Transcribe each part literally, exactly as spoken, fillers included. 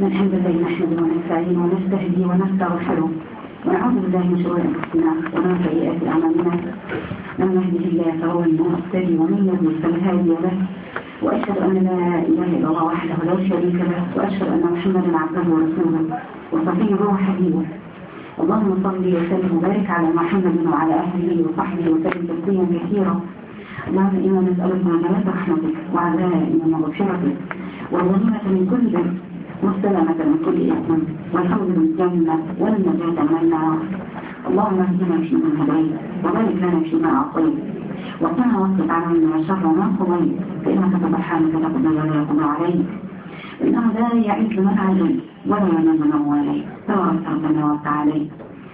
إن الحمد لله نحمده ونستعينه ونستهديه ونستغفره ونعوذ بالله من شرور أنفسنا ومن سيئات أعمالنا. من يهده الله فهو المهتدي ومن يضلل فلا هادي له، وأشهد أن لا إله إلا الله وحده لا شريك له، وأشهد أن محمدا عبده ورسوله وصفيه وحبيبه. اللهم صل وسلم وبارك على محمد وعلى أهله وصحبه وسلم تسليما كثيرا. اللهم إنا نسألك موجبات رحمتك وعزائم مغفرتك والغنيمة من كل ذنب والسلامة من كل إثم والحوض من الجنة والنجاة من النار. اللهم اهدنا فيمن هديت وبارك لنا فيما أعطيت وقنا واصرف عنا شر ما قضيت، فإنك سبحانك تقضي ولا يقضى عليك، إنه لا يعز من عليك ولا ينام من واليك، تبارك ربنا وتعالى.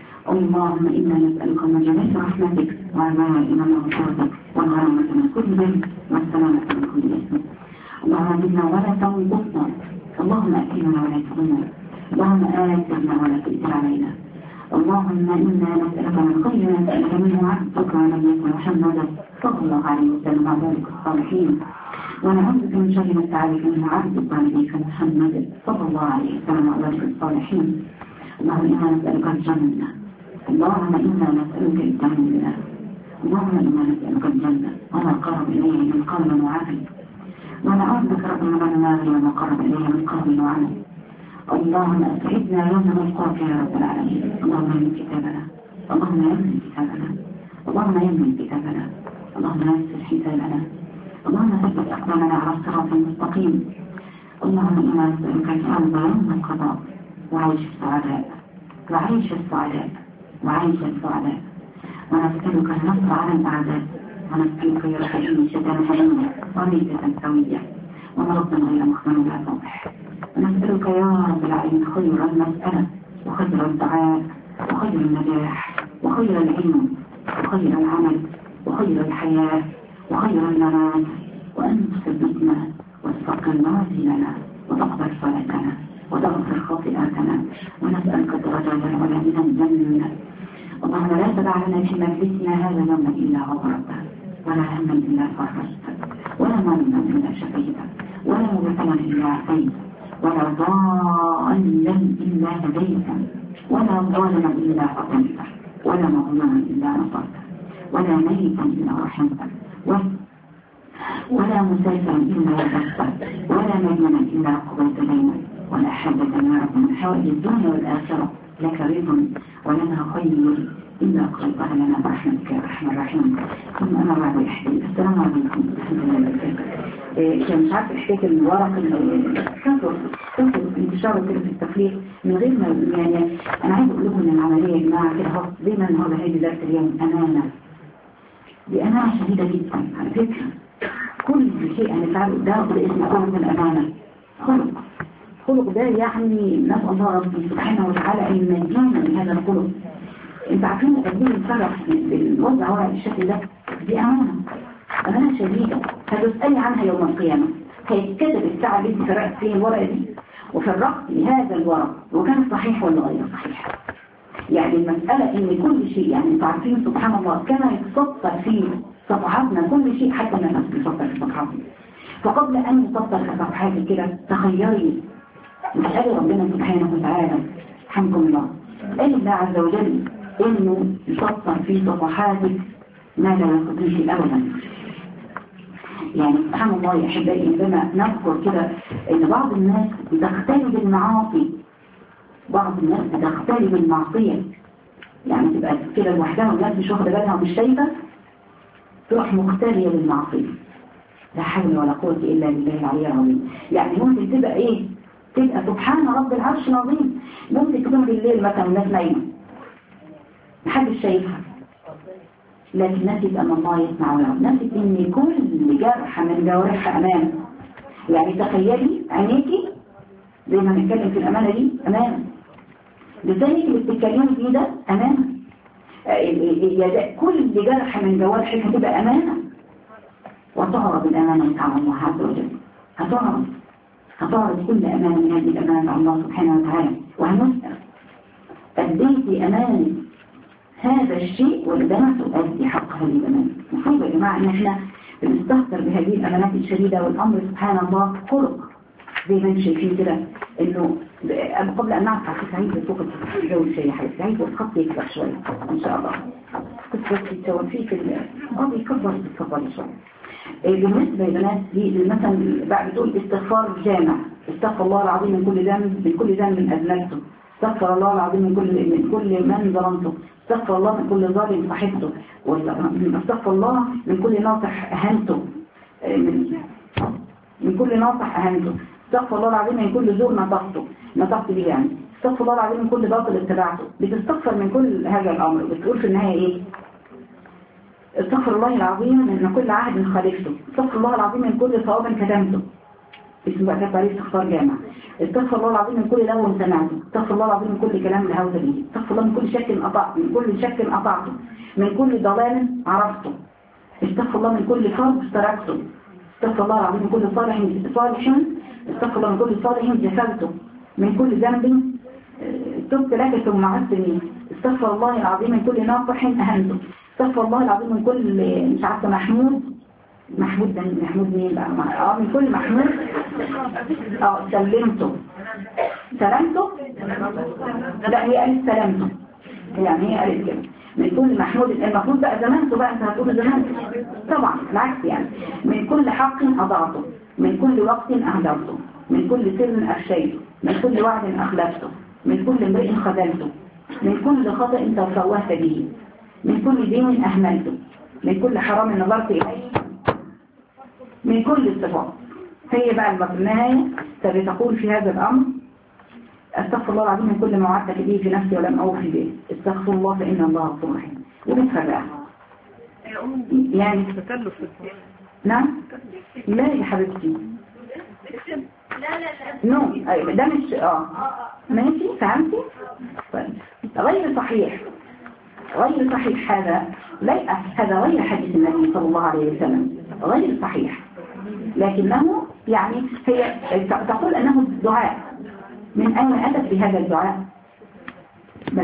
اللهم إنا نسألك موجبات رحمتك وعزائم مغفرتك والغنيمة من كل ذنب والسلامة من كل إثم. اللهم زدنا ولا تنقصنا، اللهم أكرمنا ولا تهنا، اللهم آتنا ولا تؤثر علينا. اللهم إنا نسألك من خير ما سألك منه عبدك ونبيك محمد صلى الله عليه وسلم وعبادك الصالحين، ونعوذ بك من شر ما استعاذك منه عبدك ونبيك محمد صلى الله عليه وسلم وعبادك الصالحين. اللهم إنا نسألك الجنة، اللهم إنا نسألك الجنة، اللهم إنا نسألك الجنة وما قرب إليه من قول وعمل، ونعوذ بك ربنا من النار وما قرب إليه من قول وعمل. اللهم أسعدنا يوم نلقاك يا رب العالمين. اللهم يمن كتابنا، اللهم يمن كتابنا، اللهم يمن كتابنا، اللهم يسر حسابنا، اللهم ثبت أقدامنا على الصراط المستقيم. اللهم إنا نسألك الأرض يوم القضاء وعيش السعداء وعيش السعداء وعيش السعداء، ونسألك النصر على الأعداء، ونسألك يا رحيم شتان حليمة وميتة سوية ومرضا غير مخزن ولا صالح، ونسألك يا رب العالمين خير المسألة وخير الدعاء وخير النجاح وخير العلم وخير العمل وخير الحياة وخير الممات، وأن تثبتنا وتثقل موازيننا وتقبل صلاتنا وتغفر خاطئاتنا، ونسألك درجات العلى من الجنة. اللهم لا تدع لنا في مجلسنا هذا يوما إلا غفرته، ولا هما إلا فرجته، ولا مريضا إلا شفيته، ولا مبتلا إلا عافيته، ولا ضالا إلا هديته، ولا ظالما إلا قتلته، ولا مظلوما إلا نصرته، ولا ميتا إلا رحمته، ولا مسافرا إلا وفقته، ولا مدينا إلا قضيت دينه، ولا حاجة يا رب من حوائج الدنيا والآخرة لك رضا ولنا خير إلا قضيتها لنا برحمتك يا أرحم الراحمين. ثم أنا بعد الحديث. السلام عليكم ورحمة الله وبركاته. كان مش عارف احتاج الورق كثر كثر انتشار كده في التفريغ من غير ما يعني أنا عايز أقول لكم إن العملية يا جماعة كده اهو زي ما النهارده هيجي درس اليوم أمانة، بأمانة شديدة جدا على فكرة. كل شيء هنفعله ده باسم خلق الأمانة. خلق خلق ده يعني نسأل الله ربي سبحانه وتعالى أن ينجينا من هذا الخلق. انت عارفين قد ايه الفرق بالوضع ورق الشكل ده؟ دي أمانة، أمانة شديدة هتسألي عنها يوم القيامة. هيتكتب الساعة اللي انت فرقت فيها الورقة دي وفرقت لهذا الورق وكان صحيح ولا غير صحيح. يعني المسألة ان كل شيء يعني انتوا عارفين سبحان الله كما يتسطر في صفحاتنا كل شيء حتى النفس بيسطر في صفحاتنا. فقبل أن يسطر في صفحاتي كده تخيري مسألة ربنا سبحانه وتعالى حمكم الله قال الله عز وجل إنه يسطر في صفحاتك ما لا يستطيع أبدا. يعني سبحان الله يا أحبائي عندما نذكر كده إن بعض الناس بتختلف المعاصي، بعض الناس بتختلف المعصية، يعني تبقى كده لوحدها والناس مش واخدة بالها ومش شايفة تروح مختلية بالمعصية. لا حول ولا قوة إلا بالله العلي العظيم. يعني ممكن تبقى إيه؟ تبقى سبحان رب العرش العظيم، ممكن تكون بالليل مثلا الناس نايمة محدش شايفها، لكن نسيت أن الله يسمع ويرى، نسيت إن كل جرح من جوارحها أمانة. يعني تخيلي عينيكي زي ما نتكلم في الأمانة دي أمانة، لذلك اللي بتتكلمي فيه ده أمانة. كل جرح من جوارحك هتبقى أمانة، وتعرض الأمانة على الله عز وجل. هتعرض هتعرض كل أمانة من هذه الأمانة على الله سبحانه وتعالى، وهنسأل أديتي أمانة هذا الشيء ولا ما تؤدي حق هذه الأمانة. المفروض يا جماعة إن احنا بنستهتر بهذه الأمانات الشديدة، والأمر سبحان الله خلق زي ما انتم شايفين كده إنه قبل أن نعرف على عايز فوق الجو شيء حبيبتي، عايز الخط يكبر شوية إن شاء الله. كنت بس يتسوى فيه في اه بيكبر بيكبر شوية. بالنسبة للناس دي مثلا بعد بتقول استغفار جامع، استغفر الله العظيم من كل ذنب من كل ذنب من أذنبته، استغفر الله العظيم من كل من كل من ظلمته، استغفر الله من كل ظالم صاحبته، واستغفر الله من كل ناصح أهنته، من, من كل ناصح أهنته، استغفر الله العظيم من كل زور نطقته نطقت به يعني، استغفر الله العظيم من كل باطل اتبعته. بتستغفر من كل هذا الأمر، بتقول في النهاية إيه؟ استغفر الله العظيم من كل عهد خالفته، استغفر الله العظيم من كل صواب كتمته، اسم بقى كتب عليه استغفار جامع. استغفر الله العظيم من كل لغو سمعته، استغفر الله العظيم من كل كلام لهوت به، استغفر الله من كل شك قطعته، من كل شك قطعته، من كل ضلال عرفته، استغفر الله من كل فرض تركته، استغفر الله العظيم من كل صالح صالح استغفر الله من كل صالح جفلته، من كل ذنب تبت لك ثم عدتني، استغفر الله العظيم من كل ناصح أهنته، استغفر الله العظيم من كل مش عارفه محمود محمود ده محمود مين بقى اه من كل محمود اه سلمته سلمته لا هي قالت سلمته يعني هي قالت كده من كل محمود. المفروض بقى زمانته بقى انت هتقول زمانته طبعا العكس يعني، من كل حق أضعته، من كل وقت أهدرته، من كل سر أفشيته، من كل وعد أخلفته، من كل امرئ خذلته، من كل خطأ تفوهت به، من كل دين أهملته، من كل حرام نظرت إليه، من كل الصفات. هي بقى النهاية تقول في هذا الأمر استغفر الله العظيم من كل ما وعدتك به في نفسي ولم أوفي به، استغفر الله فإن الله غفور رحيم. وبتفرقها يعني تكلف نعم لا يا حبيبتي لا لا لا نو أيوة ده مش اه ماشي فهمتي طيب. غير صحيح غير صحيح هذا لا هذا غير حديث النبي صلى الله عليه وسلم غير صحيح، لكنه يعني هي تقول أنه دعاء. من أين أتت بهذا الدعاء؟ بس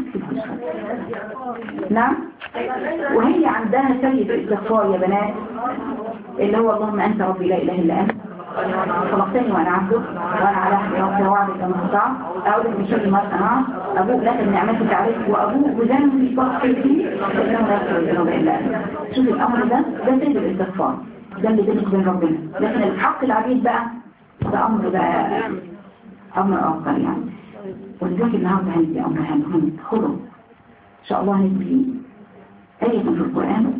نعم وهي عندها سيد الاستغفار يا بنات اللي هو اللهم أنت ربي لا إله إلا أنت خلقتني وأنا عبدك وأنا على حياتي وعدك المستطاع أعوذ من شر ما صنعت أبوء لك بنعمتك عليك وأبوء بذنبي فاغفر لي فإنه لا يغفر الذنوب إلا أنت. شوف الأمر ده ده سيد الاستغفار ده اللي بينك وبين ربنا، لكن الحق العبيد بقى ده أمر بقى أمر آخر يعني. ولذلك النهارده هندي أمر هنهم خذوا إن شاء الله هندي آية في القرآن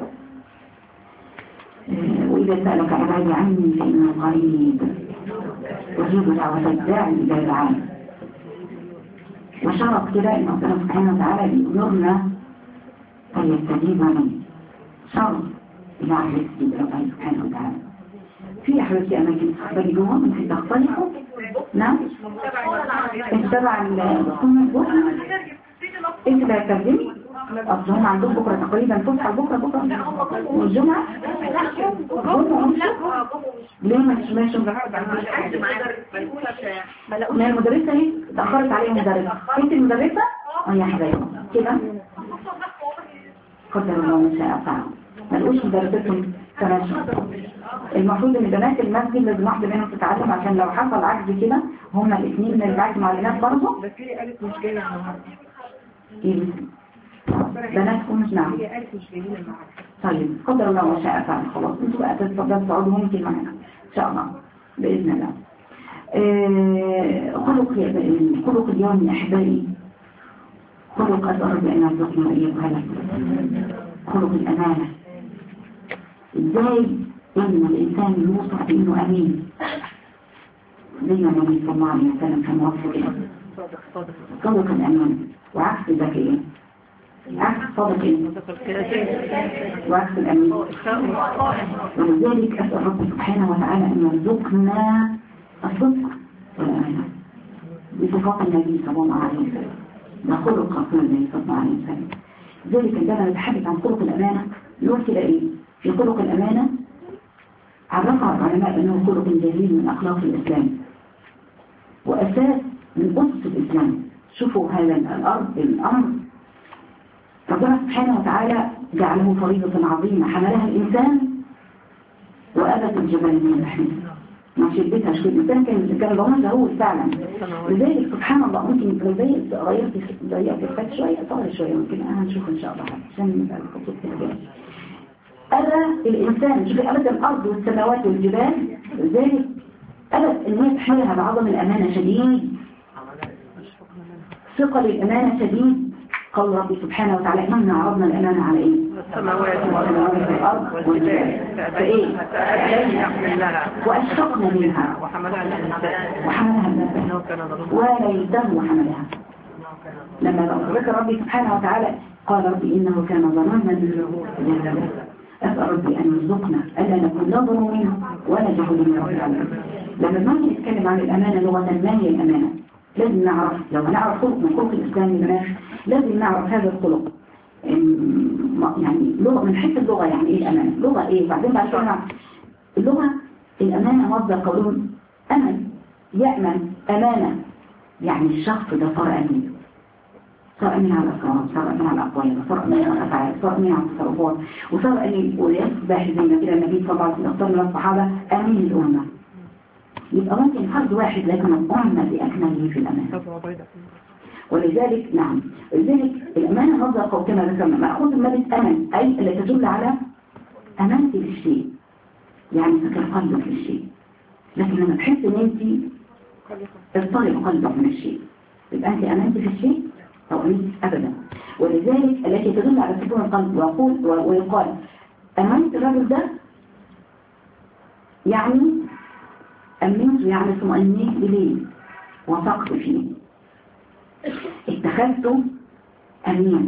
وإذا سألك عبادي عني فإنه قريب أجيب دعوة الداعي إذا دعاني. وشرط كده إن ربنا سبحانه وتعالى يأمرنا أن يستجيب لنا شرط إلى عهد يستجيب الله سبحانه وتعالى. في أحوالي أماكن بجدوها ممكن تختلفوا نعم انت تبع السنة انت بقى ترجمي أصلهم عندهم بكرة تقريبا فسحة بكرة بكرة والجمعة ليه مش ماشي ما المدرسة هي تأخرت عليها مدرسة انت المدرسة اه يا حبايبي كده قدر الله ما شاء فعلا ما لقوش مدرستهم تماشي. المفروض ان بنات المسجد لازم واحده منهم تتعلم عشان لو حصل عجز كده هما الاثنين من البنات معلمات برضه. بس هي قالت مش جايه النهارده. ايه بناتكم مش نعم هي قالت مش جايين النهارده. طيب قدر الله ما شاء فعلا خلاص انتوا بقى تتفضلوا تقعدوا ممكن معانا ان شاء الله باذن الله. آه خلق خلق اليوم يا احبائي خلق أسأل بأن يرزقنا وإياكم خلق الأمانة. إزاي إن الإنسان يوصف بأنه أمين زي ما النبي صلى الله عليه وسلم كان وصفه إيه؟ خلق الأمانة وعكس ذاك إيه؟ عكس صدق إيه؟ وعكس الأمين. ولذلك أسأل رب سبحانه وتعالى أن يرزقنا الصدق والأمانة بصفات النبي صلى الله عليه وسلم. ده خلق رسول الله صلى الله عليه وسلم. ذلك عندما نتحدث عن خلق الأمانة نقول كده إيه؟ في خلق الأمانة عرفها العلماء أنه خلق جليل من أخلاق الإسلام وأساس من أسس الإسلام. شوفوا هذا الأرض الأمر ربنا سبحانه وتعالى جعله فريضة عظيمة حملها الإنسان وأبت الجبال من الحنين ما شدتها شوية الإنسان كان كان ضمان هو فعلا. لذلك سبحان الله ممكن يبقى زي غيرت ضيقت الفات شوية طال شوية ممكن أنا هنشوف إن شاء الله عشان نبقى الخطوط كده. أبى الإنسان شوف أبد الأرض والسماوات والجبال لذلك أبد إن هي تحملها بعظم الأمانة شديد ثقل الأمانة شديد. قال ربي سبحانه وتعالى إنا عرضنا الأمانة على إيه؟ السماوات والأرض والجبال فإيه؟ وأشفقنا منها وحملها الإنسان وحملها الإنسان وليته وحملها. لما ذكر ربي سبحانه وتعالى قال ربي إنه كان ظنونا جهولا أسأل ربي أن يرزقنا ألا نكون لا ظلومين ولا جهولين رب العالمين. لما نيجي نتكلم عن الأمانة لغة ما هي الأمانة لازم نعرف لو هنعرف خلق من خلق الإسلام للناس لازم نعرف هذا الخلق يعني لغة من حيث اللغة يعني إيه الأمانة لغة إيه بعدين بعد كده اللغة الأمانة مصدر قولون أمن يأمن أمانة يعني الشخص ده صار أمين صار أمين على الأسرار صار أمين على الأقوال صار أمين على الأفعال صار أمين على التصرفات وصار أمين ويصبح زي ما كده النبي صلى الله عليه وسلم اختار من الصحابة أمين الأمة. يبقى ممكن فرد واحد لكن الأمة بأكمله في الأمانة. ولذلك نعم ولذلك الأمانة مصدر قول كما ذكرنا مأخوذ من أمن أي التي تدل على أمانتي في الشيء يعني سكر قلبك في الشيء. لكن لما تحس ان انت اضطرب قلبك من الشيء يبقى انت امنت في الشيء او امنت ابدا. ولذلك التي تدل على سكون القلب ويقول ويقال امنت الرجل ده يعني امنت يعني اطمئنيت اليه وثقت فيه اتخذته امين.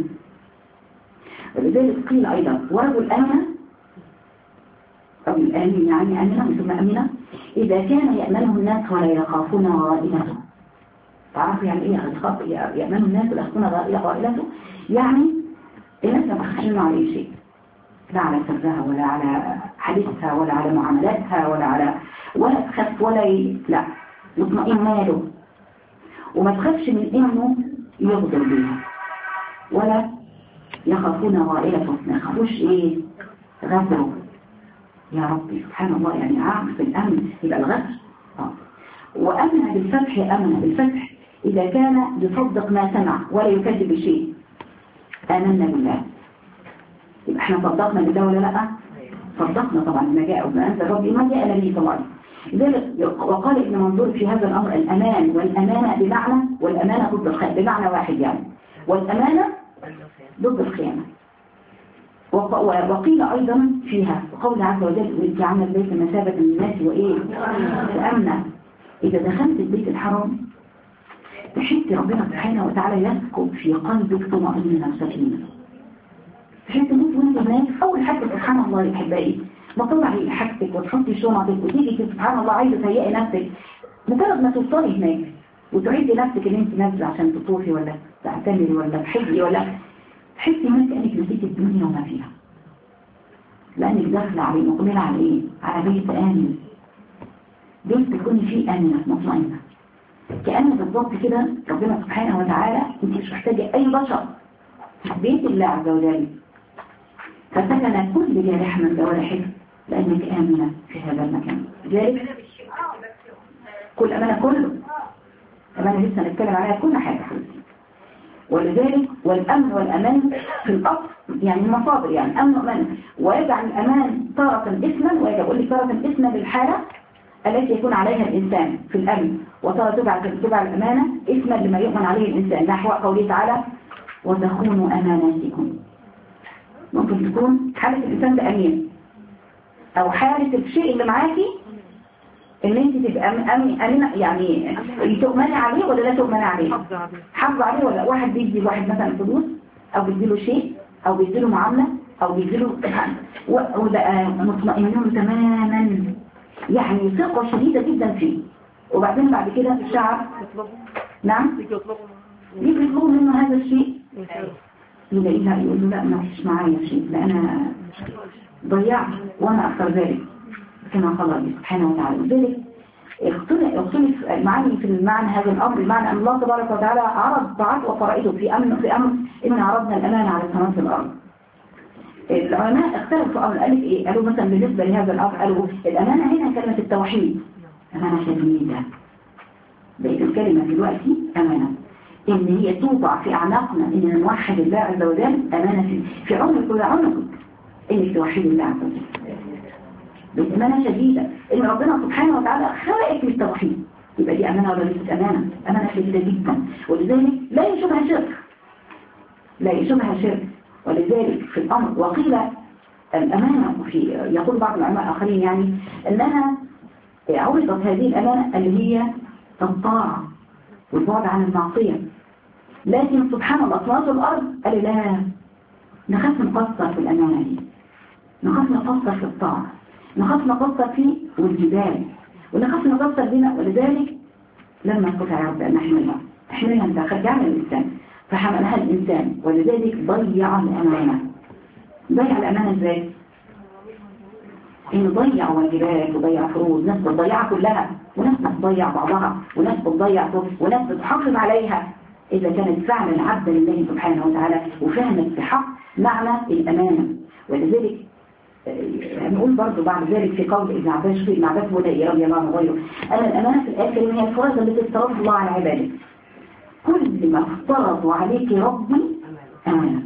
ولذلك قيل ايضا ورجل امن أو الآمن يعني أمنة ثم أمنة إذا كان يأمنه الناس ولا يخافون غائلته. تعرفوا يعني إيه يخاف يأمنه الناس ولا يخافون غائلته؟ يعني الناس ما تخشون على أي شيء لا على سرها ولا على حديثها ولا على معاملاتها ولا على ولا تخاف ولا ي... لا يطمئن ماله وما تخافش من إنه يغدر بها ولا يخافون غائلته ما يخافوش إيه غدره. يا ربي سبحان الله يعني عكس الأمن يبقى الغدر. آه. وأمن بالفتح أمن بالفتح إذا كان يصدق ما سمع ولا يكذب بشيء آمنا بالله. يبقى احنا صدقنا بالله ولا لا؟ صدقنا طبعا ما جاء وما أنزل ربي ما جاء النبي صلى الله عليه وسلم. لذلك وقال ابن منظور في هذا الأمر الأمان والأمانة بمعنى والأمانة ضد الخيانة بمعنى واحد يعني والأمانة ضد الخيانة. وقيل أيضا فيها وقول عز وجل وجعلنا البيت مثابة للناس وإيه وأمنا. إذا دخلت البيت الحرام تحس ربنا سبحانه وتعالى يسكب في قلبك طمأنينة وسكينة. تحس ان انت وانت هناك أول حاجة سبحان الله يا أحبائي ما تطلعي حاجتك وتحطي شنطك وتيجي سبحان الله عايزة تهيئي نفسك مجرد ما توصلي هناك وتعيدي نفسك ان انت نازله عشان تطوفي ولا تعتمري ولا تحجي ولا تحسي هناك كأنك نسيت الدنيا وما فيها لأنك داخلة عليه مقبلة على ايه؟ على بيت آمن بيت تكوني فيه آمنة مطمئنة كأن بالضبط كده ربنا سبحانه وتعالى انت مش محتاجة أي بشر في بيت الله عز وجل فسكن كل جارح من جوارحك لأنك آمنة في هذا المكان ذلك كل أمانة كله أمانة لسه نتكلم عليها كل حاجة حبيبتي. ولذلك والأمن والأمان في الأصل يعني المصادر يعني أمن وأمان ويجعل الأمان تارة اسما ويجب أقول لك تارة اسما بالحالة التي يكون عليها الإنسان في الأمن وتارة تبع تبع الأمانة اسما لما يؤمن عليه الإنسان نحو قوله تعالى وتخونوا أماناتكم. ممكن تكون حالة الإنسان ده أمين أو حالة الشيء اللي معاكي ان انت تبقى امينه يعني تؤمني عليه ولا لا تؤمني عليه حافظ عليه ولا واحد بيدي واحد مثلا فلوس او بيديله شيء او بيديله معامله او بيديله وبقى مطمئنين تماما يعني ثقه شديده جدا فيه وبعدين بعد كده الشعب نعم يطلبوا منه هذا الشيء يلاقيها يقول له لا ما فيش معايا شيء لا انا ضيعت وانا اكثر ذلك كما قال الله سبحانه وتعالى. لذلك اختلف المعاني في المعنى هذا الأمر بمعنى أن الله تبارك وتعالى عرض طاعته وفرائضه في أمر في أمر إن عرضنا الأمانة على السماوات والأرض. العلماء اختلفوا في أمر قالوا إيه؟ قالوا مثلا بالنسبة لهذا الأمر قالوا الأمانة هنا كلمة التوحيد أمانة شديدة. بقيت الكلمة دلوقتي أمانة، إن هي توضع في أعناقنا إن نوحد الله عز وجل. أمانة في, في عنق وعنقك إنك توحد الله عز وجل. بقيت أمانة شديدة إن ربنا سبحانه وتعالى خلقك للتوحيد. يبقى دي أمانة ولا ليست أمانة؟ أمانة شديدة جدا، ولذلك لا يشبه شرك، لا يشبه شرك. ولذلك في الأمر وقيل الأمانة في يقول بعض العلماء الآخرين يعني أنها عرضت هذه الأمانة اللي هي الطاعة والبعد عن المعصية. لكن سبحان الله أصوات الأرض قال لا، نخاف نقصر في الأمانة دي، نخاف نقصر في الطاعة، نخاف نقصر في والجبال، ونخاف نقصر بنا. ولذلك لما استطاع يا رب أن نحملها احملها انت خرجعنا الإنسان فحملها الإنسان. ولذلك ضيع الأمانة. ضيع الأمانة ازاي؟ إن ضيع واجبات وضيع فروض، ناس بتضيعها كلها وناس بتضيع بعضها وناس بتضيع وناس بتحافظ عليها إذا كانت فعلا عبدا لله سبحانه وتعالى وفهمت بحق معنى الأمانة. ولذلك نقول برضو بعد ذلك في قول ابن عباس في ابن عباس ودائي رضي الله عنه وغيره أن الأمانة في الآية الكريمة هي الفرائض التي افترضها الله على عباده. كل ما افترض عليك ربي أمانة.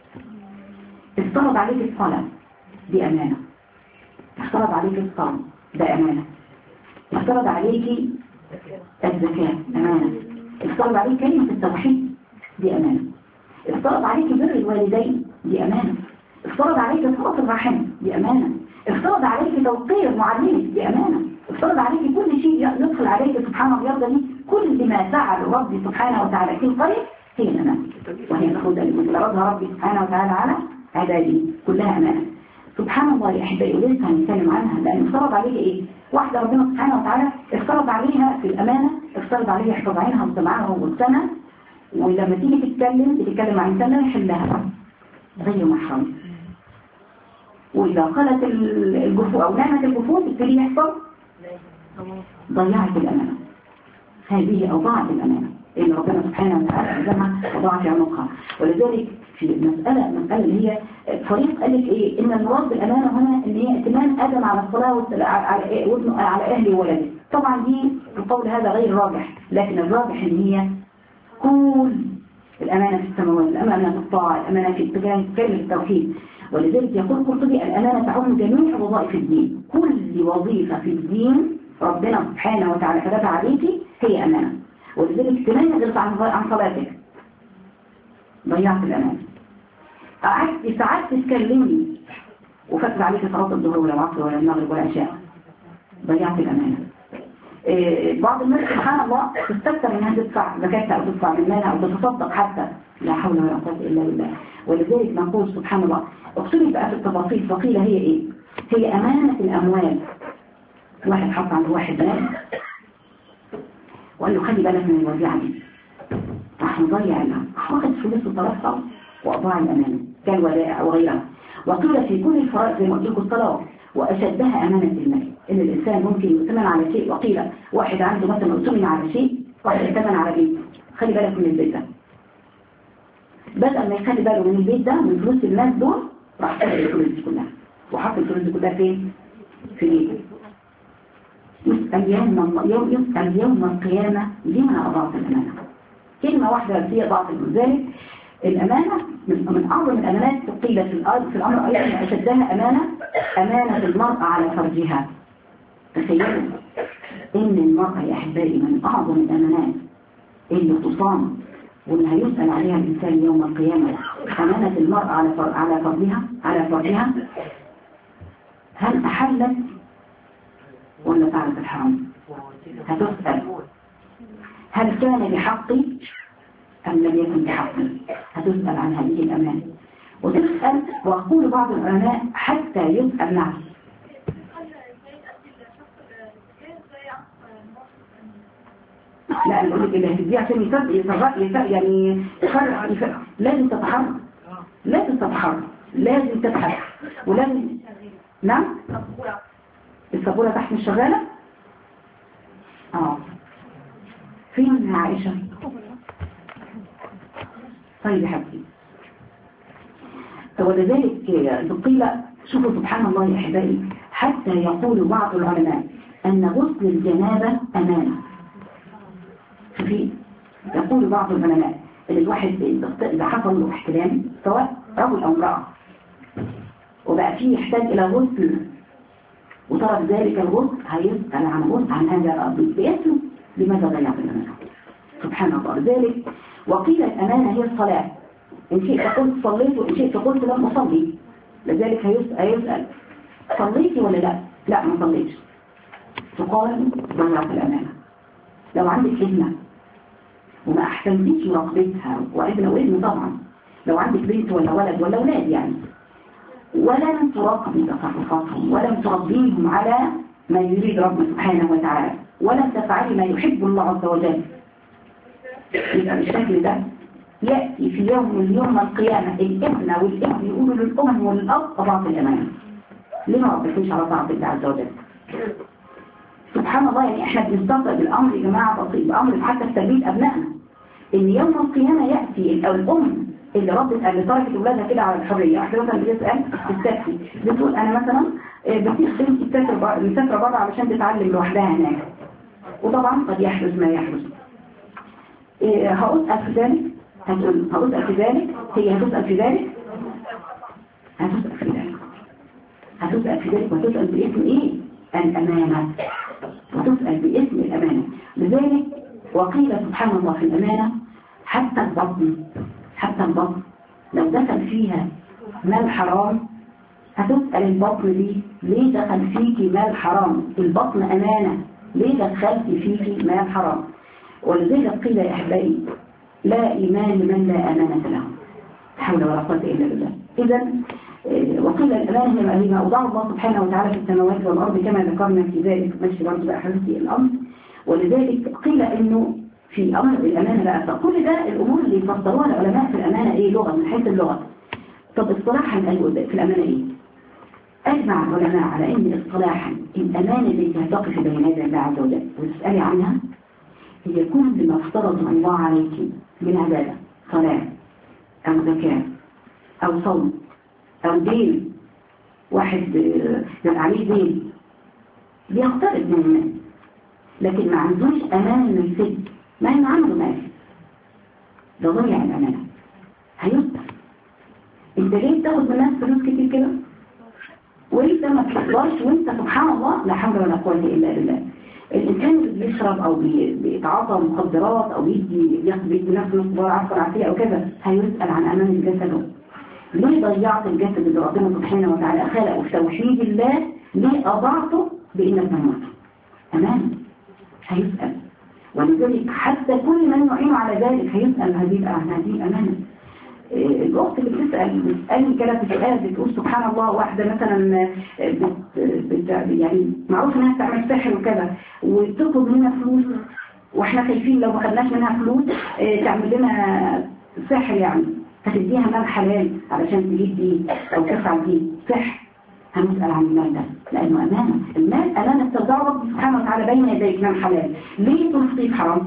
افترض عليك الصلاة دي أمانة، افترض عليك الصلاة ده أمانة، افترض عليك الزكاة أمانة، افترض عليك كلمة التوحيد دي أمانة، افترض عليك بر الوالدين دي أمانة، افترض عليك صلة الرحم دي أمانة، افترض عليك توقير معلمك دي أمانة، افترض عليك كل شيء يدخل عليك سبحانه ويرضى به. كل ما فعل ربي سبحانه وتعالى في الخير هي الأمانة، وهي الخوض اللي فرضها ربي سبحانه وتعالى على عباده كلها أمانة. سبحان الله يا أحبائي، ولسه هنتكلم عنها لأن افترض عليك إيه؟ واحدة ربنا سبحانه وتعالى افترض عليها في الأمانة، افترض عليها حفظ عينها وسمعها وبصرها، ولما تيجي تتكلم تتكلم عن إنسان يحلها غير محرم. وإذا قالت الجفوف أو نامت الجفوف تبتدي يحصل ضيعت الأمانة. هذه أوضاعت الأمانة إن ربنا سبحانه وتعالى ألزمها وضاعت عنقها. ولذلك في المسألة المسألة اللي هي فريق قال لك إيه؟ إن المراد بالأمانة هنا إن هي ائتمان آدم على الصلاة على وابنه على أهله وولده. طبعا دي القول هذا غير راجح، لكن الراجح إن هي كل الأمانة في السماوات، الأمانة في الطاعة، الأمانة في اتجاه كلمة التوحيد. ولذلك يقول قرطبي الأمانة تعم جميع وظائف الدين. كل وظيفة في الدين ربنا سبحانه وتعالى كتبها عليكي هي أمانة. ولذلك تميز عن صلاتك ضيعت الأمانة. قعدت ساعات تتكلمي وفاتت عليك صلاة الظهر ولا العصر ولا المغرب ولا العشاء، ضيعت الأمانة. إيه بعض الناس سبحان الله تستكثر انها تدفع زكاتها او تدفع مالها او تتصدق حتى، لا حول ولا قوة الا بالله. ولذلك نقول سبحان الله اقصدي بقى في التفاصيل فقيل هي ايه؟ هي أمانة الأموال. واحد حط عند واحد مال وقال له خلي بالك من الوزيعة دي، راح نضيع لها، واخد فلوس وطرفها وأضاع الأمانة كالودائع وغيرها. وقيل في كل الفرائض زي ما قلت لكم الصلاة وأشدها أمانة المال، إن الإنسان ممكن يؤتمن على شيء. وقيل واحد عنده مثلا يؤتمن على شيء، واحد يؤتمن على بيت، خلي بالك من البيت ده، بدل ما يخلي باله من البيت ده من فلوس الناس دول راح تاخد الفلوس دي كلها وحط الفلوس دي كلها فين؟ في بيته. يسأل يوم يوم يسأل يوم القيامة لما أضاعت الأمانة. كلمة واحدة هي ضاعت. ذلك الأمانة من أعظم الأمانات قيل في الأرض في الأمر أيضا أشدها أمانة أمانة المرأة على فرجها. تخيلوا إن المرأة يا أحبائي من أعظم الأمانات اللي تصام واللي هيسأل عليها الإنسان يوم القيامة أمانة المرأة على على فرجها على فرجها. هل أحلت ولا فعلت الحرام؟ هتسأل هل كان بحقي أم لم يكن بحقي؟ هتسأل عن هذه الأمانة. وتسأل وأقول بعض العلماء حتى يسأل نعم. لا أنا بقول لك اللي هتديه عشان يفرق يفرق يعني يفرق يفرق. لازم تتحرك، لازم تتحرك، لازم تبحث ولازم. نعم السبورة تحت مش شغالة؟ اه فين يا عائشة؟ طيب يا حبيبي. ولذلك قيل شوفوا سبحان الله يا احبائي حتى يقول بعض العلماء أن غسل الجنابة أمانة. في يقول بعض العلماء ان الواحد إذا حصل له احتلام سواء رجل أو امرأة وبقى فيه يحتاج إلى غسل وترك ذلك الغسل هيسأل عن غسل عن هذا باسمه لماذا ضيعت الأمانة. سبحان الله. لذلك وقيل الأمانة هي الصلاة، إن شئت قلت صليت وإن شئت قلت لم أصلي. لذلك هيسأل صليتي ولا لا؟ لا ما صليتش. تقال ضيعت الأمانة. لو عندك ابنة وما أحسنتيش مراقبتها وابن وابن طبعا، لو عندك بنت ولا ولد ولا ولاد يعني، ولم تراقبي تصرفاتهم ولم تربيهم على ما يريد ربنا سبحانه وتعالى ولم تفعلي ما يحب الله عز وجل، يبقى بالشكل ده يأتي في يوم من يوم القيامة الابن والابن يقولوا للأم والأب أضعت الأمانة. ليه ما ربكوش على طاعة الله عز وجل؟ سبحان الله. يعني احنا بنستطيع بالأمر يا جماعة بسيط، بأمر حتى في تربية أبنائنا، إن يوم القيامة يأتي الأم اللي ربت اللي تركت أولادها كده على الحرية. واحدة مثلا بتسأل التاكسي بتقول أنا مثلا بسيب بنتي مسافرة بره علشان تتعلم لوحدها هناك، وطبعا قد يحدث ما يحدث. هأسأل في ذلك، هتقول هأسأل في ذلك، هي هتسأل في ذلك، هتسأل في ذلك، هتسأل في ذلك وتسأل باسم إيه؟ الأمانة، وتسأل باسم الأمانة. لذلك وقيل سبحان الله في الأمانة حتى البطن، حتى البطن لو دخل فيها مال حرام هتسأل البطن دي ليه دخل فيكي مال حرام؟ البطن أمانة، ليه دخلت فيكي مال حرام؟ ولذلك قيل يا أحبائي لا إيمان لمن لا أمانة له. حول ولا قوة إلا بالله. إذا وقيل الأمانة هي ما أوضع الله سبحانه وتعالى في السماوات والأرض كما ذكرنا في ذلك ماشي برضه بقى حديثي الأمر. ولذلك قيل إنه في أمر الأمانة بقى فكل ده الأمور اللي يفسروها العلماء في الأمانة إيه؟ لغة من حيث اللغة. طب اصطلاحا قالوا في الأمانة إيه؟ أجمع العلماء على إن اصطلاحا الأمانة التي تقف بين يدي الله عز وجل وتسألي عنها هي كل ما افترض الله عليك من عبادة، صلاة أو زكاة أو صوم أو دين. واحد يبقى عليه دين بيقترب من الناس لكن ما عندوش أمان من السجن، ما إنه عنده مال، ده ضيع الأمانة، هيسأل. أنت ليه بتاخد من الناس فلوس كتير كده؟ وأنت ما تقدرش وأنت سبحان الله لا حول ولا قوة إلا بالله. الإنسان اللي بيشرب أو بيتعاطى مخدرات أو بيدي بيدي نفسه نصبار عفوا عافية أو كذا هيسأل عن أمان جسده. ليه ضيعت الجسد اللي ربنا سبحانه وتعالى خلقه في توحيد الله؟ ليه أضعته بإنك تموت؟ أمان، هيسأل. ولذلك حتى كل من يعين على ذلك هيسأل هذه هذه أمانة. الوقت اللي بتسأل بتسألني كده في سؤال بتقول سبحان الله واحدة مثلا بت بت يعني معروف انها تعمل سحر وكذا وتطلب منها فلوس واحنا خايفين لو ما خدناش منها فلوس تعمل لنا سحر يعني فتديها مال حلال علشان تجيب دي او تفعل دي سحر. هنسأل عن المال ده لأنه أمانة. المال أمانة ترجع رب سبحانه وتعالى بين يديك مال حلال. ليه تنفقي حرام؟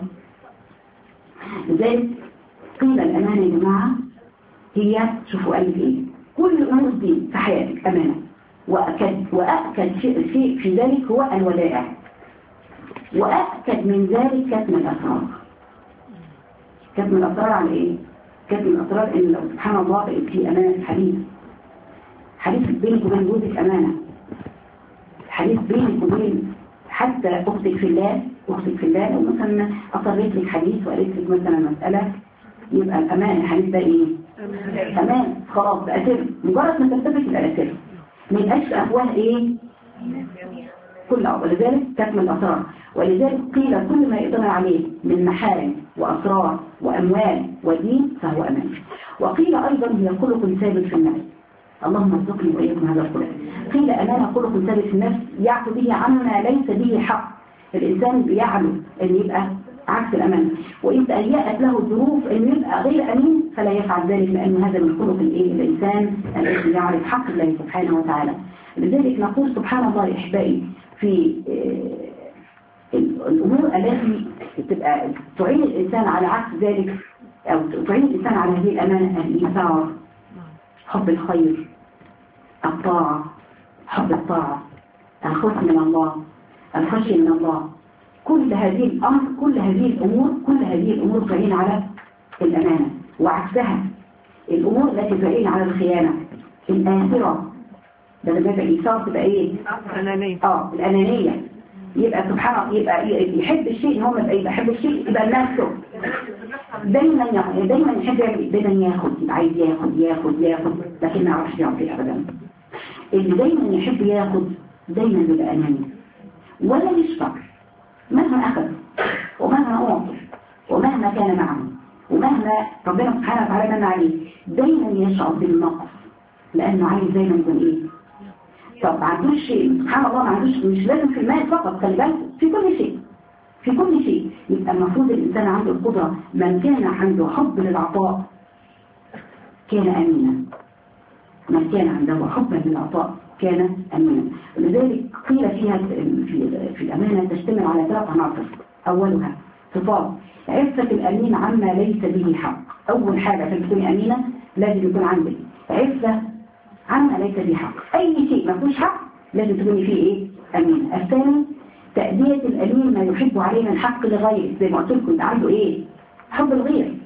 لذلك قيل الأمانة يا جماعة هي شوفوا قال لك ايه كل الامور دي في حياتك امانه. واكد واكد شيء, شيء في ذلك هو الودائع، واكد من ذلك كتم الاسرار. كتم الاسرار على ايه؟ كتم الاسرار ان لو سبحان الله بقت في امانه حديث حديث بينك وبين جوزك امانه، حديث بينك وبين حتى اختك في الله اختك في الله لو مثلا اصرت لك حديث وقالت لك مثلا مساله يبقى الأمان الحديث ده إيه؟ أمان. خلاص بقى سر، مجرد ما تثبت يبقى سر، ما يبقاش أفواه إيه؟ كلها. ولذلك كتم الأسرار. ولذلك قيل كل ما يقدر عليه من محارم وأسرار وأموال ودين فهو أمان. وقيل أيضا هي خلق ثابت في النفس. اللهم ارزقني وإياكم هذا الخلق. قيل أمانة خلق ثابت في النفس يعفو به عما ليس به حق. الإنسان بيعلو أن يبقى عكس الأمان، وإن تهيأت له الظروف أن يبقى غير أمين فلا يفعل ذلك لأن هذا من خلق الإيه الإنسان الذي يعرف حق الله سبحانه وتعالى. لذلك نقول سبحان الله يا أحبائي في الأمور التي تبقى تعين الإنسان على عكس ذلك أو تعين الإنسان على هذه الأمانة الإيثار، حب الخير، الطاعة، حب الطاعة، الخوف من الله، الخشية من الله. كل هذه الأمر كل هذه الأمور كل هذه الأمور تعين على الأمانة، وعكسها الأمور التي تعين على الخيانة الآثرة. بدل ما يبقى إيثار تبقى إيه؟ أنانية. آه الأنانية. يبقى سبحان الله يبقى يحب الشيء إن هو يبقى يحب الشيء يبقى نفسه دايما دايما يحب دايما ياخد، يبقى عايز ياخد ياخد ياخد لكن ما يعرفش يعطي أبدا. اللي دايما يحب ياخد دايما بيبقى أناني ولا يشفق مهما أخذ ومهما أعطي ومهما كان معه ومهما ربنا سبحانه وتعالى من عليه دايما يشعر بالنقص لأنه عايز دايما يكون إيه. طب ما عندوش شيء سبحان الله، ما عندوش مش لازم في المال فقط، خلي بالك في كل شيء في كل شيء. يبقى المفروض الإنسان عنده القدرة، من كان عنده حب للعطاء كان أمينا، من كان عنده حبا للعطاء كان أمينا. ولذلك قيل فيها في, في الأمانة تشتمل على ثلاث عناصر. أولها صفات عفة الأمين عما ليس به حق. أول حاجة عشان تكون أمينة لازم يكون عندك عفة عما ليس به حق، أي شيء ما فيهوش حق لازم تكوني فيه إيه؟ أمينة. الثاني تأدية الأمين ما يحب عليه من حق لغيره، زي ما قلت لكم عنده إيه؟ حب الغير.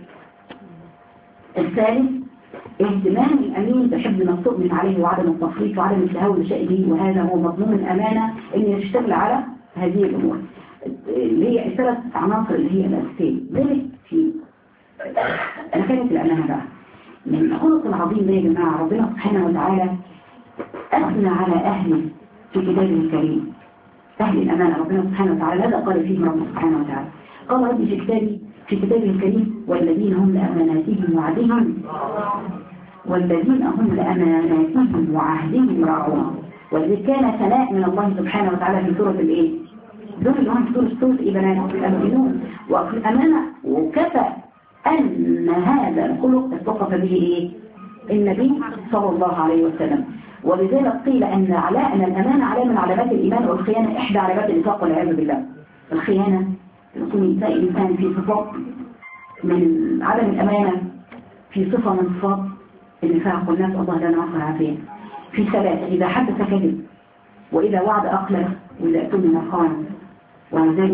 الثالث اهتمام الأمين بحفظ ما استؤمن عليه وعدم التفريط وعدم التهاون بشأنه، وهذا هو مضمون الأمانة إن يشتغل على هذه الأمور اللي هي الثلاث عناصر اللي هي الأساسية. ذلك في أنا كانت الأمانة بقى من الخلق العظيم ده يا جماعة. ربنا سبحانه وتعالى أثنى على أهله في كتابه الكريم، أهل الأمانة. ربنا سبحانه وتعالى هذا قال فيه ربنا سبحانه وتعالى، قال ربي في كتابي في كتابه الكريم والذين هم لأماناتهم وعهدهم والذين هم لأماناتهم وعهدهم راعون. ولذلك كان ثناء من الله سبحانه وتعالى في سورة الإيه؟ دول اللي هم في سورة سورة إبنات الأمينون وفي الأمانة. وكفى أن هذا الخلق اتصف به إيه؟ النبي صلى الله عليه وسلم. ولذلك قيل أن على أن الأمانة علامة من علامات الإيمان، والخيانة إحدى علامات النفاق والعياذ بالله. الخيانة يكون تلاقي الإنسان في صفات من عدم الأمانة، في صفة من صفات النفاق، والناس الله لا نعرف العافية. في ثلاثة: إذا حدث كذب، وإذا وعد أخلف، وإذا أتمنى خان. ولذلك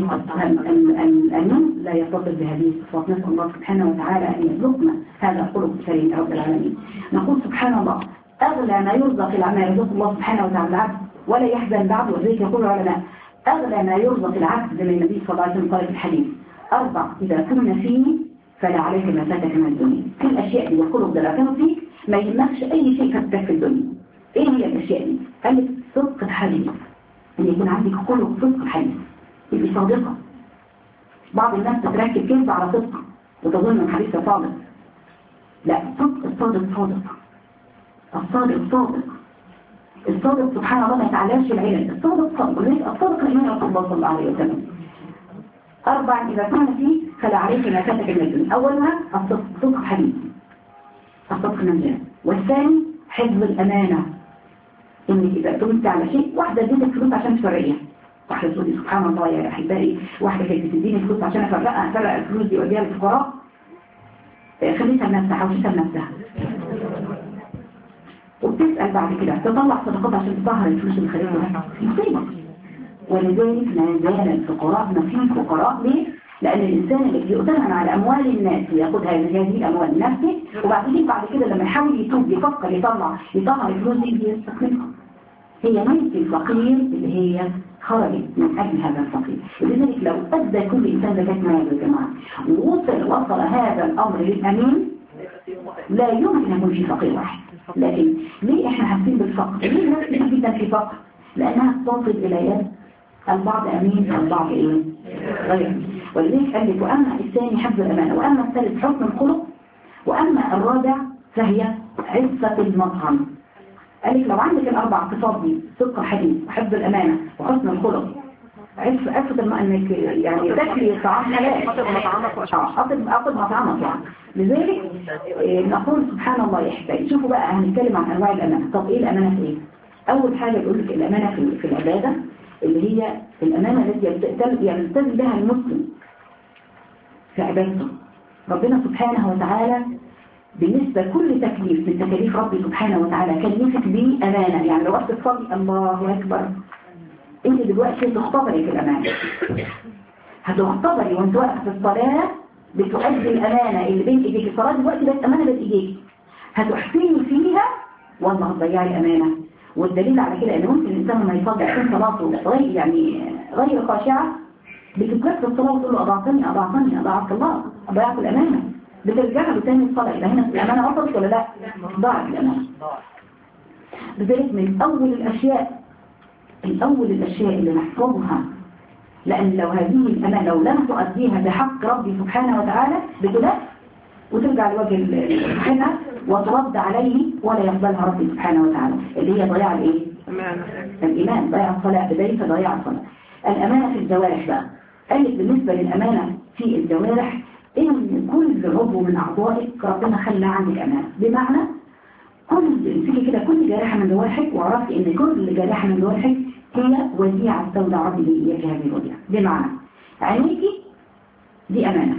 الأمين لا يتصل بهذه الصفات. نسأل الله سبحانه وتعالى أن يرزقنا هذا الخلق الكريم يا رب العالمين. نقول سبحان الله أغلى ما يرزق العبد، ما يرزق الله سبحانه وتعالى العبد ولا يحزن بعد. وذلك يقول العلماء أغلى ما يرزق العبد زي النبي صلى الله عليه وسلم قال في الحديث: أربع إذا كنا فيه فلا عليك ما فاتك من الدنيا. كل الأشياء دي والخلق ده لو كانوا فيك ما يهمكش أي شيء فاتك في الدنيا. إيه هي الأشياء دي؟ قال لك صدق الحديث، أن يكون عندك خلق صدق الحديث، تبقي صادقة. بعض الناس تتركب كذب على صدق وتظن الحديث صادق. لا، صدق الصادق صادق، الصادق صادق، الصادق سبحان الله ما يتعلاش العلم، الصادق صادق. ولذلك الصادق الإيمان رسول الله صلى الله عليه وسلم. أربع إذا كان فيه فلا عليك ما فاتك من الدنيا. أولها الصدق، صدق الحديث، الصدق المنزل. والثاني حفظ الأمانة، إنك إذا كنت على شيء، واحدة اديتك فلوس عشان تفرقيها، واحدة تقولي سبحان الله يا أحبائي، واحدة كانت تديني فلوس عشان أفرقها، أفرق الفلوس دي وأديها للفقراء، خليتها لنفسها، حوشتها لنفسها، وبتسأل بعد كده تطلع صدقات عشان تظهر الفلوس اللي خليتها مصيبة. ولذلك ما زال الفقراء ما فيه فقراء. ليه؟ لأن الإنسان اللي يؤتمن على أموال الناس ويأخذ هذه الأموال لنفسه، وبعدين بعد كده لما يحاول يتوب يفكر يطلع يطلع الفلوس دي يستخدمها. هي ميت الفقير اللي هي خرجت من أجل هذا الفقير. لذلك لو أدى كل إنسان زكاة ماله يا جماعة ووصل وصل هذا الأمر للأمين لا يمكن أن يكون في فقير واحد. لكن ليه إحنا حاسين بالفقر؟ ليه الناس كتير جدا في فقر؟ لأنها تصل إلى يد البعض أمين والبعض إيه؟ غير. ولذلك قال لك: وأما الثاني حفظ الأمانة، وأما الثالث حسن الخلق، وأما الرابع فهي عفة المطعم. قال لك لو عندك الأربع صفات دي، صدق الحديث وحفظ الأمانة وحسن الخلق، عفة عفة انك يعني تاكلي طعام حلال، أطب مطعمك أطب أطب مطعمك يعني. لذلك نقول سبحان الله يا احبائي. شوفوا بقى هنتكلم عن أنواع الأمانة. طب إيه الأمانة في إيه؟ أول حاجة يقول لك الأمانة في في العبادة، اللي هي الأمانة التي يلتزم بها المسلم في عبادته. ربنا سبحانه وتعالى بالنسبة كل تكليف من تكاليف ربي سبحانه وتعالى كلفك به أمانة. يعني لو وقت تصلي الله أكبر، انت هتيجي دلوقتي تختبري في الأمانة. هتختبري وانت واقفه في الصلاة بتؤدي الأمانة اللي بين إيديك. الصلاة دلوقتي بقت أمانة بين إيديك، هتحسني فيها والله هتضيعي الأمانة. والدليل على كده ان ممكن الإنسان لما يصدق يكون صلاته غير يعني غير خاشعة، بتترك في الصلاة وتقول له أضعتني أضعتني أضعت الله، أضيعت الأمانة، بترجعها بتاني الصلاة. يبقى هنا الأمانة وصلت ولا لا؟ ضاعت الأمانة. لذلك من أول الأشياء الأول الأشياء اللي نحفظها، لأن لو هذه الأمانة لو لم تؤديها بحق ربي سبحانه وتعالى بتلف وترجع لوجه صاحبها وترد عليه ولا يقبلها ربي سبحانه وتعالى، اللي هي ضياع الايه؟ الإيمان، ضياع الصلاة، بداية ضياع الصلاة. الأمانة في الجوارح بقى، قالت بالنسبة للأمانة في الجوارح إن كل عضو من أعضائك ربنا خلى عندك أمانة. بمعنى كل امسكي كده كل جارحة من جوارحك وعرفي إن كل جارحة من جوارحك هي وديعة استودع ربي لإياك هذه الوديعة. بمعنى عينيكي دي أمانة،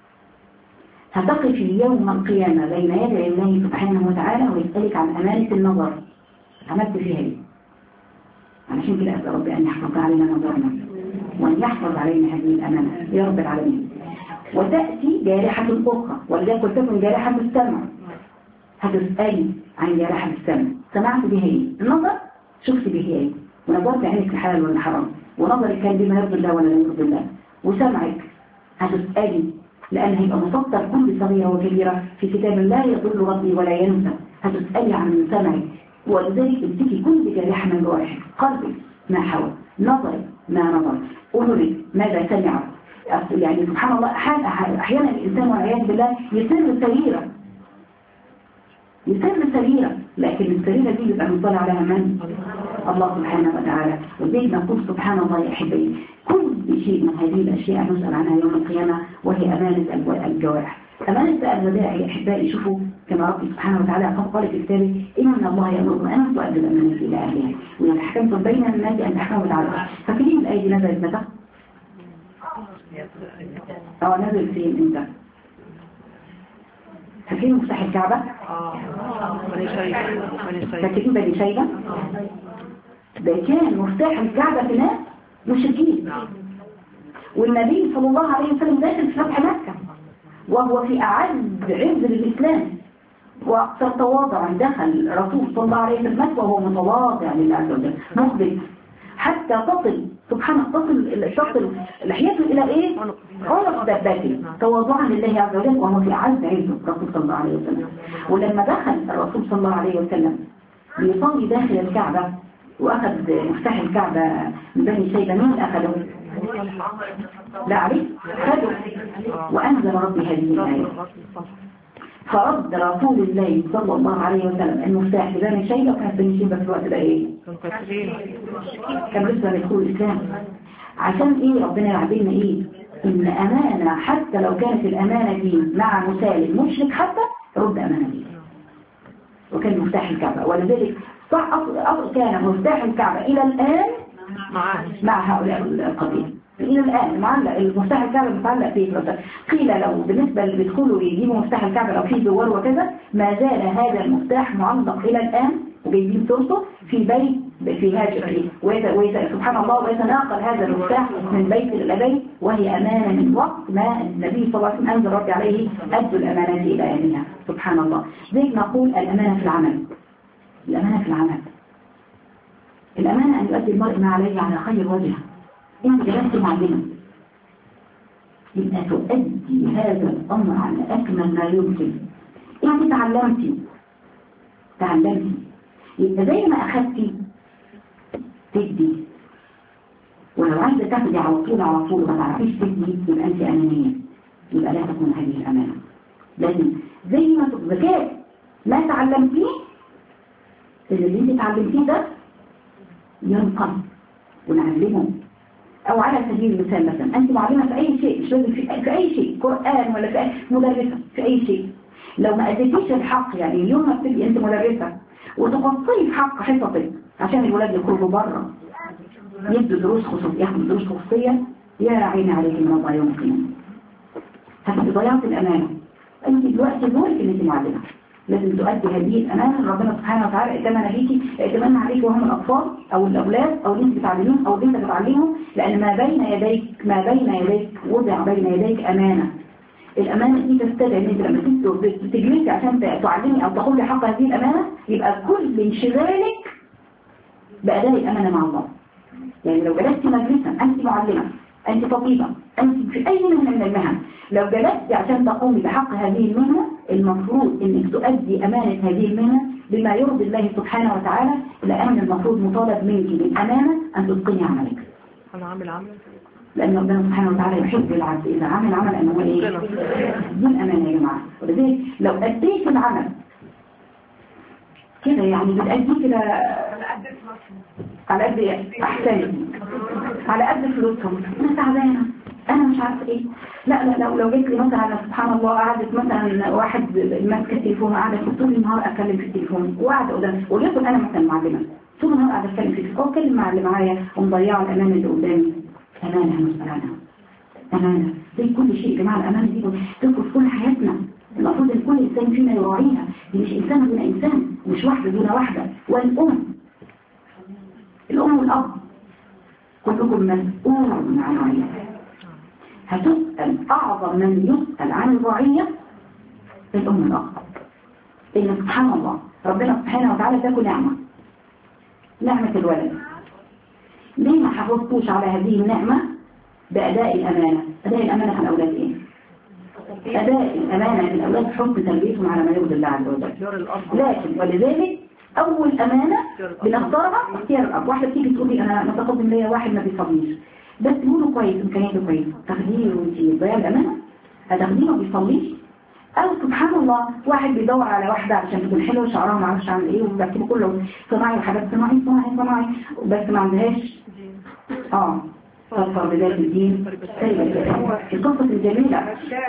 هتقفي يوم القيامة بين يدي الله سبحانه وتعالى ويسألك عن أمانة النظر، عملت فيها ايه؟ علشان كده أسأل ربي أن يحفظ علينا نظرنا وأن يحفظ علينا هذه الأمانة يا رب العالمين. وتأتي جارحة أخرى، ولذلك قلت لكم جارحة السمع، هتسألي عن جارحة السمع، سمعت بها ايه؟ النظر شفت بها ايه؟ ونظرت عينك في حلال ولا حرام، ونظرك كان بما يرضي الله ولا لا يرضي الله، وسمعك هتسألي لأن هيبقى مسطر كل صغيرة وكبيرة في كتاب لا يضل ربي ولا ينسى، هتسألي عن سمعك. ولذلك تمسكي كل جارحة من جوارحك، قلبك ما حوى، نظرك ما نظر، أذنك ماذا سمع. يعني سبحان الله أحيانا الإنسان والعياذ بالله يسر السريرة يسر السريرة، لكن السريرة دي يبقى مطلع عليها من؟ الله سبحانه وتعالى. وزي نقول سبحان الله يا أحبائي كل شيء من هذه الأشياء نسأل عنها يوم القيامة، وهي أمانة الجوارح. أمانة الوداع يا أحبائي، شوفوا كما ربي سبحانه وتعالى قال في كتابه إن الله يأمركم أن تؤدوا الأمانة إلى أهلها وإذا حكمتم بين الناس أن تحكموا بالعدل. فاكرين الآية دي نزلت متى؟ أو نزل فين أنت؟ فاكرين مفتاح الكعبة؟ فاكرين بني شيبة؟ ده كان مفتاح الكعبة في ناس مشركين، والنبي صلى الله عليه وسلم داخل في فتح مكة وهو في أعز عز للإسلام وأكثر تواضعا. دخل رسول صلى الله عليه وسلم مكة وهو متواضع لله عز وجل مخبت حتى تصل سبحانه تصل تصل لحيته إلى إيه؟ خلق دباته تواضعا لله عز وجل وهو في أعز عزه الرسول صلى الله عليه وسلم. ولما دخل الرسول صلى الله عليه وسلم ليصلي داخل الكعبة وأخذ مفتاح الكعبة من بني شيبة، مين أخذه؟ لا عليه خده، وأنزل ربي هذه الآية فرد رسول الله صلى الله عليه وسلم المفتاح لبني شيبة. وكانت بني شيبة في الوقت ده إيه؟ كان لسه بيدخلوا الإسلام. عشان إيه ربنا يعلمنا إيه؟ إن أمانة حتى لو كانت الأمانة دي مع مسالم مشرك حتى رد أمانة دي. وكان مفتاح الكعبة، ولذلك صح أصل كان مفتاح الكعبة إلى الآن مع هؤلاء القبيل إلى الآن معلق المفتاح الكعبة متعلق فيه. قيل لو بالنسبة اللي بيدخلوا يجيبوا مفتاح الكعبة لو فيه دوار وكذا ما زال هذا المفتاح معلق إلى الآن وبيجيب صورته في بيت في هاجر سبحان الله. ويتناقل هذا المفتاح من بيت إلى بيت وهي أمانة من وقت ما النبي صلى الله عليه وسلم أنزل ربي عليه أدوا الأمانات إلى أهلها سبحان الله. زي ما نقول الأمانة في العمل. الأمانة في العمل الأمانة أن يؤدي المرء ما عليه على خير وجه. انت جلست معلمة يبقى تؤدي هذا الأمر على أكمل ما يمكن. انت تعلمتي تعلمتي يبقى زي ما أخذتي تدي، ولو عايزة تاخدي على طول على طول ما تعرفيش تدي يبقى أنت أنانية، يبقى لا تكون هذه الأمانة. لازم زي ما تذكر ما تعلمتيه اللي انت تعلمتيه ده ينقل ونعلمه. أو على سبيل المثال مثلا أنت معلمة في أي شيء، مش لازم في, في أي شيء قرآن ولا في أي مدرسة في أي شيء، لو ما أديتيش الحق يعني اليوم ما بتبقي أنت مدرسة وتقصي في حق حصتك عشان الولاد يخرجوا بره يدوا دروس خصوصية ياخدوا دروس خصوصية، يا عيني عليك من الله يوم القيامة. هتبقي ضيعت الأمانة. أنت دلوقتي دورك إن أنت معلمة لازم تؤدي هذه الأمانة. ربنا سبحانه وتعالى ائتمن عليكي ائتمن عليك وهم الأطفال أو الأولاد أو اللي انت بتعلميهم أو اللي انت بتعلمهم، لأن ما بين يديك ما بين يديك وضع بين يديك أمانة. الأمانة دي تستدعي ان انت لما تجلسي عشان تعلمي أو تقولي حق هذه الأمانة يبقى كل انشغالك بأداء الأمانة مع الله. يعني لو جلست مجلسا أنت معلمة، أنت طبيبة، أنت في أي مهنة من المهن، لو جلست عشان تقومي بحق هذه المهنة المفروض أنك تؤدي أمانة هذه المهنة بما يرضي الله سبحانه وتعالى، لأن المفروض مطالب منك بالأمانة أن تتقني عملك. أنا عامل عمل لأن ربنا سبحانه وتعالى يحب العبد إذا عمل عمل أنه إيه؟ دي الأمانة يا جماعة. ولذلك لو أديت العمل كده يعني بتأدي كده على قد احساني على قد فلوسهم، انا تعبانه انا مش عارفه ايه، لا لا لو لو جيت لي مثلا سبحان الله قعدت مثلا واحد ماسك التليفون قاعده طول النهار اتكلم في التليفون وقاعده قدام، وليكن انا مثلا معلمه طول النهار قاعده اتكلم في التليفون اتكلم مع اللي معايا ومضيعه الامانه اللي قدامي. امانه هنسال عنها، امانه زي كل شيء يا جماعه. الامانه دي تدخل في كل حياتنا، المفروض ان كل انسان فينا يراعيها. دي مش انسان دون انسان، مش واحده دون واحده. والام الأم والأب كلكم مسؤول عن رعيته. هتسأل أعظم من يسأل عن الرعية الأم والأب. إن سبحان الله ربنا سبحانه وتعالى تكون نعمة نعمة الولد. ليه ما حافظتوش على هذه النعمة بأداء الأمانة؟ أداء الأمانة في الأولاد إيه؟ أداء الأمانة في الأولاد حب تربيتهم على ما يرضي الله عز وجل. لكن ولذلك أول أمانة بنختارها اختيار الأب. واحدة تيجي تقولي أنا متقدم ليا واحد ما بيصليش، بس تقوله كويس إمكانياته كويس، تاخديه وانتي ضيع الأمانة هتاخديه ما بيصليش. أو سبحان الله واحد بيدور على واحدة عشان تكون حلوة شعرها ما عرفش عامل إيه وبكتبه كله صناعي وحاجات صناعي صناعي صناعي بس ما عندهاش اه صفر بذات الدين. القصة الجميلة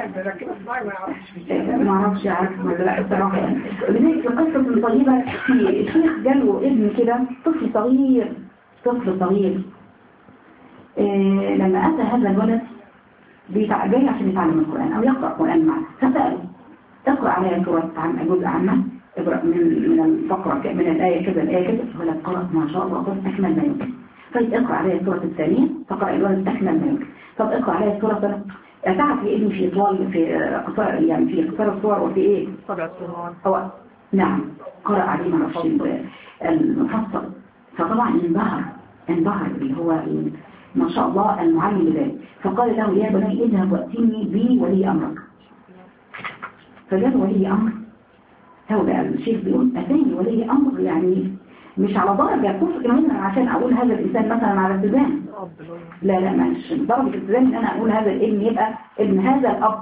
ما اعرفش عارف ولا لا الصراحة يعني. ولذلك القصة الطيبة في الشيخ جاله ابن كده طفل صغير طفل صغير إيه لما أتى هذا الولد جاي عشان يتعلم القرآن أو يقرأ القرآن معه، فسأله اقرأ عليها سورة عن جزء عنها اقرأ من من الفقرة من الآية كذا الآية كذا. الولد قرأ ما شاء الله قرأ أكمل ما يمكن. طيب اقرأ عليها السورة الثانية فقرأ الولد أكمل ما يمكن. طب اقرأ عليها السورة تعرف يا ابني في إطوال في قصار يعني في قصار الصور وفي إيه؟ سبع سورات. هو نعم قرأ عليه ما نفسه المفصل. فطبعا انبهر انبهر اللي هو ما شاء الله المعلم لذلك. فقال له يا بني اذهب واتيني بي ولي أمرك. فجاء ولي أمر. هو بقى الشيخ بيقول أتاني ولي أمر يعني مش على درجة كفر منها عشان أقول هذا الإنسان مثلا على التزام، لا لا مش درجة التزام إن أنا أقول هذا الابن يبقى ابن هذا الأب.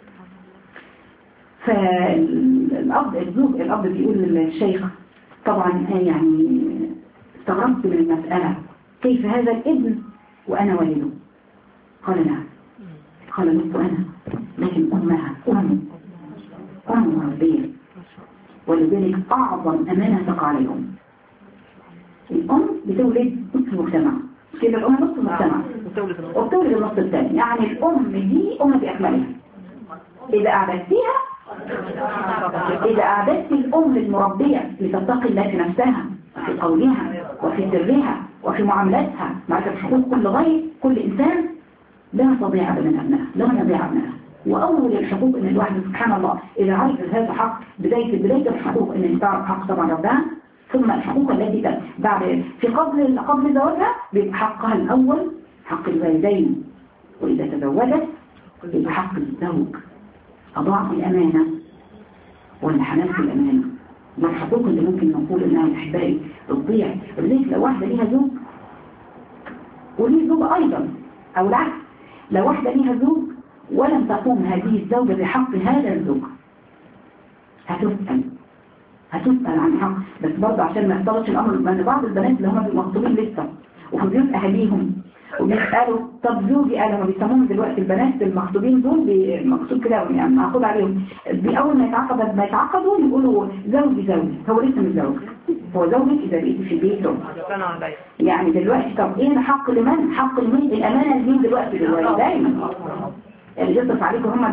فالأب الزوج الأب بيقول للشيخ طبعا يعني استغربت من المسألة كيف هذا الابن وأنا والده؟ قال نعم. قال لست أنا لكن أمها أم أم ربية. ولذلك أعظم أمانة تقع عليهم. الأم بتولد نصف المجتمع كده. الأم نصف المجتمع وبتولد النصف الثاني. يعني الأم دي أم بأكملها. إذا أعددتيها إذا أعددت الأم المربية لتتقي الله في نفسها وفي قولها وفي سرها وفي معاملاتها مع حقوق كل غير كل إنسان لا تضيع من أبنها لا يضيع أبنها. وأول الحقوق إن الواحد سبحان الله إذا عرف هذا حق بداية بداية الحقوق إن تعرف حق طبعا ربها، ثم الحقوق التي بعد في قبل قبل زواجها بيبقى حقها الأول حق الوالدين، وإذا تزوجت بيبقى حق الزوج. أضاعف الأمانة والحنان في الأمانة والحقوق اللي ممكن نقول إنها الأحبائي تضيع. ولذلك لو واحدة ليها زوج وليه زوج أيضا أو العكس، لو واحدة ليها زوج ولم تقوم هذه الزوجة بحق هذا الزوج هتسأل هتسأل عن حق. بس برضه عشان ما يحصلش الأمر لأن بعض البنات اللي هم مخطوبين لسه وفي بيوت أهاليهم وبيسألوا طب زوجي أنا ما بيسموهم دلوقتي البنات المخطوبين دول مقصود كده يعني معقود عليهم بأول ما يتعقد ما يتعقدوا يقولوا زوجي زوجي. هو لسه مش زوج، هو زوجك إذا بقيتي في بيته يعني دلوقتي. طب إيه الحق لمن؟ حق لمن؟ الأمانة لمين دلوقتي؟ للوالدين اللي يصرف عليكم هم دول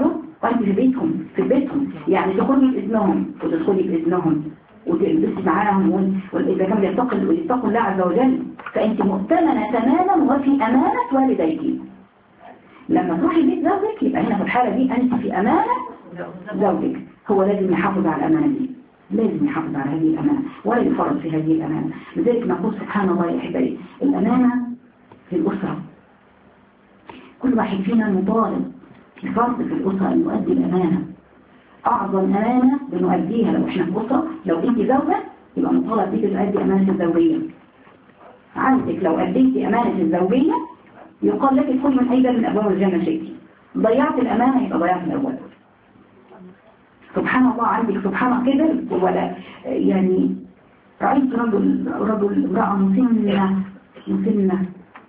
وانت في بيتهم في بيتهم يعني تدخلي بإذنهم وتدخلي بإذنهم وتلبسي معاهم وإذا كانوا يتقوا ويتقوا الله عز وجل فأنت مؤتمنة تماما وفي أمانة والديك. لما تروحي بيت زوجك يبقى هنا في الحالة دي أنت في أمانة زوجك، هو لازم يحافظ على الأمانة دي، لازم يحافظ على هذه الأمانة ولا يفرط في هذه الأمانة. لذلك نقول سبحان الله يا أحبائي الأمانة في الأسرة، كل واحد فينا مطالب الفرد في الأسرة أن يؤدي الأمانة. أعظم أمانة بنؤديها لو إحنا في أسرة، لو أنت زوجة يبقى مطالب بيك تؤدي أمانة الزوجية. عندك لو أديتي أمانة الزوجية يقال لك ادخلي من أي باب من أبواب الجنة شئتي. ضيعت الأمانة يبقى ضيعت الأول. سبحان الله عندك سبحان كده ولا يعني رأيت رجل رجل امرأة مسنة مسنة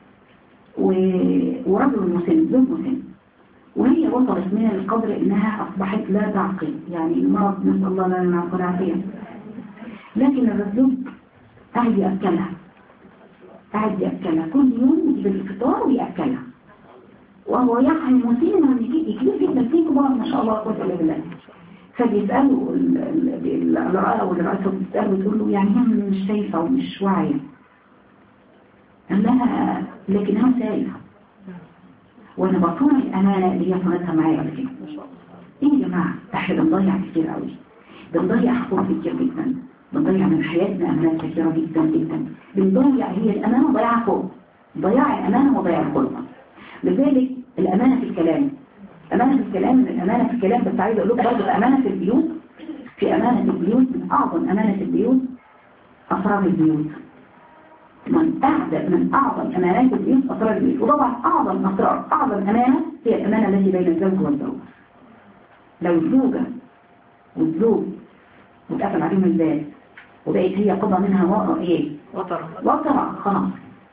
ورجل مسن زوج مسن، وهي وصلت من القدر انها اصبحت لا تعقل، يعني المرض نسأل الله لنا نعقل عافية. لكن الزوج قاعد يأكلها قاعد يأكلها كل يوم يجيب الفطار ويأكلها، وهو يعني مسن كبير جدا في كبار ما شاء الله قوة الا بالله. فبيسألوا الرأى والرأسة بتسألوا تقول له يعني هي مش شايفة ومش واعية، قال لها لكنها شايفة وانا بطول الأمانة اللي هي صنعتها معايا قبل كده. ايه يا جماعة احنا بنضيع كتير قوي، بنضيع حقوق كتير جدا، بنضيع من حياتنا أمانات كتيرة جدا جدا، بنضيع هي الأمانة وضيع حقوق، ضياع الأمانة وضيع الحقوق. لذلك الأمانة في الكلام، أمانة في الكلام من الأمانة في الكلام، بس عايز أقول لك برضه الأمانة في البيوت، في أمانة البيوت من أعظم أمانة البيوت أسرار البيوت، من أعظم من أعظم أمانات البيوت أسرار البيوت. وطبعا أعظم أسرار أعظم أمانة هي الأمانة التي بين الزوج والزوج. لو الزوجة والزوج وتقفل عليهم الباب وبقت هي قضى منها وقع إيه؟ وطرة وطرة خلاص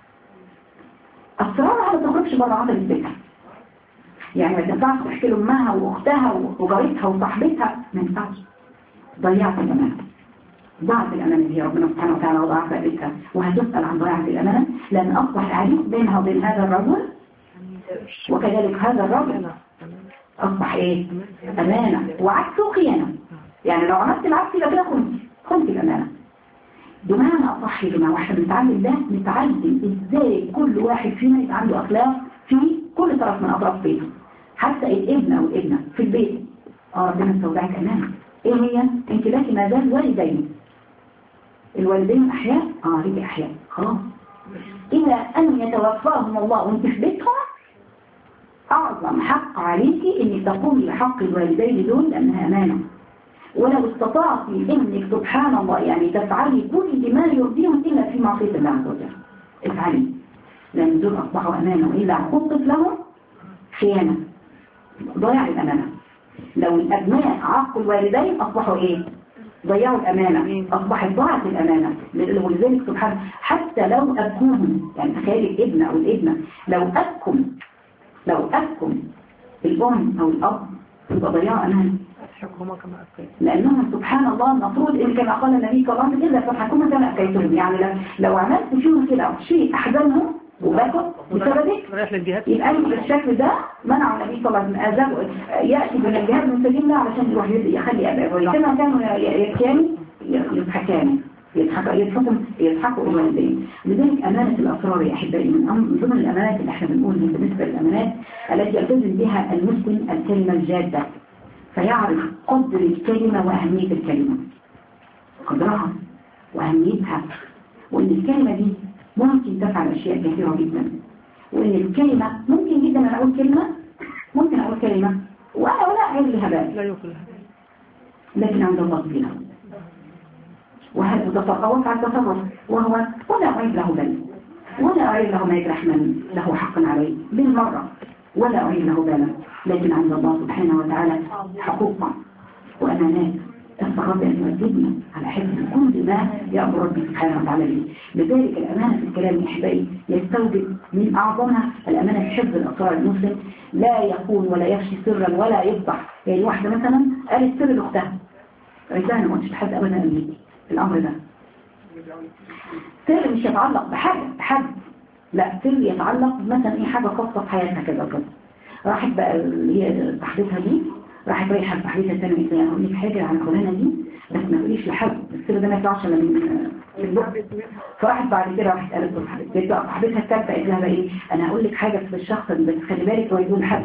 أسرارها ما تخرجش بره عقل بيتها، يعني ما تنفعش تحكي لأمها وأختها وجارتها وصاحبتها، ما ينفعش. ضيعت الأمانة، ضاعت الأمانة هي ربنا سبحانه وتعالى وضعها في بيتها، وهتسأل عن ضياعة الأمانة لأن أصبح عليك بينها وبين هذا الرجل، وكذلك هذا الرجل أصبح إيه؟ أمانة، وعكسه خيانة. يعني لو عملت العكس يبقى كده خنت خنت الأمانة. بمعنى أصح يا جماعة واحنا بنتعلم ده، نتعلم إزاي كل واحد فينا يبقى عنده أخلاق في كل طرف من أطراف بيته، حتى الابن أو الابنة في البيت. اه ربنا استودعك أمانة. إيه هي؟ أنت لك ما زال والدين، الوالدين أحياء؟ اه ليك أحياء خلاص. إلى أن يتوفاهم الله وأنت في بيتهم، أعظم حق عليك إنك تقومي بحق الوالدين دول لأنها أمانة. ولو استطعتي إنك سبحان الله يعني تفعلي كل ما يرضيهم إلا في معصية الله عز وجل، افعلي، لأن دول أصبحوا أمانة، وإلا عقوقت لهم خيانة، ضياع الأمانة. لو الأبناء عقوا الوالدين أصبحوا إيه؟ ضيعوا الأمانة، أصبحت ضاعت الأمانة. ولذلك سبحان حتى لو أبكوهم، يعني تخيلي الابن أو الابنة لو أبكم لو أبكم الأم أو الأب يبقى ضياع أمانة، لأنهم سبحان الله المفروض إن كما قال النبي صلى الله عليه وسلم إذا فتحكم كما أكيتهم، يعني لو عملت فيهم كده شيء أحزنهم وبكوا بسببك يبقى بالشكل ده منع النبي صلى الله عليه وسلم يأتي من الجهاد المستجيب له علشان يروح يخلي أبعه كما كانوا يكاني يضحكاني يضحكوا يضحكوا الوالدين. لذلك أمانة الأسرار يا أحبائي من ضمن الأمانات اللي احنا بنقول بالنسبة للأمانات التي يلتزم بها المسلم الكلمة الجادة، فيعرف قدر الكلمة وأهمية الكلمة، قدرها وأهميتها، وأن الكلمة دي ممكن تفعل أشياء كثيرة جدا، وأن الكلمة ممكن جدا أنا أقول كلمة ممكن أقول كلمة وأنا ولا أعيد لها بال، لكن عند الله فيها وهذا تصرف على التصرف وهو ولا أعيد له بال، ولا أعيد له ما يجرح من له حق عليه بالمرة، ولا أعيد له بالا. لكن عند الله سبحانه وتعالى حقوقا وأمانات الصحابة أن يوجدنا على حفظ كل ما يأمر ربي سبحانه وتعالى به. لذلك الأمانة في الكلام الإحبائي يستوجب من أعظمها الأمانة في حفظ الأسرار. المسلم لا يقول ولا يفشي سرا ولا يفضح. يعني واحدة مثلا قالت سر لأختها، قالت لها أنا ما قلتش لحد أبدا قال الأمر ده سر مش يتعلق بحاجة بحد، لا سر يتعلق مثلا ايه حاجة خاصة في حياتها كذا كذا. راحت بقى اللي هي صاحبتها دي راحت رايحه صاحبتها ثانيه قالت لي اقول لك حاجه عن فلانه دي بس ما تقوليش لحد السر ده ما يطلعش الا من البق. فراحت بعد كده راحت قالت لصاحبتها صاحبتها الثالثه قالت لها بقى ايه انا هقول لك حاجه في الشخص بس خلي بالك هو يقول حد.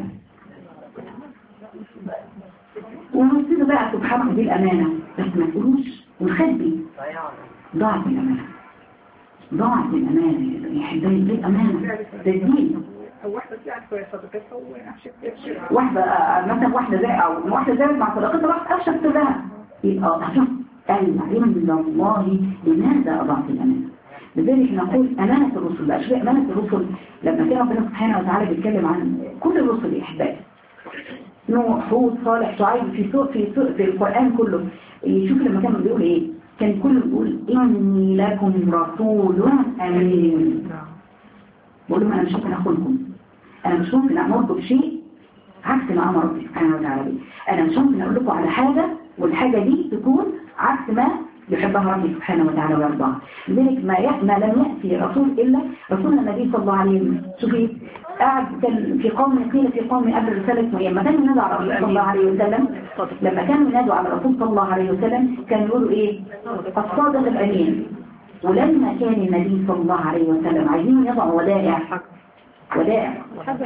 ونصير بقى سبحان الله دي الامانه بس ما تقولوش ونخبي. ضاعت الامانه ضاعت الامانه يا حبايبي دي الامانه ده الدين. واحدة زعلت في صديقتها وعشان واحدة مثلا واحدة زي أو واحدة زي مع صديقتها راحت أفشت لها يبقى أشوف العلم الله لماذا أضعت الأمانة. لذلك نقول أمانة الرسل أشياء أمانة الرسل لما كان ربنا سبحانه وتعالى بيتكلم عن كل الرسل يا أحبابي نوح هود صالح شعيب في سوء في سوء في القرآن كله يشوف لما كانوا بيقول إيه كان كله بيقول إني لكم رسول أمين. بقول لهم أنا مش ممكن أخونكم أنا مش ممكن أمركم بشيء عكس ما أمر ربي سبحانه وتعالى به. أنا مش ممكن أقول لكم على حاجة والحاجة دي تكون عكس ما يحبها ربي سبحانه وتعالى ويرضاها. لذلك ما, ي... ما لم يأتي رسول إلا رسول النبي صلى الله عليه وسلم. شوفي قاعد كان في قوم قيل في قوم قبل رسالة مريم لما كانوا ينادوا على الرسول صلى الله عليه وسلم لما كانوا ينادوا على الرسول صلى الله عليه وسلم كانوا يقولوا إيه الصادق الأمين. ولما كان النبي صلى الله عليه وسلم عايزين يضعوا ودائع ودائع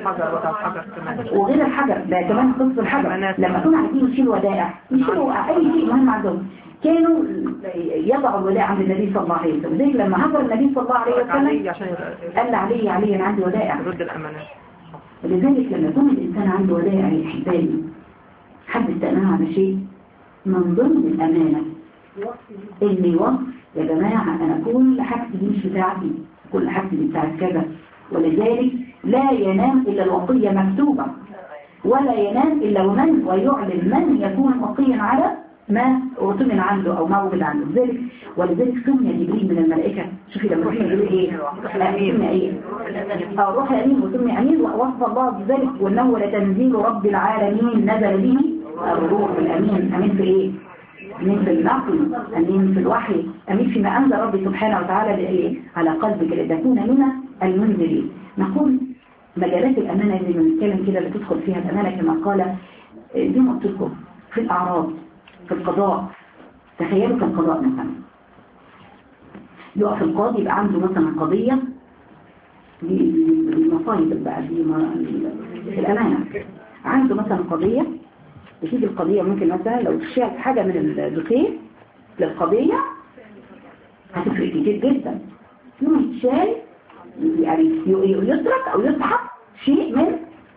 وغير الحجر ده كمان قصة الحجر لما كانوا عايزين يشيلوا ودائع يشيلوا أي شيء مهم عندهم كانوا يضعوا الودائع عند النبي صلى الله عليه وسلم. زي لما هجر النبي صلى الله عليه وسلم قال علي علي أنا عندي ودائع رد الأمانات. ولذلك لما يكون الإنسان عنده ودائع يا حبايبي حد استأمنه على شيء من ضمن الأمانة اللي وصف يا جماعة أنا كل حاجتي دي مش بتاعتي كل حاجتي دي بتاعت كذا. ولذلك لا ينام إلا الوصية مكتوبة ولا ينام إلا ومن ويعلم من يكون وصيا على ما أؤتمن عنده أو ما وجد عنده. ذلك ولذلك سمي جبريل من الملائكة. شوفي لما روحي جبريل إيه سمي إيه أو روح الأمين وسمي أمين ووصف الله بذلك وأنه لتنزيل رب العالمين نزل به الروح الأمين. أمين في إيه أمين في النقل أمين في الوحي أمين فيما أنزل ربي سبحانه وتعالى بإيه على قلبك لتكون من المنذرين. نقول مجالات الأمانة اللي بنتكلم كده اللي تدخل فيها الأمانة كما قال زي ما قلت لكم في الأعراض في القضاء. تخيلوا في القضاء مثلا يقف القاضي يبقى عنده مثلا قضية المصايب بقى دي الأمانة عنده مثلا قضية بتيجي القضية ممكن مثلا لو تشيل حاجة من الدوسيه للقضية هتفرق كتير جدا. يوم يتشال يعني يترك او يسحب شيء من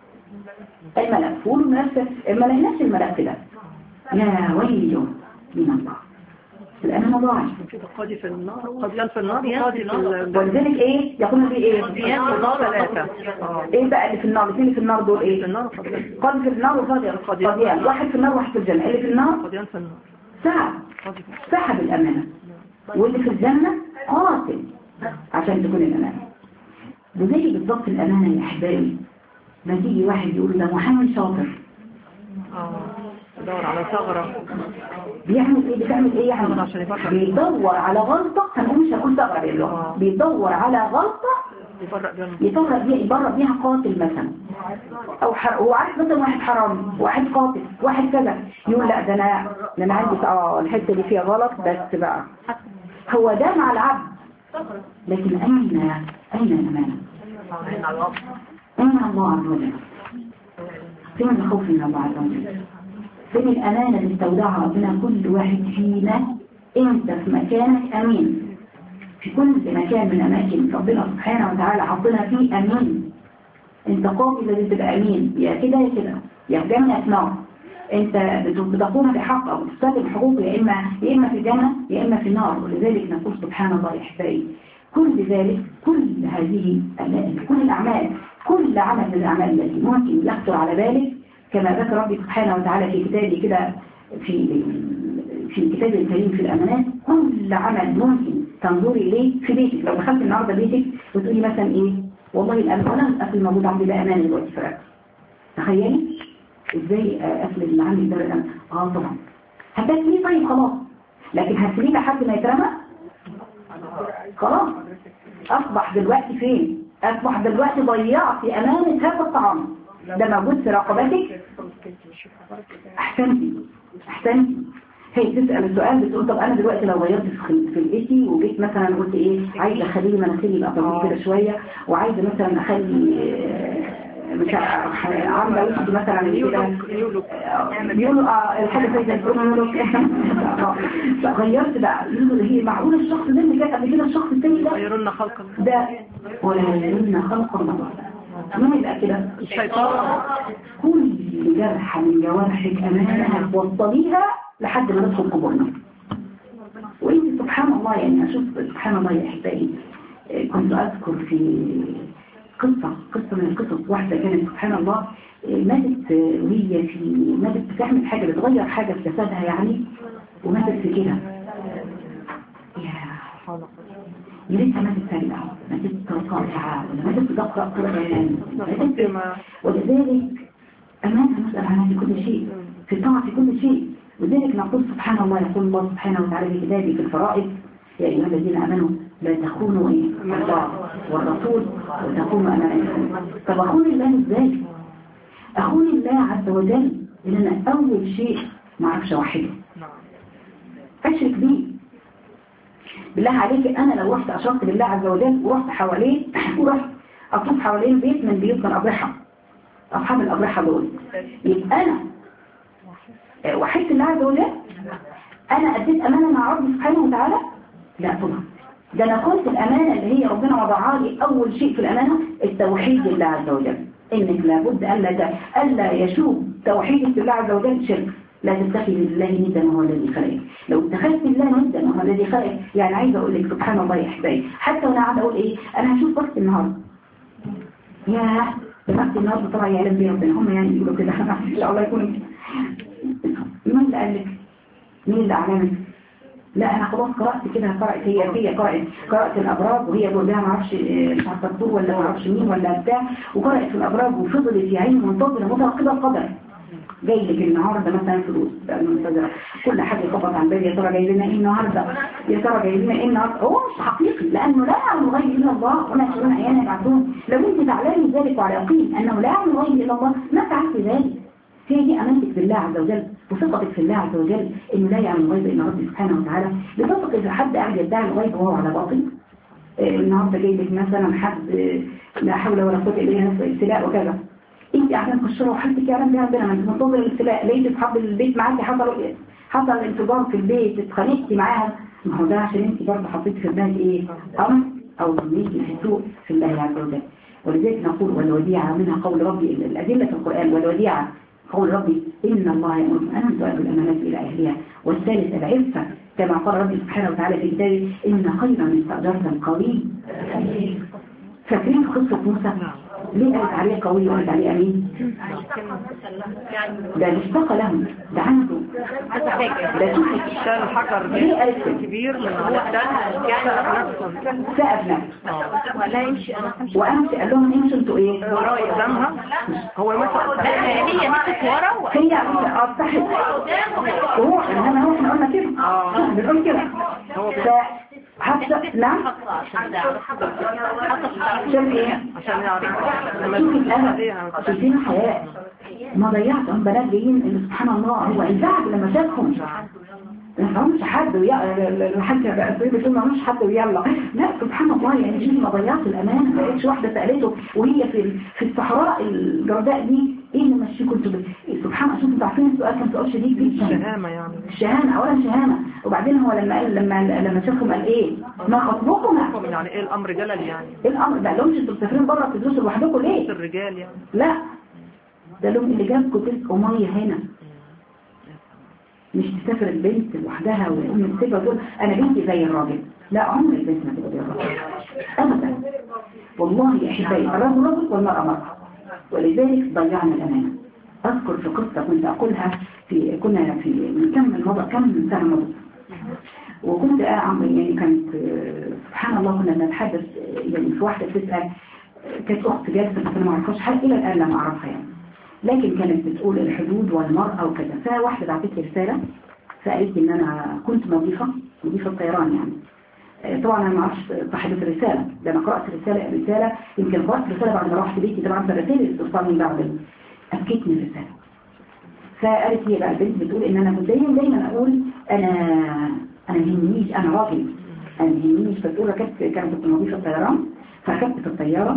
الملف والملف ما لقيناش الملف ده يا ويل من الله الأمانة ضاعت. قاضي في النار قاضيان في النار قاضي في النار. ولذلك ايه يقولون في ايه قاضيان في النار ثلاثة. ايه بقى اللي في النار الاثنين اللي في النار دول ايه في النار قاضي في النار وقاضي قاضيان واحد في النار واحد في الجنة. اللي في النار قاضيان في النار سحب سحب الأمانة واللي في الجنة قاتل عشان تكون الأمانة. وزي بالضبط الأمانة يا أحبابي ما تيجي واحد يقول ده محامي شاطر اه دور على ثغرة بيعمل ايه بتعمل ايه يعني بيدور على غلطة هنقول مش هنقول ثغرة بالله بيدور على غلطة يفرق بيها يبرر بيها قاتل مثلا او حر... هو عارف مثلا واحد حرام واحد قاتل واحد كذا يقول لا ده انا ده انا عندي اه الحته اللي فيها غلط بس بقى هو ده مع العبد. لكن اين اين الامانه اين الله عز وجل فين الخوف من الله عز وجل فين الامانه اللي استودعها ربنا كل واحد فينا. انت في مكانك امين في كل مكان من أماكن ربنا سبحانه وتعالى حطنا فيه أمين. انت قاضي لازم تبقى أمين يا كده يا كده يا في جنة يا في نار. انت بتقوم بحق أو بتستخدم حقوق يا إما يا إما في جنة يا إما في النار. ولذلك نقول سبحان الله يا أحبائي كل ذلك كل هذه كل الأعمال كل عمل من الأعمال التي ممكن يخطر على بالك كما ذكر ربي سبحانه وتعالى في كتابه كده في في كتاب الكريم في الأمانات كل عمل ممكن تنظري إليه في بيتك. لو دخلت النهارده بيتك وتقولي مثلا إيه والله الأمانة الأكل الموجود عندي ده أمانة دلوقتي فرق تخيلي إزاي أكل اللي عندي ده الأمانة آه طبعا هتاكليه طيب خلاص لكن هتسيبيه لحد ما يترمى خلاص أصبح دلوقتي فين أصبح دلوقتي ضيعتي أمانة هذا الطعام ده موجود في رقبتك احسنتي احسنتي. هي بتسأل السؤال بتقول طب انا دلوقتي لو غيرت في في الايتي وجيت مثلا قلت ايه عايزه اخلي مناخيري يبقى طويل كده شويه وعايزه مثلا اخلي مش عامله وش مثلا كده بيقولوا اه الحاجه زي ده بيقولوا غيرت بقى يقولوا هي معقول الشخص ده اللي كان قبل كده الشخص الثاني ده غيروا لنا خلقا ده ولا لنا خلق الله ما يبقى كده الشيطان. كل جرح من جوارحك امانه وصليها لحد ما ندخل قبورنا. وانت سبحان الله يعني اشوف سبحان الله يا احبائي كنت اذكر في قصة قصة من القصص واحدة كانت سبحان الله ماتت وهي في ماتت بتعمل حاجة بتغير حاجة في جسدها يعني وماتت في كده يا يا ريتها ماتت سريعة ماتت قاطعة ماتت بتقرأ قرآن ولذلك أمانة نسأل عنها في كل شيء في طاعة في كل شيء. وذلك نقول سبحان الله يقول الله سبحانه وتعالى في كتابه في الفرائض يا أيها الذين آمنوا لا تخونوا الله والرسول وتخونوا أمانتكم. طب أخون الله إزاي؟ أخون الله عز وجل إن أنا أول شيء ما أعرفش أوحده أشرك بيه. بالله عليك أنا لو رحت أشركت بالله عز وجل ورحت حواليه ورحت أطوف حوالين بيت من بيوت الأضرحة أصحاب الأضرحة دول يبقى أنا وحدت الله عز وجل أنا أديت أمانة مع ربي سبحانه وتعالى؟ لا طبعا. ده أنا قلت الأمانة اللي هي ربنا وضعها لي أول شيء في الأمانة التوحيد لله عز وجل. إنك لابد ألا ألا يشوب توحيدك لله عز وجل شرك. لا تتخذ لله ندا وهو الذي خلقك. لو اتخذت الله ندا وهو الذي خلقك يعني عايزة أقول لك سبحان الله يا حبايبي حتى وأنا قاعدة أقول إيه أنا هشوف وقت النهار يا وقت النهار طبعا يعلم بيه ربنا هم يعني يقولوا كده إن شاء الله يكون مين اللي قال لك مين اللي أعلمك لا انا خلاص قرأت كده قرأت هي هي قرأت قرأت الابراج وهي بقول لها ما اعرفش مش عارفه الدكتور ولا ما اعرفش مين ولا بتاع وقرأت في الابراج وفضلت يا عيني منتظره مترقبه القدر جاي لك النهارده مثلا فلوس منتظره كل حاجه خبط على الباب يا ترى جاي لنا ايه النهارده يا ترى جاي لنا ايه النهارده هو مش حقيقي لانه لا يعلم الغيب الا الله ولا يشعرون ايانا يبعثون. لو انت تعلمي ذلك وعلى يقين انه لا يعلم الغيب الا الله ما فعلت ذلك. هي دي أمانتك بالله عز وجل وثقتك في الله عز وجل إنه لا يعلم الغيب إلا ربي سبحانه وتعالى. لتثق إذا حد قاعد يدعي الغيب وهو على باطل النهارده جاي لك مثلا حد لا حول ولا قوة إلا بالله ابتلاء وكذا أنت قاعدة مكشرة وحالتك يعلم بها ربنا ما أنت منتظر الابتلاء لقيت أصحاب البيت معاكي حصل حصل انفجار في البيت اتخانقتي معاها ما هو ده عشان أنت برضه حطيتي في دماغك إيه أمر أو ظنيتي في سوء في الله عز وجل. ولذلك نقول والوديعة منها قول ربي الأدلة في القرآن والوديعة قول ربي إن الله يأمركم أن تؤدوا الأمانات إلى أهلها. والثالث العفة كما قال ربي سبحانه وتعالى في كتابه إن خيرا من استأجرت القوي. فاكرين قصة موسى ليه قالت عليه قوي وقالت عليه أمين؟ ده اشتاق لهم ده عنده ده شوفي شال حجر ليه قالت كبير من الثاني يعني نفسه سقف نفسه ولا يمشي انا وأمشي قال لهم امشوا انتوا ايه؟ ورا قدامها هو مثلا هي مشت ورا هي اه صحت هو انما هو احنا قلنا كده اه بنقول كده حتى نعم عشان ايه عشان يعرف شوفي الأمل شوفين حياة ما ضيعتهم بنات جايين اللي سبحان الله هو انزعج لما شافهم ما فهمش حد الحاجة بقى بتقول ما فهمش حد ويلا لا سبحان الله يعني جيني ما ضيعت الأمان ما لقيتش واحدة سألته وهي في في الصحراء الجرداء دي ايه اللي مشيكم انتوا سبحان الله انتوا عارفين السؤال كان سؤال شديد جدا الشهامة يعني الشهامة اولا شهامة وبعدين هو لما قال لما لما شافهم قال ايه ما خطبكم يعني ايه الامر جلل يعني ايه الامر ده لهمش انتوا مسافرين بره تدرسوا لوحدكم ليه الرجال يعني لا ده لهم اللي جابكم تلقوا ميه هنا مش تسافر البنت لوحدها والام تسيبها تقول انا بنتي زي الراجل لا عمر البنت ما تبقى زي الراجل ابدا والله يا احبائي الرجل رجل والمراه مرأة ولذلك ضيعنا الامانه. اذكر في قصه كنت اقولها في كنا في من كم مضى كم سنه مضت وكنت يعني كانت سبحان الله كنا نتحدث يعني في واحده بتسال كانت اخت جالسه انا ما اعرفهاش حتى الى الان لم اعرفها يعني لكن كانت بتقول الحدود والمرأة وكذا فواحدة بعتت لي رسالة سألت ان انا كنت مضيفة مضيفة طيران يعني طبعا انا ما اعرفش صاحبة الرسالة ده انا قرأت رسالة رسالة يمكن قرأت رسالة بعد ما روحت بيتي طبعا الرسالة اللي بتوصل من بعد اكدتني الرسالة فقالت هي بقى البنت بتقول ان انا كنت دايما دايما اقول انا انا مهمنيش انا راجل انا مهمنيش. فتقول ركبت كانت كنت مضيفه الطيران فركبت في الطياره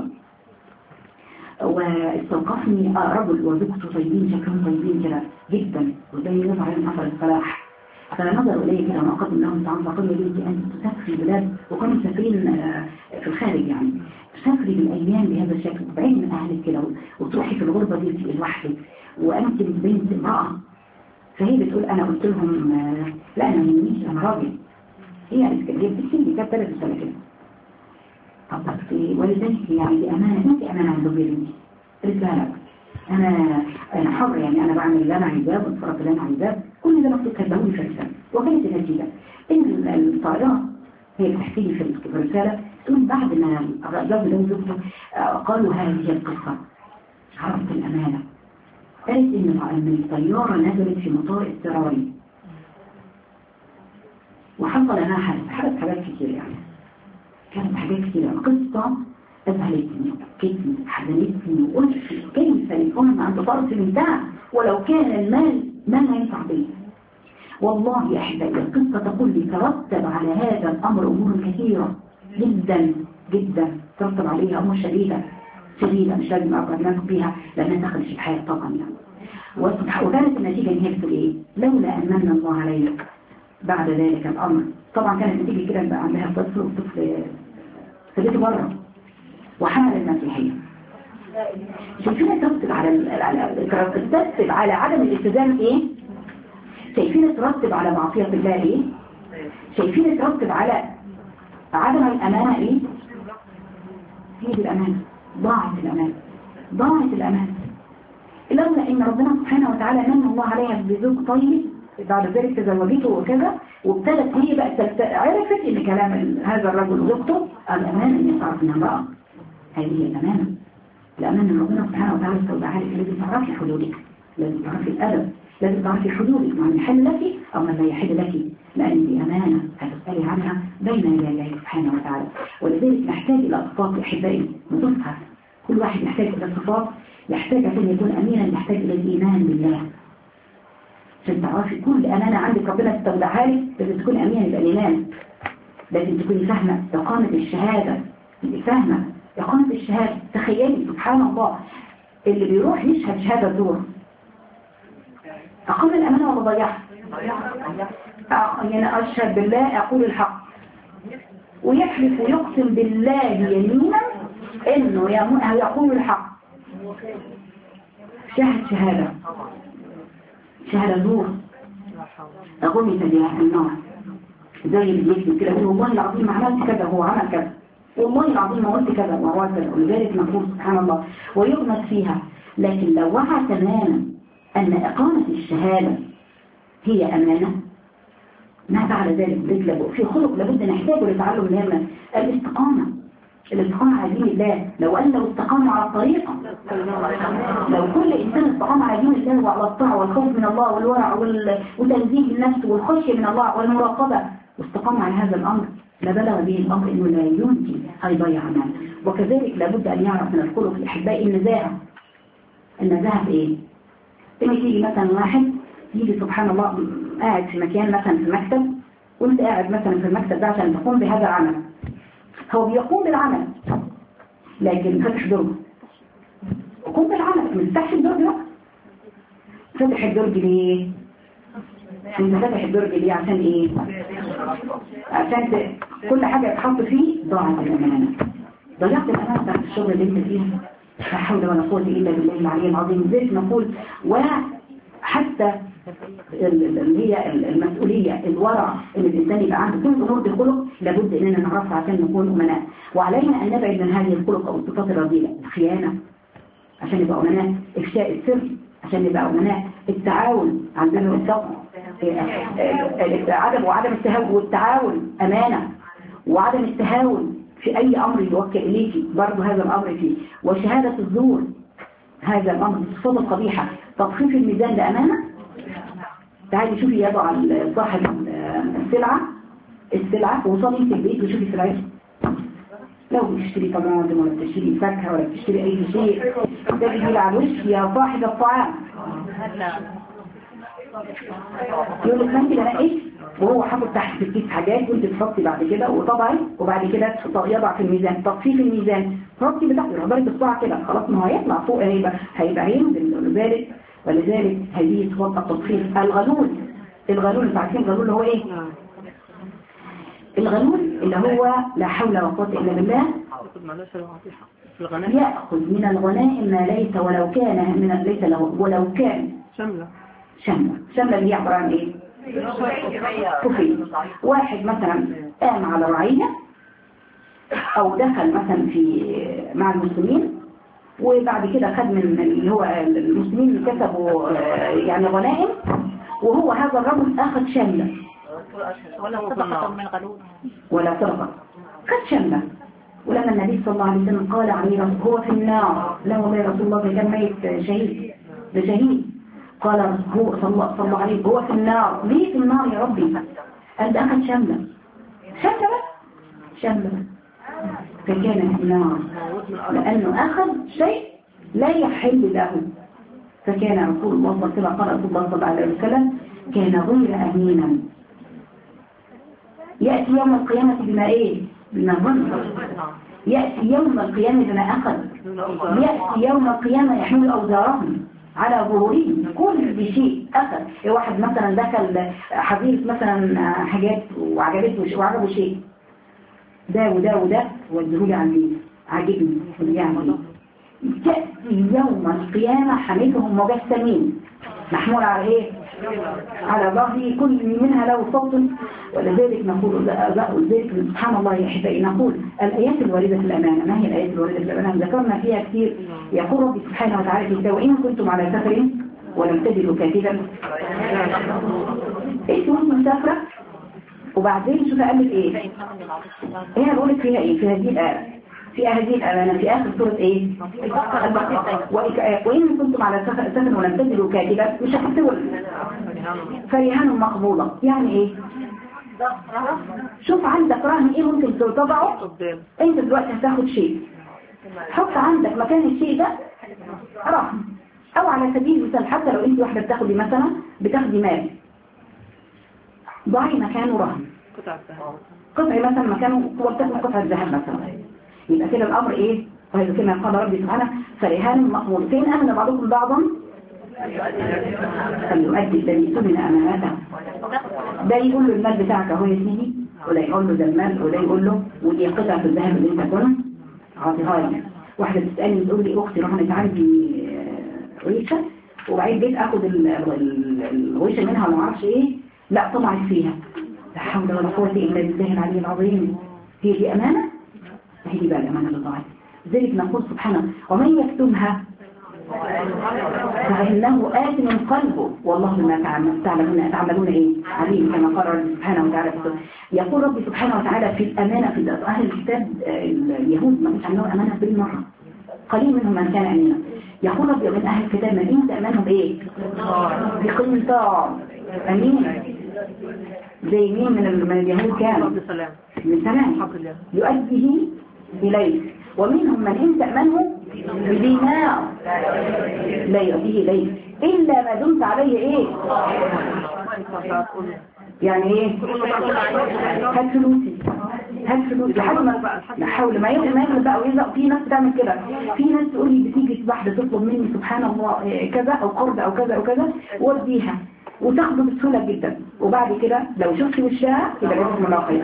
واستوقفني رجل وزوجته طيبين شكلهم طيبين كده جدا وزي يظهر عليهم اثر الصلاح. فنظروا الي كده وانا اقدم لهم طعام فقالوا لي بنتي انت تسافري بلاد وكانوا مسافرين في الخارج يعني تسافري بالايام بهذا الشكل بعيد من اهلك كده وتروحي في الغربه دي لوحدك وانت بنت امراه. فهي بتقول انا قلت لهم لا انا مهمنيش انا راجل. هي قالت كده هي بتسيبني كانت ثلاث سنه كده. طب ولذلك يعني دي امانه انت امانه عند بنتي. قلت لها لا انا انا حر يعني انا بعمل اللي انا عايزاه واتفرج اللي انا عايزاه كل ده مكتوب كتبوني في الرساله. وكانت النتيجه ان الطائره هي بتحكي لي في الرساله تقول بعد ما الرجال ده وزوجته قالوا هذه هي القصه عرفت الامانه. قالت ان الطياره نزلت في مطار اضطراري وحصل لها حدث حدث حاجات كتير يعني كانت حاجات كتير قصه أذهلتني بكتني حزنتني وقلت كيف يكون عند طرف منتهى ولو كان المال ما لا ينفع به. والله يا أحبائي القصة تقول لي ترتب على هذا الأمر أمور كثيرة جدا جدا ترتب عليها أمور شديدة شديدة مش لازم أقرأ بيها لأنها دخلت في الحياة طبعا يعني. وكانت النتيجة إن هي بتقول إيه لولا أن من الله علي بعد ذلك الأمر. طبعا كانت النتيجة كده بقى عندها طفل والطفل في بيته بره وحمل المسيحية. شايفين ترتب على ترتب على عدم الالتزام ايه؟ شايفين ترتب على معصية الله ايه؟ شايفين ترتب على عدم الأمانة ايه؟ هي دي الأمانة. ضاعت الأمانة ضاعت الأمانة لولا ان ربنا سبحانه وتعالى من الله عليها بزوج طيب بعد ذلك تزوجته وكذا وابتدت هي بقى عرفت ان كلام هذا الرجل وزوجته الأمانة ان تعرف انها بقى هذه هي الأمانة. الأمانة ان ربنا سبحانه وتعالى استودعها لك لازم تعرفي حدودك لازم تعرفي الأدب لازم تعرفي حدودك ما يحل لك أو ما لا يحل لك لأن دي أمانة هتسألي عنها بين يدي الله سبحانه وتعالى. ولذلك نحتاج إلى صفات أحبائي نصفها كل واحد يحتاج إلى صفات يحتاج عشان يكون أمينا يحتاج إلى الإيمان بالله عشان تعرفي كل أمانة عندك ربنا استودعها لك لازم تكون أمينة بالإيمان لازم تكوني فاهمة إقامة الشهادة فاهمة إقامة الشهادة. تخيلي سبحان الله اللي بيروح يشهد شهادة زور أقام الأمانة ولا ضيعها؟ يعني أشهد بالله أقول الحق ويحلف ويقسم بالله يمينا إنه يقول الحق شهد شهادة شهادة زور أقومي تبيها النار زي اللي بيكتب كده والله العظيم ما عملت كذا هو عمل كذا والله العظيم ما قلت كذا وهو كذا. ولذلك نقول سبحان الله ويغمس فيها. لكن لو وعى تماما أن إقامة الشهادة هي أمانة ما فعل ذلك ذلك في خلق لابد نحتاجه لتعلم الهمة الاستقامة. الاستقامة على دين الله لو أن لو استقاموا على الطريقة لو كل إنسان استقام على دين الله وعلى الطاعة والخوف من الله والورع وتنزيه النفس والخشية من الله والمراقبة واستقام على هذا الأمر لبلغ به الأمر إنه لا ينتي هيضيع مال. وكذلك لابد أن يعرف من الخلق الأحباء النزاهة. النزاهة في إيه؟ لما تيجي مثلا واحد يجي سبحان الله قاعد في مكان مثلا في مكتب وانت قاعد مثلا في المكتب ده عشان تقوم بهذا العمل هو بيقوم بالعمل لكن فتح درج وقوم بالعمل ما تفتحش الدرج لا فتح الدرج ليه؟ انت فتح الدرج ليه عشان ايه؟ عشان ت... كل حاجة تحط فيه ضاعت الأمانة ضيعت الأمانة بتاعت الشغل اللي انت فيها لا حول ولا قوة إلا بالله العلي العظيم. ذلك نقول وحتى اللي هي المسؤولية الورع اللي الإنسان يبقى عنده كل أمور الخلق لابد إننا نعرفها عشان نكون أمناء. وعلينا أن نبعد من هذه الخلق أو الصفات الرذيلة الخيانة عشان نبقى أمناء إفشاء السر عشان نبقى أمناء التعاون عندنا التقوى عدم وعدم التهاون والتعاون أمانة وعدم التهاون في أي أمر يوكل إليك برضو هذا الأمر فيه. وشهادة الزور هذا الأمر الصفات القبيحة. تضخيف الميزان ده أمانة. تعالي شوفي يضع صاحب السلعة السلعة وصلي في البيت وشوفي سلعته لو بتشتري طماطم ولا بتشتري فاكهة ولا بتشتري أي شيء ده بيجي على الوش يا صاحب الطعام يقول لك انت بنقش وهو حاطط تحت في الكيس حاجات وانت تحطي بعد كده وطبعي وبعد كده يضع في الميزان. طب في في الميزان حطي بتاعتي ربنا بالصبع كده خلاص ما هو هيطلع فوق هيبقى هيبقى عين. ولذلك ولذلك هذه صفات التطفيف. الغلول الغلول انتوا عارفين الغلول اللي هو ايه؟ الغلول اللي هو لا حول ولا قوه الا بالله يأخذ من الغنائم ما ليس ولو كان من ليس له ولو كان شملة شملة شملة اللي هي عبارة عن ايه؟ كفي. واحد مثلا قام على رعية او دخل مثلا في مع المسلمين وبعد كده خد من اللي هو المسلمين اللي كسبوا يعني غنائم وهو هذا الرجل اخذ شملة ولا صدقة من غلول ولا سرقة خد شملة. ولما النبي صلى الله عليه وسلم قال عليه هو في النار لا والله يا رسول الله ده كان ميت شهيد ده شهيد قال هو صلى الله, صلى الله عليه هو في النار. ليه في النار يا ربي؟ قال أخذ شملة شملة شملة فكان في النار لأنه أخذ شيء لا يحل له. فكان رسول الله صلى الله عليه وسلم قال رسول الله صلى الله عليه وسلم كان غير أمينا يأتي يوم القيامة بما إيه؟ بما ظن. يأتي يوم القيامة بما أخذ. يأتي يوم القيامة يحمل أوزارهم على ظهورهم كل شيء أخذ. واحد مثلا دخل حديث مثلا حاجات وعجبته وعجبه شيء ده وده وده ودهولي عندي عجبني يعني تأتي يوم القيامة حملهم مجسمين محمول على ايه؟ على ظهري كل منها له صوت. ولذلك نقول ذلك سبحان الله يا احبائي نقول الآيات الواردة في الأمانة. ما هي الآيات الواردة في الأمانة؟ ذكرنا فيها كثير. يقول ربي سبحانه وتعالى في الكتاب وإن كنتم على سفر ولم تجدوا كاتبا ايش مش مسافرة وبعدين شوف قال لك ايه؟ هنا بقول لك فيها ايه في هذه الآية في هذه الأمانة في آخر سورة إيه؟ وإن كنتم على سفر ولم تجدوا كاتبا مش هتكتبوا فرهان مقبولة. يعني إيه؟ شوف عندك رهن إيه ممكن تضعه. أنت دلوقتي هتاخد شيء حط عندك مكان الشيء ده رهن أو على سبيل المثال حتى لو أنت واحدة بتاخدي مثلا بتاخدي مال ضعي مكانه رهن قطعي مثلا مكانه وبتاخد قطعة ذهب مثلا. يبقى كده الأمر إيه؟ وهذا كما قال ربي سبحانه فرهان مقبول. فين أمن بعضكم بعضا فليؤدي الذي سمن أمانته. ده يقول له المال بتاعك اهو يا سيدي ولا يقول له ده المال ولا يقول له ودي قطعة الذهب اللي انت كنت عاطيها لي. واحدة بتسألني بتقول لي أختي رهنت عندي غويشة وبعدين جيت أخد الغويشة منها ولا معرفش إيه لا طمعت فيها. لا حول ولا قوة إلا بالله العلي العظيم. هي دي أمانة؟ هي بقى الأمانة للضعيف. ذلك نقول سبحانه ومن يكتمها فإنه آت من قلبه والله بما تعملون تعملون إيه عليم كما قال ربي سبحانه وتعالى. يقول ربي سبحانه وتعالى في الأمانة في أهل الكتاب اليهود ما كانش عندهم أمانة بالمرة قليل منهم من كان أمينا. يقول ربي من أهل الكتاب من إن تأمنهم بإيه بقنطار أمين زي مين من اليهود كان من سلام يؤديه إليه. ومنهم من إن تأمنه بدينار لا يؤديه إليه إلا ما دمت عليه إيه يعني إيه هات فلوسي هات فلوسي لحد ما نحاول ما يغلق ما يغلق بقى ويزق. في ناس تعمل كده. في ناس تقول لي بتيجي واحدة تطلب مني سبحان الله كذا أو قرض أو كذا أو كذا واديها وتاخده بسهولة جدا وبعد كده لو شفت وشها يبقى جابت ملاقية.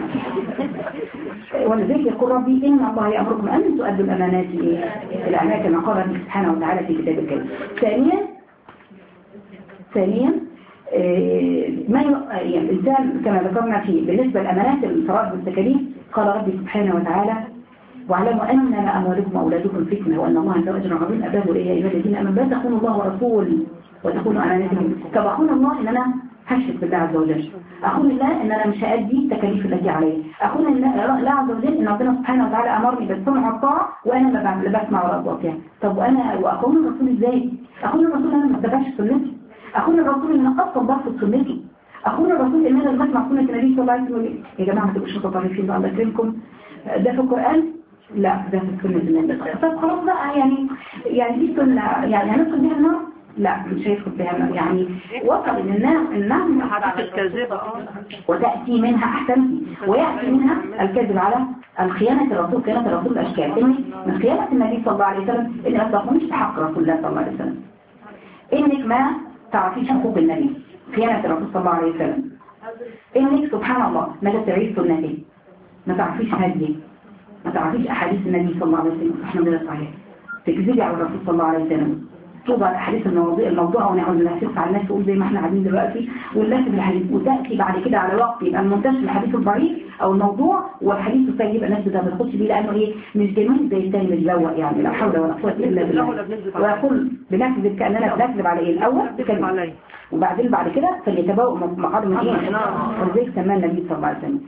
ولذلك يقول ربي إن الله يأمركم أن تؤدوا الأمانات إلى الأماكن كما قال ربي سبحانه وتعالى في كتاب الكريم. ثانيا ثانيا ما يعني الإنسان كما ذكرنا فيه بالنسبة للأمانات الفرائض والتكاليف قال ربي سبحانه وتعالى واعلموا أنما أموالكم وأولادكم فتنة وأن الله عنده أجر عظيم أباب إليه أيها الذين آمنوا لا تخونوا الله ورسوله وتخونوا أماناتكم. طب أخون الله إن أنا هشرك بالله عز وجل. أخون الله إن أنا مش هأدي التكاليف التي علي. أخون الله عز وجل إن ربنا سبحانه وتعالى أمرني بالسمع والطاعة وأنا ما بعمل بسمع ولا أطيع. طب وأنا وأخون الرسول إزاي؟ أخون الرسول أنا ما اتبعش سنتي. أخون الرسول إن أنا أصلا برفض سنتي. أخون الرسول إن أنا بسمع سنة النبي صلى الله عليه وسلم. يا جماعة ما تبقوش متطرفين بقى الله يكرمكم. ده في القرآن؟ لا ده في سنة النبي. طب خلاص بقى يعني يعني دي سنة يعني هندخل بيها النار؟ لا مش هيدخل فيها يعني وصل ان الناس النعم حدث الكاذبة اه وتأتي منها أحسن ويأتي منها الكذب على الخيانة الرسول خيانة الرسول الأشكال إن من خيانة النبي صلى الله عليه وسلم إن أصدقونيش بحق رسول الله صلى الله عليه وسلم إنك ما تعرفيش حقوق النبي خيانة الرسول صلى الله عليه وسلم إنك سبحان الله ما تتبعيش سنته ما تعرفيش هدي ما تعرفيش أحاديث النبي صلى الله عليه وسلم سبحان الله صحيح تكذبي على الرسول صلى الله عليه وسلم توضع الأحاديث الموضوع الموضوع ونعود نلفف على الناس تقول زي ما احنا قاعدين دلوقتي ونلفف الحديث وتأتي بعد كده على وقت يبقى المنتشر الحديث الضعيف أو الموضوع والحديث السيء يبقى الناس ده ما بتاخدش بيه لأنه إيه مش جميل زي الثاني بيزوق يعني لا حول ولا قوة إلا بالله ويقول بنكذب كأننا بنكذب على إيه الأول بكذب وبعدين بعد كده فليتبوأ مقعده من إيه ولذلك سماه النبي صلى الله عليه وسلم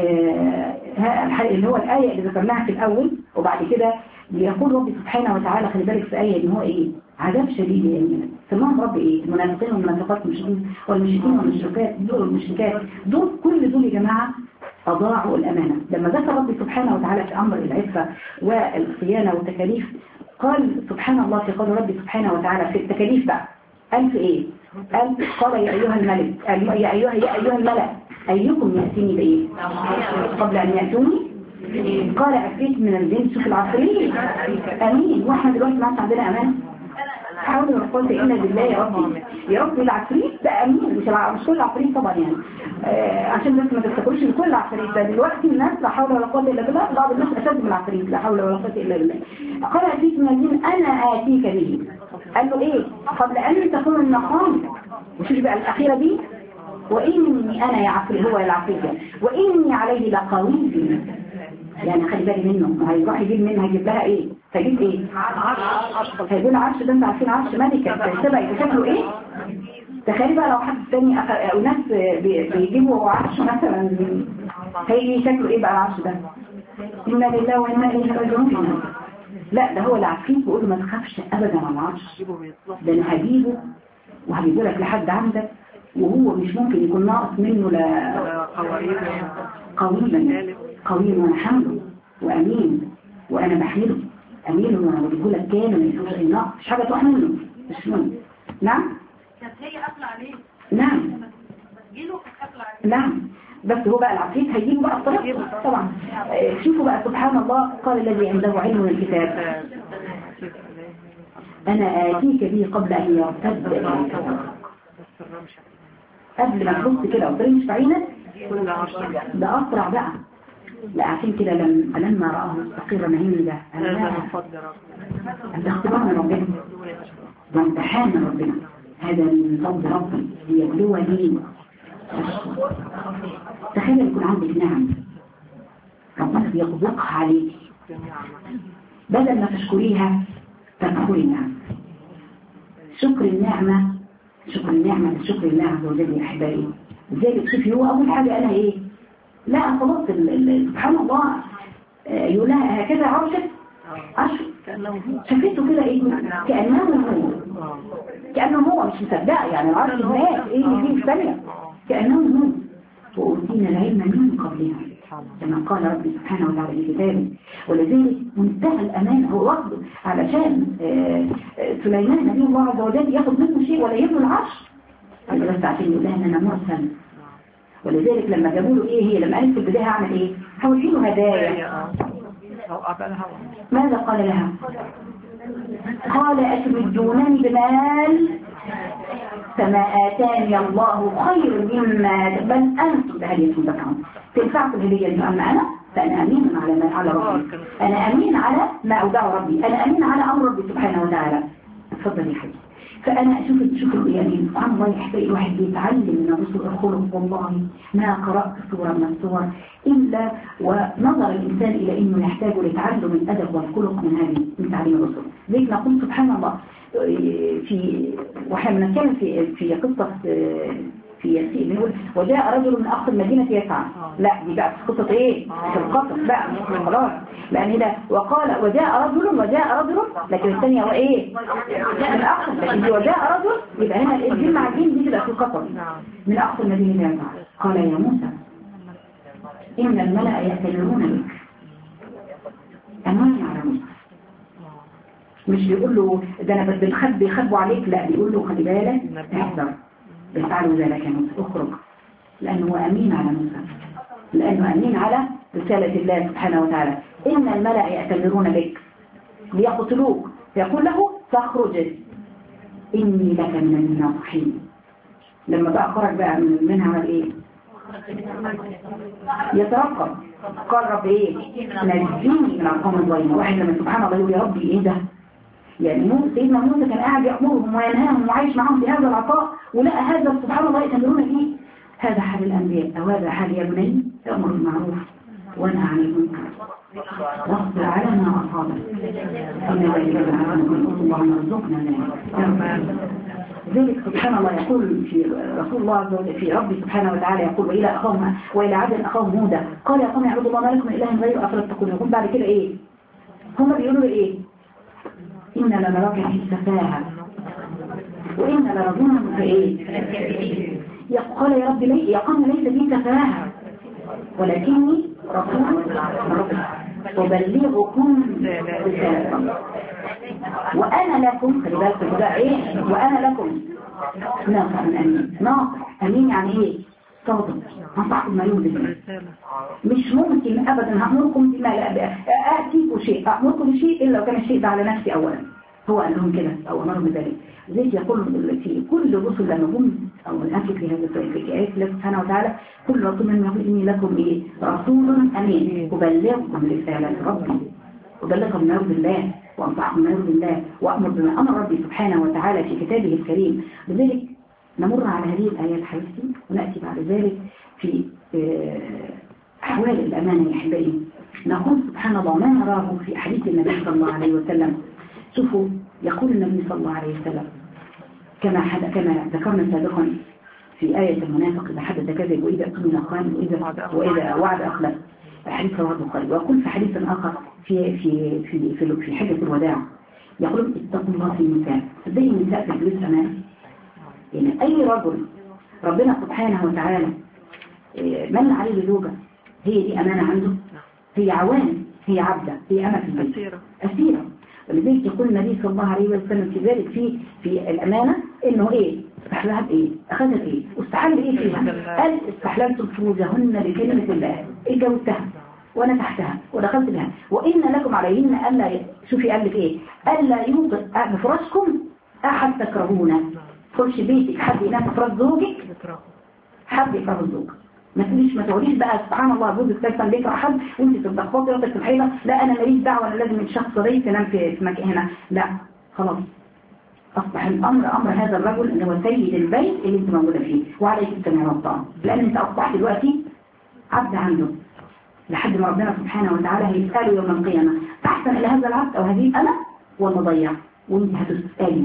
آه اللي هو الآية اللي ذكرناها في الأول وبعد كده يقول ربي سبحانه وتعالى خلي بالك في آية إن هو إيه عذاب شديد يعني سماهم رب إيه المنافقين والمنافقات والمشركين والمشركين والمشركات دول والمشركات دول كل دول يا جماعة أضاعوا الأمانة لما ذكر ربي سبحانه وتعالى في أمر العفة والصيانة والتكاليف قال سبحان الله في قول ربي سبحانه وتعالى في التكاليف بقى قال في إيه قال قال يا أيها الملك يا أيها يا أيها الملك أيكم يأتيني بإيه قبل أن يأتوني قال عفريت من الجن شوف العفريت أمين واحنا دلوقتي ما عادش عندنا أمان حاولوا نقول إلا بالله يا ربي يا ربي العفريت ده أمين مش مش كل العفريت طبعا يعني آه عشان بس ما تفتكروش ان كل العفريت ده دلوقتي الناس لا حول ولا قوة إلا بالله بعض الناس أشد من العفريت لا حول ولا قوة إلا بالله قال عفريت من الجن أنا آتيك به قال له إيه قبل أن تكون المقام وشوف بقى الأخيرة دي وإني أنا يا عفريت هو العفريت وإني عليه لقوي يعني خلي بالي منه هيروح يجيب منها هيجيب لها ايه هيجيب ايه عرش هيقول عرش ده انت عارفين عرش ملكة تبقى يبقى شكله ايه تخيل بقى لو حد تاني او ناس بيجيبوا عرش مثلا هيجي شكله ايه بقى العرش ده إنا لله وإنا إليه راجعون لا ده هو العفريت بيقول ما تخافش ابدا على العرش ده انا هجيبه وهجيبه لك لحد عندك وهو مش ممكن يكون ناقص منه لا قويا قوي وانا حمله وامين وانا بحمله امين وانا بقول لك كامل ما يسويش النقص مش حاجه تروح منه مش منه نعم كانت هي قافله عليه نعم تجيله كانت قافله عليه نعم بس هو بقى العفريت هيجيبه بقى الطريق طبعا شوفوا بقى سبحان الله قال الذي عنده علم من الكتاب انا اتيك به قبل ان يرتد اليك قبل ما تبص كده وترمش في عينك ده اسرع بقى لا عشان كده لما لما رآه مستقرا عنده ده اختبار من ربنا ده امتحان من ربنا هذا من فضل ربي ليبلوني تخيل يكون عندك نعم ربنا بيطبقها عليك بدل ما تشكريها تكفري النعم شكر النعمة شكر النعمة لشكر الله عز وجل يا أحبائي لذلك شوفي هو أول حاجة قالها إيه لا خلاص سبحان الله يقول لها هكذا عرشت عرش شفته كده ايه كأنه هو كأنه هو مش مصدق يعني العرش هناك ايه اللي فيه ثانية كأنه هو وأوتينا العلم من قبلها كما قال ربي سبحانه وتعالى في كتابه ولذلك منتهى الأمان هو واخده علشان سليمان نبي الله عز وجل ياخد منه شيء ولا يبني العرش بس عشان يقول لها أنا مرسل ولذلك لما جابوا له ايه هي لما قالت في البداية عمل ايه حاول له هدايا ماذا قال لها قال أتمدونني بمال فما آتاني الله خير مما بل أنتم بهديتم تفعلون تنفعكم الهدية دي أما أنا فأنا أمين على ما على ربي أنا أمين على ما أودع ربي أنا أمين على أمر ربي سبحانه وتعالى اتفضل يا حبيبي فأنا أشوف شوف يعني سبحان الله يحتاج الواحد بيتعلم من رسول الخلق والله ما قرأت سورة من السور إلا ونظر الإنسان إلى إنه يحتاج لتعلم الأدب والخلق من هذه من تعليم الرسول لذلك نقول سبحان الله في وحنا بنتكلم في في قصة في ياسين بنقول وجاء رجل من أقصى المدينة يسعى لا دي بقى في قصة إيه في القصص بقى خلاص لأن ده وقال وجاء رجل وجاء رجل لكن الثانية هو إيه من أقصى لكن دي وجاء رجل يبقى هنا الجن مع الجن دي تبقى في القصص من أقصى المدينة يسعى قال يا موسى إن الملأ يأتمرون بك أماني على موسى مش بيقول له ده انا بنخبي بيخبوا عليك، لا بيقول له خلي بالك احذر بيفعلوا ذلك يا موسى اخرج، لانه هو امين على موسى، لانه امين على رسالة الله سبحانه وتعالى. ان الملأ يأتمرون بك ليقتلوك، فيقول له فاخرج اني لك من الناصحين. لما بقى خرج بقى من منها عمل ايه؟ يترقب. قال رب ايه؟ نجيني من القوم الظالمين. واحد لما سبحان الله يقول يا ربي ايه ده؟ يعني موسى سيدنا موسى كان قاعد يأمرهم وينهاهم وعايش معهم بهذا العطاء، ولقى هذا سبحان الله يتمرون فيه. هذا حال الأنبياء، أو هذا حال يا بني تأمر بالمعروف وانهى عن المنكر واصبر على ما أصابك إن ذلك العالم اللهم ارزقنا ذلك. ذلك سبحان الله يقول في رسول الله عز وجل في ربي سبحانه وتعالى يقول وإلى أخاهم وإلى عاد أخاهم هودا قال يا قوم اعبدوا الله ما لكم من إله غيره أفلا تتقون. يقول بعد كده إيه؟ هم بيقولوا إيه؟ إن لنراك في سفاهة وإن لنظنك في إيه؟ قال يا رب لي يا قوم ليس في سفاهة ولكني رسول أبلغكم رسالة وأنا لكم خلي بالكم ده إيه؟ وأنا لكم ناصح أمين. ناصح أمين يعني إيه؟ صادق أنصحكم ما يوجد. مش ممكن أبدا هأمركم بما لا أأتيكم شيء أأمركم بشيء إلا لو كان الشيء ده على نفسي أولا. هو قال لهم كده أو أمرهم بذلك. زي يقول في كل رسل لما هم أو الأكل في هذا في آيات الله سبحانه وتعالى كل رسول منهم يقول إني لكم إيه؟ رسول أمين أبلغكم رسالة ربي أبلغكم ما يرضي الله وأنصحكم ما يرضي الله وأمر بما أمر ربي سبحانه وتعالى في كتابه الكريم. لذلك نمر على هذه الآيات حديثي ونأتي بعد ذلك في أحوال الأمانة يا أحبائي. نقول سبحان الله ما نراه في حديث النبي صلى الله عليه وسلم. شوفوا يقول النبي صلى الله عليه وسلم كما حد كما ذكرنا سابقا في آية المنافق إذا حدث كذب وإذا أكلنا خان وإذا وإذا وعد أخلف حديث رواه البخاري. ويقول في حديث آخر في في في في, في حجة الوداع يقول اتقوا الله في النساء. زي النساء في الجلوس أمانة. يعني أي رجل ربنا سبحانه وتعالى من عليه زوجة هي دي أمانة عنده، هي عوان، هي عبدة، هي أمة في البيت أسيرة. ولذلك يقول النبي صلى الله عليه وسلم في ذلك في في الأمانة إنه إيه؟ استحلها بإيه؟ أخذت إيه؟ واستحل بإيه فيها؟ قال استحللت فروجهن بكلمة الله اتجوزتها وأنا تحتها ودخلت بها وإن لكم عليهن ألا شوفي قال لك إيه؟ ألا يوقف بفراشكم أحد تكرهونه. تخش بيتك حد ينام في فراش زوجك حد يكره الزوج. ما تقوليش ما تقوليش بقى سبحان الله جوزك سلسل بيكره حد وانت تتلخبطي وانت في الحيله لا انا ماليش دعوه انا لازم الشخص ده ينام في مكان هنا. لا خلاص اصبح الامر امر هذا الرجل اللي هو سيد البيت اللي انت موجوده فيه وعليك السمع والطاعه لان انت اصبحت دلوقتي عبد عنده لحد ما ربنا سبحانه وتعالى هيساله يوم القيامه احسن الى هذا العبد او هذه انا ولا ضيع وانت هتسالي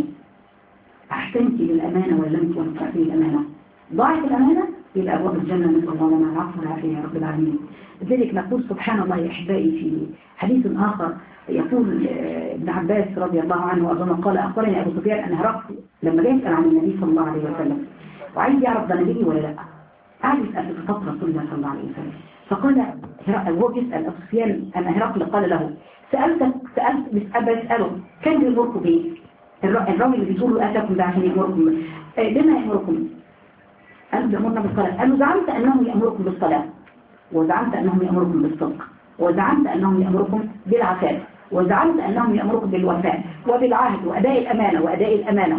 احسنتي للامانه ولا لم توفقي للامانه. ضاعت الامانه إلى أبواب الجنة نسأل الله لنا العفو والعافية يا رب العالمين. لذلك نقول سبحان الله يا أحبائي في حديث آخر يقول ابن عباس رضي الله عنه وأظن قال أخبرني أبو سفيان أن هرقل لما جاء يسأل عن النبي صلى الله عليه وسلم وعايز يعرف ده نبي ولا لا قاعد يسأل في خطة رسول الله صلى الله عليه وسلم فقال هو بيسأل أبو سفيان أن هرقل قال له سألتك سألت بسأله كان بيأمركم بإيه؟ الراجل اللي بيقول له أتاكم ده عشان يأمركم بما يأمركم قال بيأمرنا بالصلاة. قال له زعمت أنهم يأمركم بالصلاة وزعمت أنهم يأمركم بالصدق وزعمت أنهم يأمركم بالعفاف وزعمت أنهم يأمركم بالوفاء وبالعهد وأداء الأمانة وأداء الأمانة.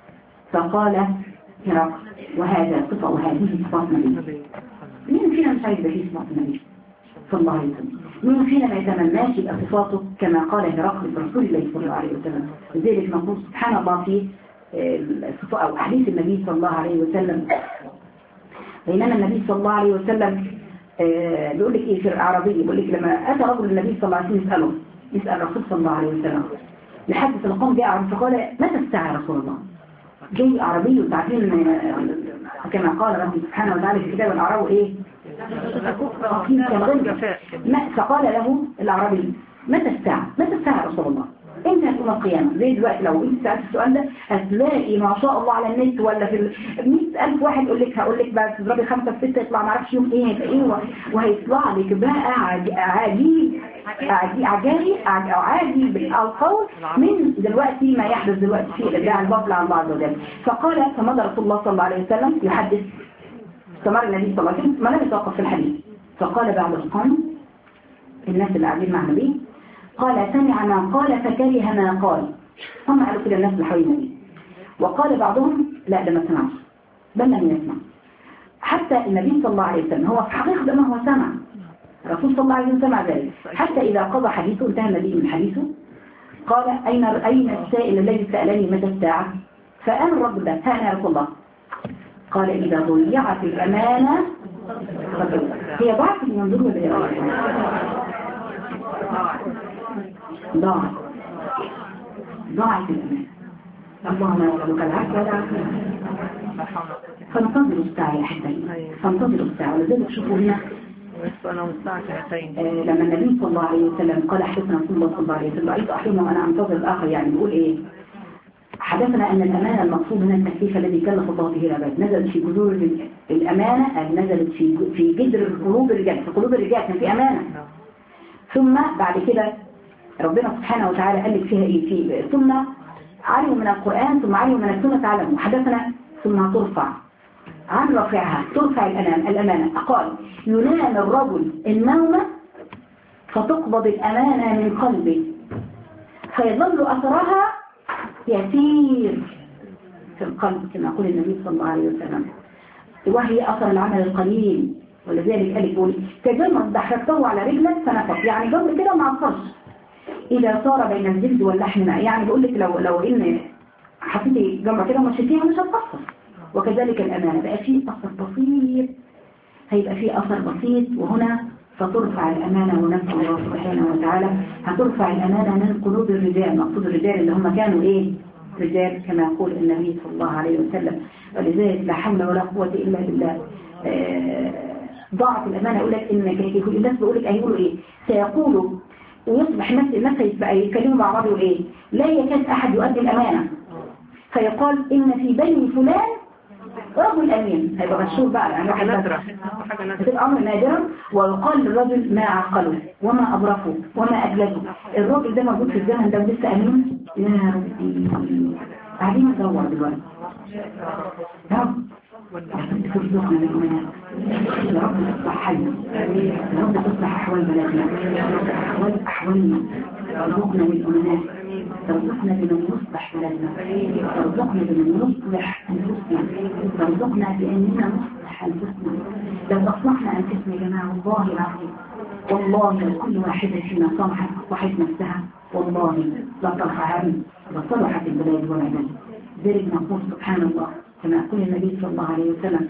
فقال هرقل وهذا صفة وهذه صفات النبي. مين فينا مش عايز فيه صفات النبي صلى الله عليه وسلم؟ مين فينا ما يتمناش يبقى صفاته كما قال هرقل برسول الله صلى الله عليه وسلم؟ لذلك نقول سبحان الله في الصفة أو حديث النبي صلى الله عليه وسلم بينما النبي صلى الله عليه وسلم بيقول لك ايه في العربية بيقول لك لما أتى رجل النبي صلى الله عليه وسلم يسأله يسأل الرسول صلى الله عليه وسلم لحدث القوم جاء عربي فقال متى الساعة يا رسول الله؟ جاي عربي وتعرفين كما قال ربي سبحانه وتعالى في كتاب الأعراب ايه؟ فقال له العربي متى الساعة؟ متى الساعة يا رسول الله؟ انت هتقوم القيامة زي دلوقتي لو انت سألت السؤال ده هتلاقي ما شاء الله على النت ولا في مئة ألف واحد يقول لك هقول لك بقى تضربي خمسة في ستة يطلع معرفش يوم ايه هيبقى ايه وهيطلع لك بقى عجيب عجائب عجيب القول من دلوقتي ما يحدث دلوقتي في الابداع الباطل عن بعض وجل. فقال فمضى رسول الله صلى الله عليه وسلم يحدث استمر النبي صلى الله عليه وسلم ما لم يتوقف في الحديث. فقال بعض القوم الناس اللي قاعدين مع النبي قال سمع ما قال فكره ما قال. هم قالوا كده الناس اللي حوالين النبي. وقال بعضهم لا ده ما سمعش بل لم يسمع. حتى النبي صلى الله عليه وسلم هو في حقيقة ده ما هو سمع الرسول صلى الله عليه وسلم سمع ذلك. حتى إذا قضى حديثه انتهى النبي من حديثه قال أين أين السائل الذي سألني متى الساعة؟ فأنا الرب ده ها يا رسول الله. قال إذا ضيعت الأمانة هي ضعف المنظور ولا هي ضاعت ضاعت الأمانة. اللهم نسألك العفو والعافية. فانتظروا الساعة يا حبايبي فانتظروا الساعة. ولذلك شوفوا هنا آه لما النبي صلى الله عليه وسلم قال حدثنا رسول الله صلى الله عليه وسلم رأيت أحيانا وأنا أنتظر الآخر يعني بيقول إيه حدثنا أن الأمانة المقصود هنا التكليف الذي كلف الله به العباد نزلت في جذور الأمانة نزلت في في جذر قلوب الرجال في قلوب الرجال كان في أمانة. ثم بعد كده ربنا سبحانه وتعالى قال لك فيها إيه في ثم علموا من القرآن ثم علموا من السنة تعلموا. حدثنا ثم ترفع عن رفعها ترفع الأمانة الأمانة قال ينام الرجل النوم فتقبض الأمانة من قلبه فيظل أثرها يسير في القلب كما يقول النبي صلى الله عليه وسلم وهي أثر العمل القليل. ولذلك قال يقول تجمد دحرجته على رجلك فنفط يعني جنب كده ما عصرش إذا صار بين الجلد واللحم يعني بقول لك لو لو إن حطيتي جنب كده ومشيتيها مش هتأثر. وكذلك الأمانة بقى فيه أثر بسيط هيبقى فيه أثر بسيط. وهنا فترفع الأمانة ونفس الله سبحانه وتعالى هترفع الأمانة من قلوب الرجال. مقصود الرجال اللي هم كانوا إيه رجال كما يقول النبي صلى الله عليه وسلم. ولذلك لا حول ولا قوة إلا بالله. ضاعت الأمانة يقول لك إن الناس بيقول لك هيقولوا إيه سيقولوا ويصبح الناس الناس يبقى يتكلموا مع بعض يقول إيه لا يكاد أحد يؤدي الأمانة فيقال إن في بني فلان رجل أمين هيبقى مشهور بقى يعني حاجة نادرة هتبقى أمر نادرا. ويقال للرجل ما عقله وما أبرفه وما أجلده. الراجل ده موجود في الزمن ده ولسه أمين يا ربي قاعدين ندور دلوقتي يا رب ترزقنا بالأمانات يا رب تصلح حالنا يا رب تصلح أحوال بلادنا أحوال أحوالنا ترزقنا بالأمانات ترزقنا بمن يصلح بلدنا ترزقنا بمن يصلح أنفسنا ترزقنا بأننا نصلح أنفسنا. لو أصلحنا أنفسنا يا جماعة والله العظيم والله كل واحدة فينا صلحت صحت نفسها والله لا ترفع هم لصلحت البلاد والعباد. ذلك نقول سبحان الله كما يقول النبي صلى الله عليه وسلم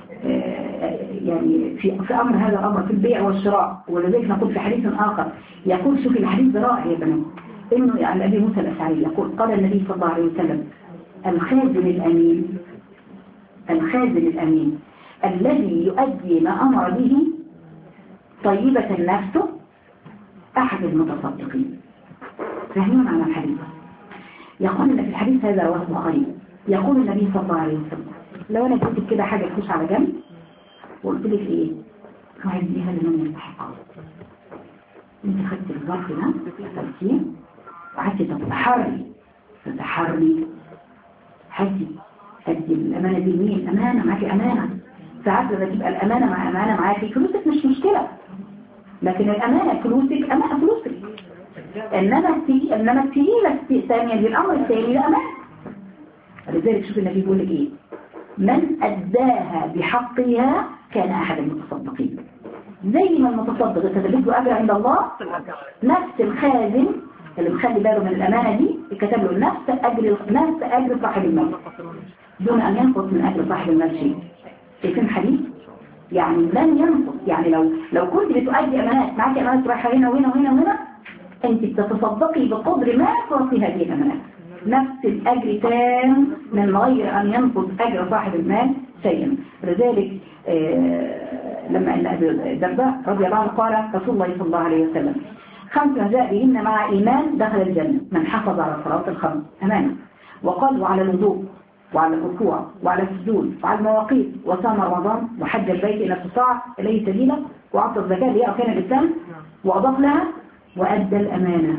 يعني في في أمر هذا الأمر في البيع والشراء. ولذلك نقول في حديث آخر يقول شوف الحديث رائع يا بنات إنه يعني أبي موسى الأشعري يقول قال النبي صلى الله عليه وسلم الخازن الأمين الخازن الأمين الذي يؤدي ما أمر به طيبة النفس أحد المتصدقين. فهمون على الحديث يقول إن في الحديث هذا رواه البخاري يقول النبي صلى الله عليه وسلم لو أنا قلت كده حاجة تخش على جنب وقلت لك إيه وعايز ليها لمن يستحقها انت خدت الظرف ده ترتيب وحتى تتحري تتحري حتى هدي الأمانة دي مين أمانة معاكي أمانة. ساعات لما تبقى الأمانة مع أمانة معاكي فلوسك مش مشكلة لكن الأمانة فلوسك أمانة فلوسك إنما التي إنما التقيلة الثانية للأمر الثاني لا أمانة. لذلك شوف النبي بيقول لك إيه من أداها بحقها كان أحد المتصدقين. زي ما المتصدق يتدلج له أجر عند الله نفس الخازن اللي مخلي باله من الأمانة دي يكتب له نفس أجر نفس أجر صاحب المال دون أن ينقص من أجر صاحب المال شيء. شايفين الحديث يعني لن ينقص. يعني لو لو كنت بتؤدي أمانات معاكي أمانات رايحة هنا وهنا وهنا وهنا أنت بتتصدقي بقدر ما تعطي هذه الأمانات نفس الأجر تام من غير أن ينقص أجر صاحب المال شيئا. لذلك آه لما أن أبي الدرداء رضي الله عنه قال رسول الله صلى الله عليه وسلم خمس جاء بهن مع إيمان دخل الجنة من حافظ على الصلوات الخمس أمانة. وقال وعلى الوضوء وعلى الركوع وعلى السجود وعلى المواقيت وصام رمضان وحج البيت إلى استطاع إليه سبيلا وأعطى الزكاة اللي هي أركان الإسلام وأضاف لها وأدى الأمانة.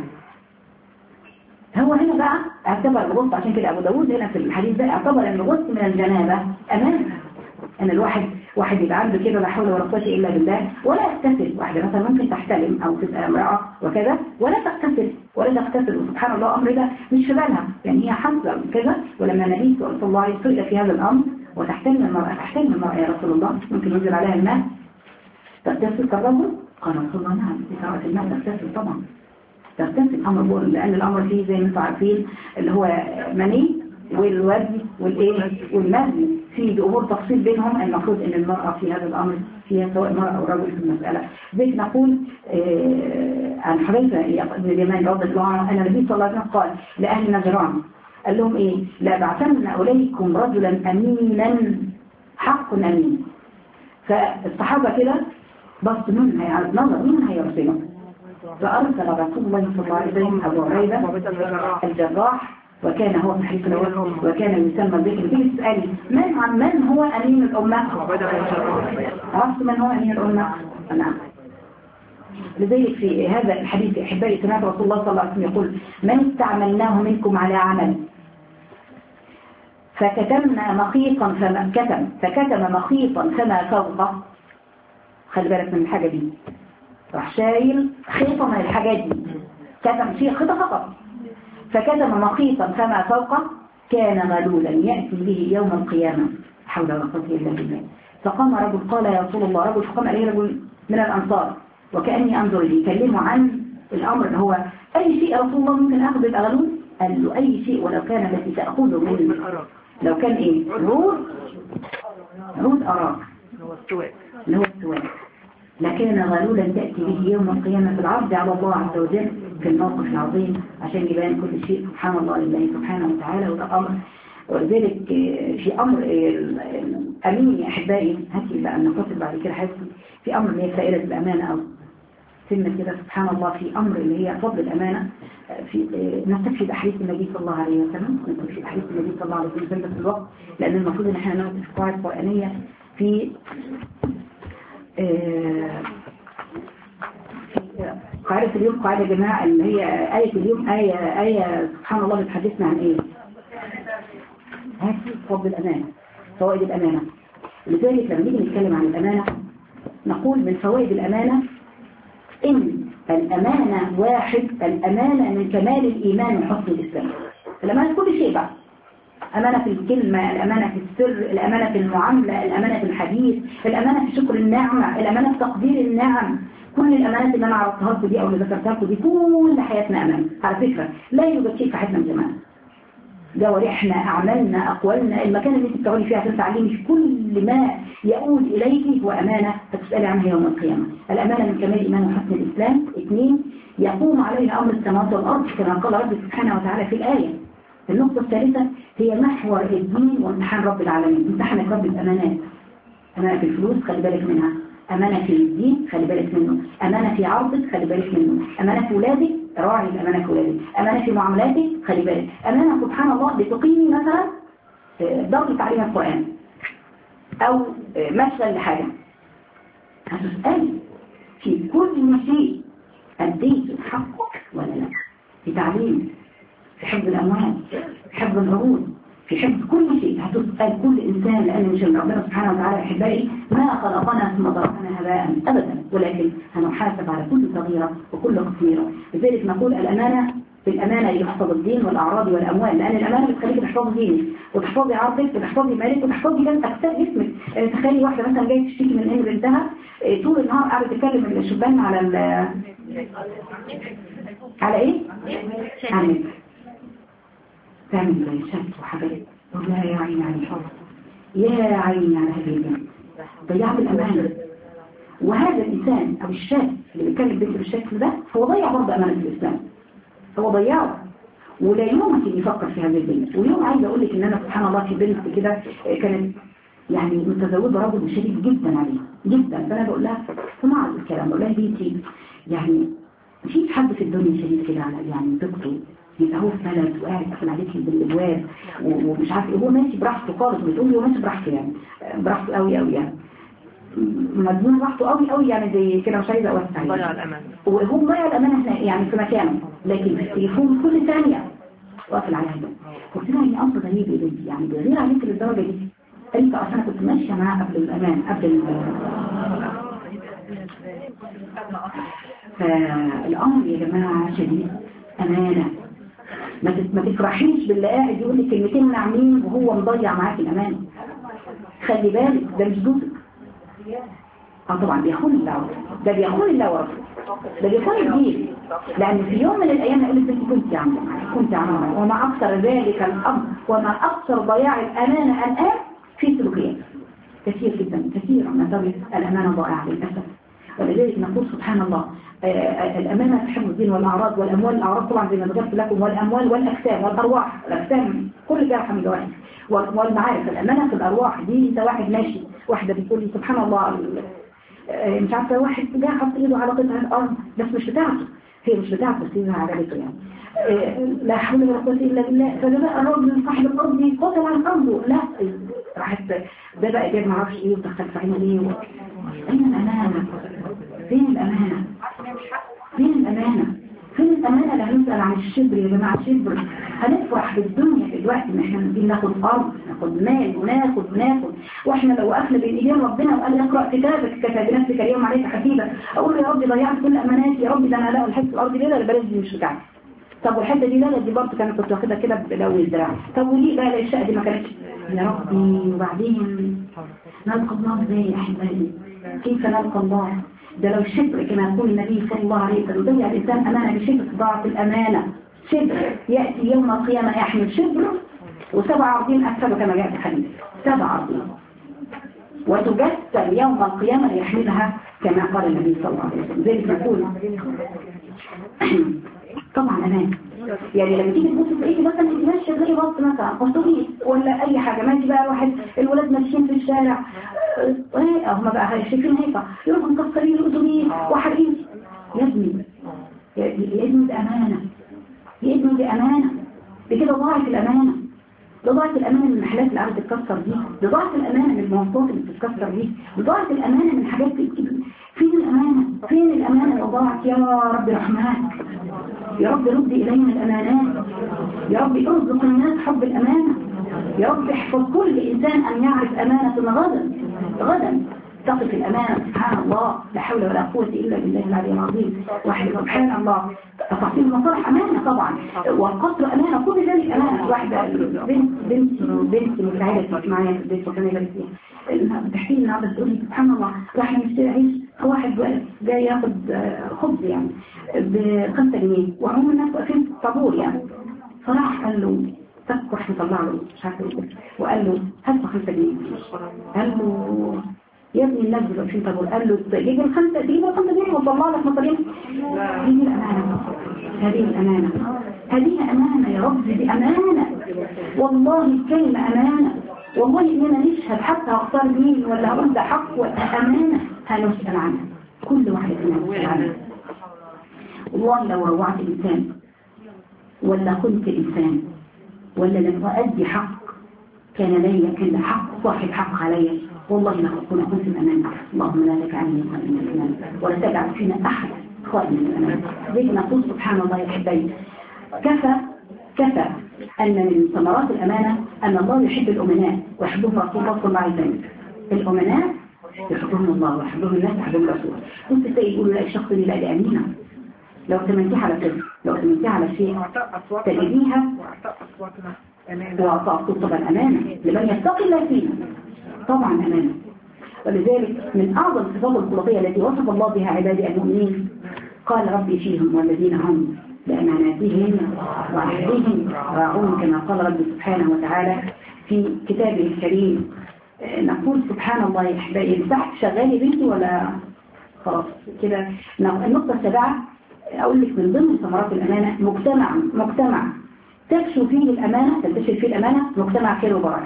هو هنا بقى اعتبر الغسل، عشان كده أبو داود هنا في الحديث ده اعتبر أن الغسل من الجنابة أمانة. أن الواحد واحد يبقى عنده كده لا حول ولا قوة إلا بالله ولا يغتسل. واحدة مثلا ممكن تحتلم أو تبقى امرأة وكذا ولا تغتسل ولا تغتسل، وسبحان الله أمر ده مش في بالها، يعني هي حاسة كذا. ولما النبي صلى الله عليه وسلم سئل في هذا الأمر وتحتلم المرأة تحتلم المرأة يا رسول الله ممكن ينزل عليها الماء تغتسل كالرجل؟ قال رسول الله نعم في ساعة الماء تغتسل طبعا تغتسل. أمر بقول لأن الأمر فيه زي ما انتم عارفين اللي هو مني والوزن والايه والمزن في امور تفصيل بينهم. المفروض ان المرأة في هذا الامر فيها سواء مرأة او رجل في المسألة. زي نقول آه عن حذيفة بن اليمان رضي الله عنه ان النبي صلى الله عليه وسلم قال لاهل نجران قال لهم ايه لا بعثن اليكم رجلا امينا حق امين. فالصحابة كده بص منها يعني نظر مين هيرسله، فارسل رسول الله صلى الله عليه وسلم ابو عبيدة الجراح وكان هو في حديث الأول وكان يسمى الذكر. تيجي تسألي من عن من هو أمين الأمة؟ عرفت من هو أمين الأمة؟ نعم. لذلك في هذا الحديث أحبائي سمعت رسول الله صلى الله عليه وسلم يقول من استعملناه منكم على عمل فكتمنا مخيطا فما كتم فكتم مخيطا فما فوقه. خلي بالك من الحاجة دي، راح شايل خيطة من الحاجات دي كتم فيه خيطة فقط فكتم مخيطا فما فوقه كان غلولا يأتي به يوم القيامة حول ولا قوة إلا بالله. فقام رجل قال يا رسول الله رجل فقام عليه رجل من الأنصار وكأني أنظر لي يكلمه عن الأمر اللي هو أي شيء يا رسول الله ممكن أخذ الأغلول؟ قال له أي شيء ولو كان التي تأخذه من لو كان إيه رود رود أراك اللي هو السواك لكن غلولا تأتي به يوم القيامة في العرض على الله عز وجل في الموقف العظيم عشان يبان كل شيء سبحان الله لله سبحانه وتعالى. وده أمر ولذلك في أمر أمين يا أحبائي هاتي بقى نفصل بعد كده حاسس في أمر اللي هي فائدة الأمانة أو سنة كده سبحان الله في أمر اللي هي فضل الأمانة في نستكفي بأحاديث النبي صلى الله عليه وسلم نستكفي بأحاديث النبي صلى الله عليه وسلم في الوقت لأن المفروض إن احنا نعمل في قواعد قرآنية في قاعدة اليوم قاعدة يا جماعة اللي هي آية اليوم آية آية سبحان الله بتحدثنا عن إيه؟ هذه فضل الأمانة فوائد الأمانة. لذلك لما نيجي نتكلم عن الأمانة نقول من فوائد الأمانة إن الأمانة واحد الأمانة من كمال الإيمان وحسن الإسلام. الأمانة كل شيء بقى أمانة في الكلمة الأمانة في السر الأمانة في المعاملة الأمانة في الحديث الأمانة في شكر النعمة الأمانة في تقدير النعم. كل الأمانات اللي أنا عرضتها لكم دي أو اللي ذكرتها لكم دي كل حياتنا أمانة. على فكرة لا يوجد شيء في حياتنا من زمان جوارحنا أعمالنا أقوالنا المكان اللي انت بتقعدي فيه عشان تعلمي في كل ما يؤول إليك هو أمانة هتسألي عنها يوم القيامة. الأمانة من كمال الإيمان وحسن الإسلام. اثنين يقوم علينا أمر السماوات والأرض كما قال رب سبحانه وتعالى في الآية. النقطة الثالثة هي محور الدين وامتحان رب العالمين. امتحانك رب الأمانات. أمانة في الفلوس خلي بالك منها، أمانة في الدين خلي بالك منه، أمانة في عرضك خلي بالك منه، أمانة في ولادك راعي الأمانة في ولادك، أمانة في معاملاتك خلي بالك، أمانة سبحان الله بتقيمي مثلا ضغط تعليم القرآن أو مشغل لحاجة هتسألي في كل شيء أديت حقك ولا لا، في تعليم، في حفظ الأموال، في حفظ العروض، في حفظ كل شيء هتسأل كل إنسان. لأن مش ربنا سبحانه وتعالى أحبائي ما خلقنا ثم ضربنا هباء أبدا، ولكن هنحاسب على كل صغيرة وكل كثيرة. لذلك نقول الأمانة بالأمانة يحفظ الدين والأعراض والأموال، لأن الأمانة بتخليك تحفظي دينك وتحفظي عرضك وتحفظي مالك وتحفظي جنب أجساد جسمك. تخيلي واحدة مثلا جاية تشتكي من إن بنتها طول النهار قاعدة تتكلم الشبان على ال على إيه؟ على تعمل زي شك وحبيب والله يا عيني على الحر يا عيني على حبيبي ضيعت الأمانة. وهذا الإنسان أو الشاب اللي بيتكلم بنته بالشكل ده هو ضيع برضه أمانة الإسلام، هو ضيعه ولا يمكن يفكر في هذه البنت. واليوم عايزة أقول لك إن أنا سبحان الله في بنت كده كانت يعني متزوجة رجل شديد جدا عليه جدا، فأنا بقول لها سمعت الكلام بقول لها بنتي يعني مفيش حد في الدنيا شديد كده على يعني دكتور يبقى هو في بلد وقاعد قافل عليك بالابواب ومش عارف ايه، هو ماشي براحته خالص، وبتقول له ماشي براحته يعني براحته قوي قوي يعني مجنون براحته قوي قوي يعني زي كده مش عايزه اوسع ضيع الامان، وهو ضيع الامان احنا يعني في مكانه، لكن في التليفون كل ثانيه واقفل عليها ده. قلت لها هي امر غريب يا بنتي يعني بيغير عليك للدرجه دي؟ انت اصلا كنت ماشيه معاه قبل الامان قبل ال فالامر يا جماعه شديد امانه. ما ما تفرحيش باللي قاعد يقول لك كلمتين ناعمين وهو مضيع معاك الامان. خلي بالك ده مش جوزك. اه طبعا بيخون الله، ده بيخون الله ورسوله، ده بيخون الدين، لان في يوم من الايام يقول لك انت كنت عامله كنت عامله وما اكثر ذلك الامر وما اكثر ضياع الامانه الان في سلوكيات كثير جدا كثيرا ما ترى الامانه ضائعه للاسف. ولذلك نقول سبحان الله الامانه تحمل الدين والاعراض والاموال. الاعراض طبعا زي ما ذكرت لكم، والاموال والاجسام والارواح. الاجسام كل ده حمل واحد، والمعارف. الامانه في الارواح دي انت واحد ماشي، واحده بتقول لي سبحان الله مش عارفه واحد جه حط ايده على قطعه الارض بس مش بتاعته، هي مش بتاعته بس هي عجبته يعني لا حول ولا قوه الا بالله. فده الراجل صاحب الارض قتل عن ارضه، لا راحت ده بقى جاب ما اعرفش ايه ودخل في عينه ايه. اين الامانه؟ فين الامانه؟ فين الامانه؟ فين الامانه؟ لا نسال عن الشبر يا جماعه. الشبر هنفرح بالدنيا دلوقتي ان احنا نجي ناخد ارض ناخد مال وناخد وناخد، واحنا لو وقفنا بين ايدين ربنا وقال اقرا كتابك كفى بنفسك اليوم عليك حسيبا، اقول له يا رب ضيعت كل اماناتي، يا رب ده انا لا الحته الارض دي لا البلد دي مش بتاعتي. طب والحته دي لا دي برضه كانت كنت واخدها كده بلو الدراع. طب وليه بقى الاشياء دي ما كانتش؟ يا ربي وبعدين نلقى الله ازاي يا احبائي؟ كيف نلقى الله؟ ده لو شبر كما يقول النبي صلى الله عليه وسلم ضيع الانسان امانه بشبر ضاعت الامانه. شبر ياتي يوم القيامه يحمل شبر وسبع عظيم اكثر كما جاء في الحديث، سبع عظيم وتجسم يوم القيامه يحملها كما قال النبي صلى الله عليه وسلم. ذلك نقول طبعا امان. يعني لما تيجي تبص تلاقيكي مثلا انت ماشيه زي بص مثلا اتوبيس ولا اي حاجه، ماشي بقى واحد الولاد ماشيين في الشارع ايه هم بقى شايفين هيك يروحوا مكسرين الاتوبيس وحارقين. يا ابني يا ابني دي امانه، يا ابني دي امانه، دي كده ضاعت الامانه. ده ضاعت الامانه من المحلات اللي قاعده تتكسر دي، ده ضاعت الامانه من المواصلات اللي بتتكسر دي، ده ضاعت الامانه من حاجات كتير. فين الامانه؟ فين الامانه اللي ضاعت؟ يا رب رحماك، يا رب رد الينا الامانات، يا رب ارزق الناس حب الامانه، يا رب احفظ كل انسان ان يعرف امانه غدا غدا تقف الامانه. سبحان الله لا حول ولا قوه الا بالله العلي العظيم. واحد سبحان الله تحصيل المصالح امانه طبعا، والقصر امانه، كل ذلك امانه. واحده بنت بنت بنت مساعده معايا في البيت وكان يبقى فيها بتحكي لي النهارده تقول لي سبحان الله راح نشتري عيش، واحد جاي ياخد خبز يعني بخمسة جنيه وهم الناس واقفين في الطابور يعني، فراح قال له تذكر احنا طلع له مش عارفه ايه وقال له هات خمسة جنيه. قال له يا ابني الناس بيبقى في طابور. قال له تجيب الخمسة تجيب الخمسة جنيه وطلع لك مصاريف. هذه الأمانة، هذه الأمانة، هذه أمانة يا رب، دي أمانة والله الكلمة أمانة. والله إننا نشهد حتى هختار مين ولا هقول ده حق ولا أمانة هنسأل عنها، كل واحد فينا نسأل عنها. والله لو روعت إنسان ولا كنت إنسان ولا لم أؤدي حق كان لي كان حق صاحب حق علي، والله لا أكون كنت الأمان. اللهم لا تجعلني خائنا الأمان ولا تجعل فينا أحد خائنا الأمان. زي ما نقول سبحان الله يا حبايبي، كفى كفى أن من ثمرات الأمانة أن الله يحب الأمناء ويحبهم رسول الله صلى الله عليه وسلم. الأمناء يحبهم الله ويحبهم الناس يحبهم الرسول. كنت تلاقي يقولوا لا الشخص اللي لا أمينة، لو تمنتي على شيء لو تمنتي على شيء تجديها وأعطاء طبعا أمانة لمن يتقي الله فينا طبعا أمانة. ولذلك من أعظم الصفات الخلقية التي وصف الله بها عبادي المؤمنين قال ربي فيهم والذين هم بأماناتهم وعهدهم راعون، كما قال ربي سبحانه وتعالى في كتابه الكريم. نقول سبحان الله يا أحبائي. تحت شغالي بنتي ولا خلاص كده؟ النقطة السابعة أقول لك من ضمن ثمرات الأمانة مجتمع مجتمع تكشف فيه الأمانة تنتشر فيه الأمانة مجتمع خير وبركة.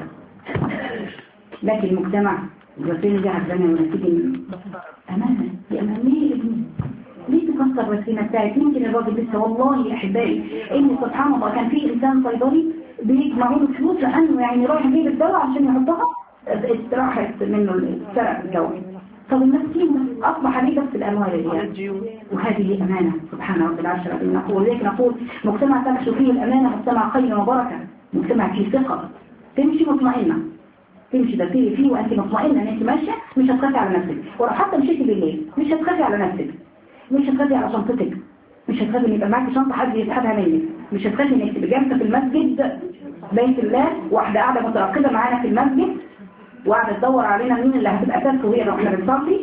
لكن المجتمع الوسيله دي عزمنا ونتيجه أمانة دي أمانة ليه ابني؟ ليه كسر السينة بتاعت، يمكن الراجل لسه. والله يا احبائي ان سبحان الله كان في انسان صيدلي بيجمعوا له فلوس لانه يعني رايح يجيب الدواء عشان يحطها، راحت منه السرق الدواء. طب المسكين اصبح عليه بس الاموال دي، وهذه امانه سبحان رب العرش العظيم. نقول ولذلك نقول مجتمع تمشي فيه الامانه مجتمع خير وبركه، مجتمع فيه ثقه، تمشي مطمئنه، تمشي ده فيه فيه وانت مطمئنه ان انت ماشيه، مش هتخافي على نفسك. ولو حتى مشيتي بالليل مش هتخافي على نفسك، مش هتخافي على شنطتك، مش هتخافي ان يبقى معاكي شنطه حد يسحبها منك، مش هتخافي انك تبقى جالسه في المسجد بيت الله، واحده قاعده مترقبه معانا في المسجد وقاعده تدور علينا مين اللي هتبقى تاسس وهي لو احنا بنصلي.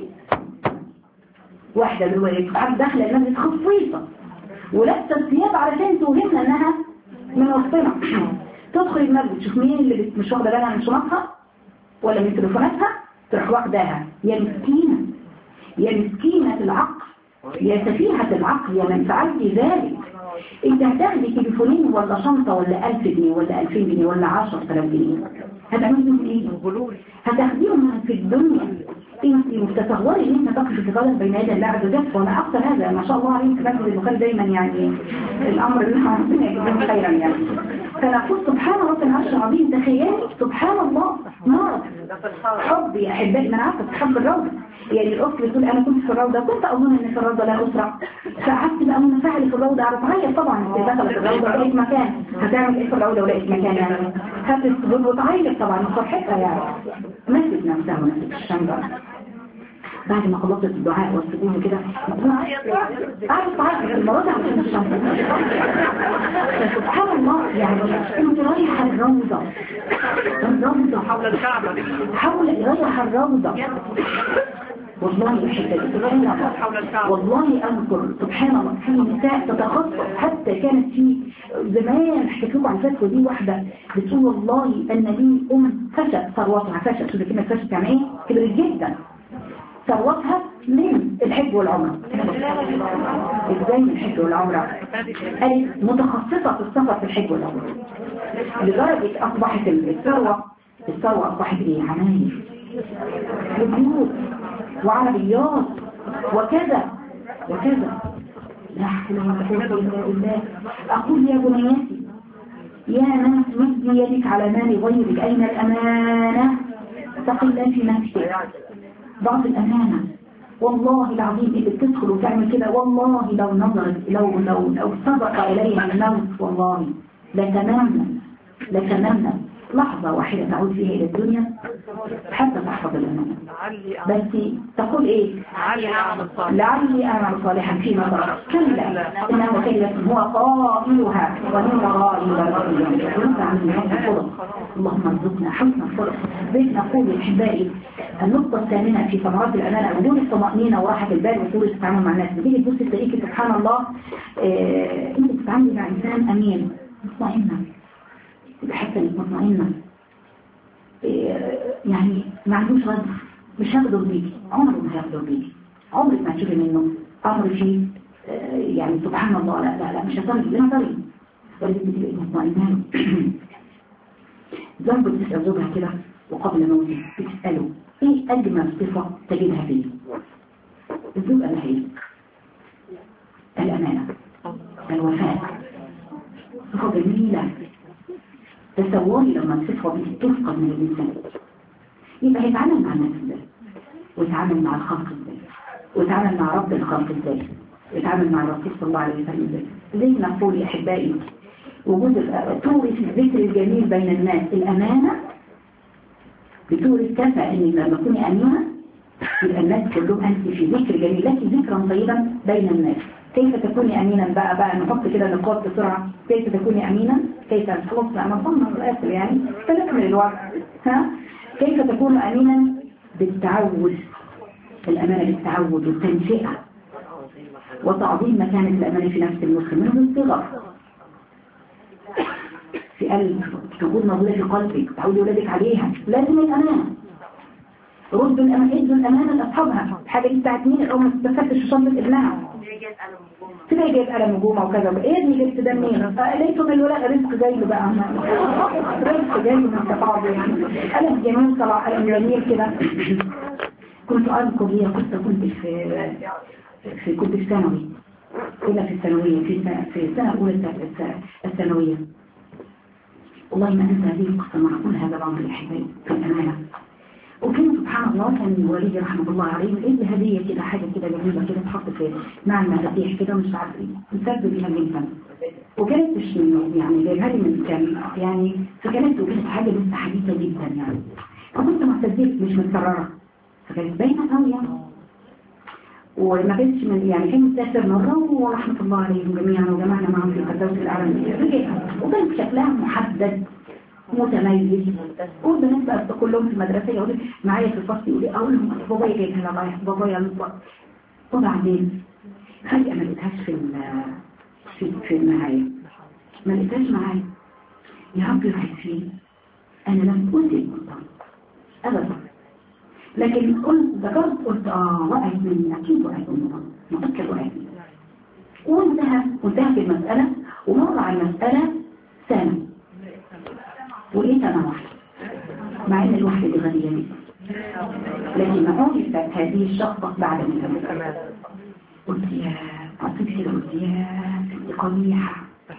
واحده دلوقتي حد داخله المسجد خصيصه ولابسه الثياب علشان توهمنا انها من وسطنا، تدخل المسجد تشوف مين اللي مش واخده بالها من شنطها ولا من تليفوناتها، تروح واخداها. يا مسكينه يا مسكينه العقل، يا سفيهه العقل، يا من فعلت ذلك. انت هتاخدي تليفونين ولا شنطه ولا ألف جنيه ولا ألفين جنيه ولا عشرة آلاف جنيه، هتعملي بيهم ايه؟ هتاخديهم في الدنيا. انت متتصوري ان انت تقفي في غلط بين يدي الله عز وجل؟ وانا اكثر هذا ما شاء الله عليك في مسجد البخاري دايما يعني الامر اللي احنا ربنا يجزيهم خيرا يعني. فنقول سبحان رب العرش العظيم. تخيلي سبحان الله نار حب يا احبائي. من عارفه تحب الروضه، يعني الاخت بتقول انا كنت في الروضه، كنت اظن ان في الروضه لا اسره، فقعدت بقى منفعله في الروضه على تغير طبعا. دخلت الروضه ولقيت مكان، هتعمل ايه في الروضه ولقيت مكان يعني؟ هتسجد وتعيط طبعا من فرحتها يعني. مسكت نفسها ونسيت الشنجره بعد ما خلصت الدعاء والسجود كده، قعدت تعيط في المرات عشان الشنجره. سبحان الله يعني انت رايحه الروضه، الروضه حول الكعبة، حول رايحه الروضه. والله أحبتي والله أذكر سبحان الله في نساء تتخصص، حتى كانت في زمان حكيت لكم عن فتوى دي، واحدة بتقول والله أن لي أم فشت ثروتها، فشت شو كلمة فشت يعني إيه؟ كبرت جدا ثروتها من الحج والعمرة. إزاي من الحج والعمرة؟ قالت متخصصة في السفر في الحج والعمرة، لدرجة أصبحت الثروة الثروة أصبحت إيه؟ عماير وبيوت وعربيات وكذا وكذا. لا حول ولا قوة إلا بالله. أقول يا بنياتي يا ناس مد يدك على مال غيرك، أين الأمانة؟ اتق الله في نفسك، ضعف الأمانة. والله العظيم اللي بتدخل وتعمل كده والله لو نظرت لو لو لو سبق إليها الموت والله لتمنى لتمنى لحظة واحدة تعود فيها إلى الدنيا حتى تحفظ الأمانة. بس تقول إيه؟ لعلي أعمل صالحا فيما ترك. كلا إنه كلمة هو قائلها ومن ورائها ونسى عن الناس الخلق. اللهم ارزقنا حسن الخلق. بيت نقول أحبائي النقطة الثامنة في ثمرات الأمانة وجود الطمأنينة وراحة البال وطول التعامل مع الناس. بتيجي تبص تلاقيكي سبحان الله آه أنت بتتعاملي مع إنسان أمين مطمئنة، حتى مطمئنة يعني ما عندوش غدر، مش هيغدر بيكي، عمره ما هيغدر بيكي، عمرك ما تشوفي منه امر فيه يعني سبحان الله. لا لا لا مش هطريق لا طريق ولكن بتبقى مطمئنة. زوجة بتسأل زوجها كده وقبل موته بتسأله ايه اجمل صفة تجدها فيه؟ الزوج قال لها ايه؟ الامانة، الوفاء، صفة جميلة. تصوري لما الصفة دي تفقد من الإنسان يبقى هيتعامل مع الناس ازاي، ويتعامل مع الخلق ازاي، ويتعامل مع رب الخلق ازاي، ويتعامل مع الرسول صلى الله عليه وسلم ازاي. زي ما نقول يا أحبائي وجود تورث الذكر الجميل بين الناس. الأمانة بتورث كفى ان لما تكوني أمينة يبقى الناس كلهم أنت في ذكر جميل لك ذكرا طيبا بين الناس. كيف تكوني أمينا بقى بقى نحط كده نقاط بسرعة. كيف تكوني أمينا؟ كيف خلاص أنا صنع الآخر يعني فنكمل الوقت. ها كيف تكون أمينا؟ بالتعود. الأمانة بالتعود والتنشئة وتعظيم مكانة الأمانة في نفس المسلم منه الصغر في قلب تكون موجودة في قلبك، تعودي ولادك عليها. لازم الأمانة ردوا الأمانة، ادوا الأمانة لأصحابها. الحاجة دي بتاعت مين؟ الأم تفتش في شنطة ابنها تلاقي جايب قلم نجومه وكذا. ايه اللي جبت ده منين؟ لقيته من الولاء رزق جاي له بقى رزق جاي له من تفاضل يعني. قلم جميل طلع قلم جميل كده. كنت اذكر لي كنت كنت في في كنت في ثانوي أولى في الثانوية في سنة في السنة الأولى الثانوية. والله ما أنسى هذه القصة معقول هذا الأمر يا حبايبي في الأمانة. وكان سبحان الله كان والدي رحمه الله عليه لقيت لي هدية كده حاجة كده جميلة كده تحط في مع المفاتيح كده مش عارف ايه مسدد بيها جدا وكانت مش من يعني جايبها لي من كان يعني فكانت وكانت حاجة لسه حديثة جدا يعني فكنت معتزيت مش متكررة فكانت باينة قوي يعني وما كانتش من يعني كان مسافر مرة ورحمة الله عليهم جميعا وجمعنا معهم في الفردوس الأعلى وكان شكلها محدد متميز والبنات بقى كلهم في المدرسة يقولوا معايا في الفصل يقولوا اقول لهم بابايا جايبها لنا رايح بابايا المطبخ وبعدين فجأة ما لقيتهاش في في في معايا ما لقيتهاش معايا يا رب يرحم فيه انا لم أنزل المطبخ ابدا لكن قلت ذكرت قلت اه وقعت مني اكيد وقعت مني مؤكد وقعت مني وانتهى وانتهت المسألة ومر على المسألة سنة ولقيت انا واحدة مع ان الوحدة دي غنية جدا لكن ما عرفت هذه الشخصة بعد ما قلت يا قصيت كده قلت يا ستي قبيحة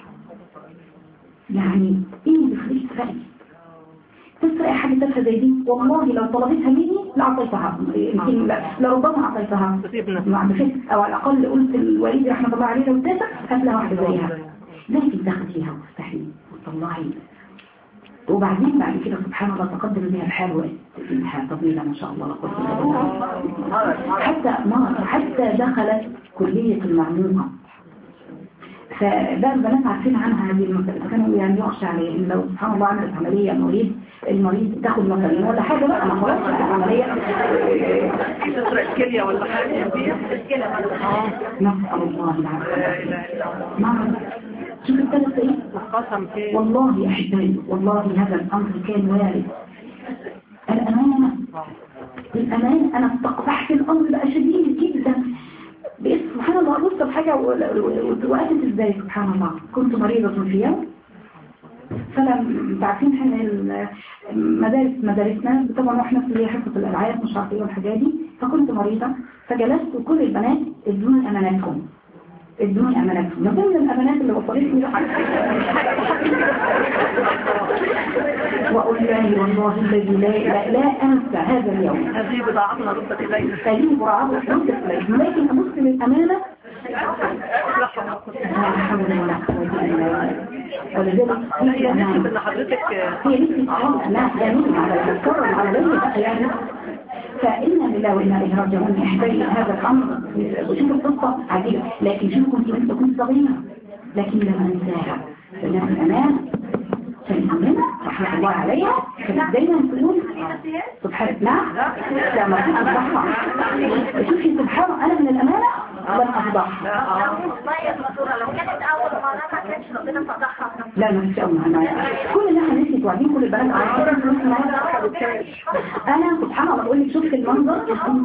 يعني ايه اللي بيخليك تسرقي تسرقي حاجة تافهة زي دي والله لو طلبتها مني لأعطيتها يمكن لربما أعطيتها مع بفكر او على الاقل قلت الوليد رحمة الله عليه لو تاسع هات لها واحدة زيها لكن دخلتيها وتستحيل وطلعي وبعدين بعد كده سبحان الله تقدم بها الحال وقت فيها طويلة ما شاء الله حتى ما حتى دخلت كلية المعلومة فده البنات عارفين عنها هذه المسألة فكانوا يعني يخشى عليه إن لو سبحان الله عملت عملية المريض المريض تاخد مثلا ولا حاجة بقى أنا خلاص عملية تسرق كلية ولا حاجة نسأل الله العافية نعم شوف الثلاث ايه القسم فين والله يا احبائي والله هذا الامر كان وارد الامانه الامانه انا استقبحت الامر بقى شديد جدا سبحان الله بص بحاجه وقفت ازاي سبحان الله كنت مريضه في يوم فلم تعرفين احنا المدارس مدارسنا طبعا احنا في حصه الالعاب مش عارفه ايه والحاجات دي فكنت مريضه فجلست وكل البنات ادوني اماناتهم ادوني اماناتهم من ضمن الامانات اللي وصلتني واقول لي والله الذي لا لا انسى هذا اليوم هذه بضاعتنا ردت الينا هذه بضاعتنا ردت الينا لكن ابص للامانه لا حول ولا قوه الا بالله ولذلك هي نسبة ان حضرتك هي نسبة اه لا جميل على الكرة على ذلك يعني فإن لله وإنا إليه راجعون يحتاج هذا الأمر وشوف القصة عجيبة لكن شوف كنت أنت كنت صغيرة لكن لما أنساها فإنها الأمان كان أمنا رحمة الله عليها كانت دايما تقول سبحان الله لا ما كنت أفضحها شوفي سبحان الله أنا من الأمانة لن أفضحها لو كانت أول مرة ما كانش ربنا فضحها لا ما فيش أول مرة كل اللي احنا نسيت وعدين كل البنات أنا سبحان الله بقول لك شوف المنظر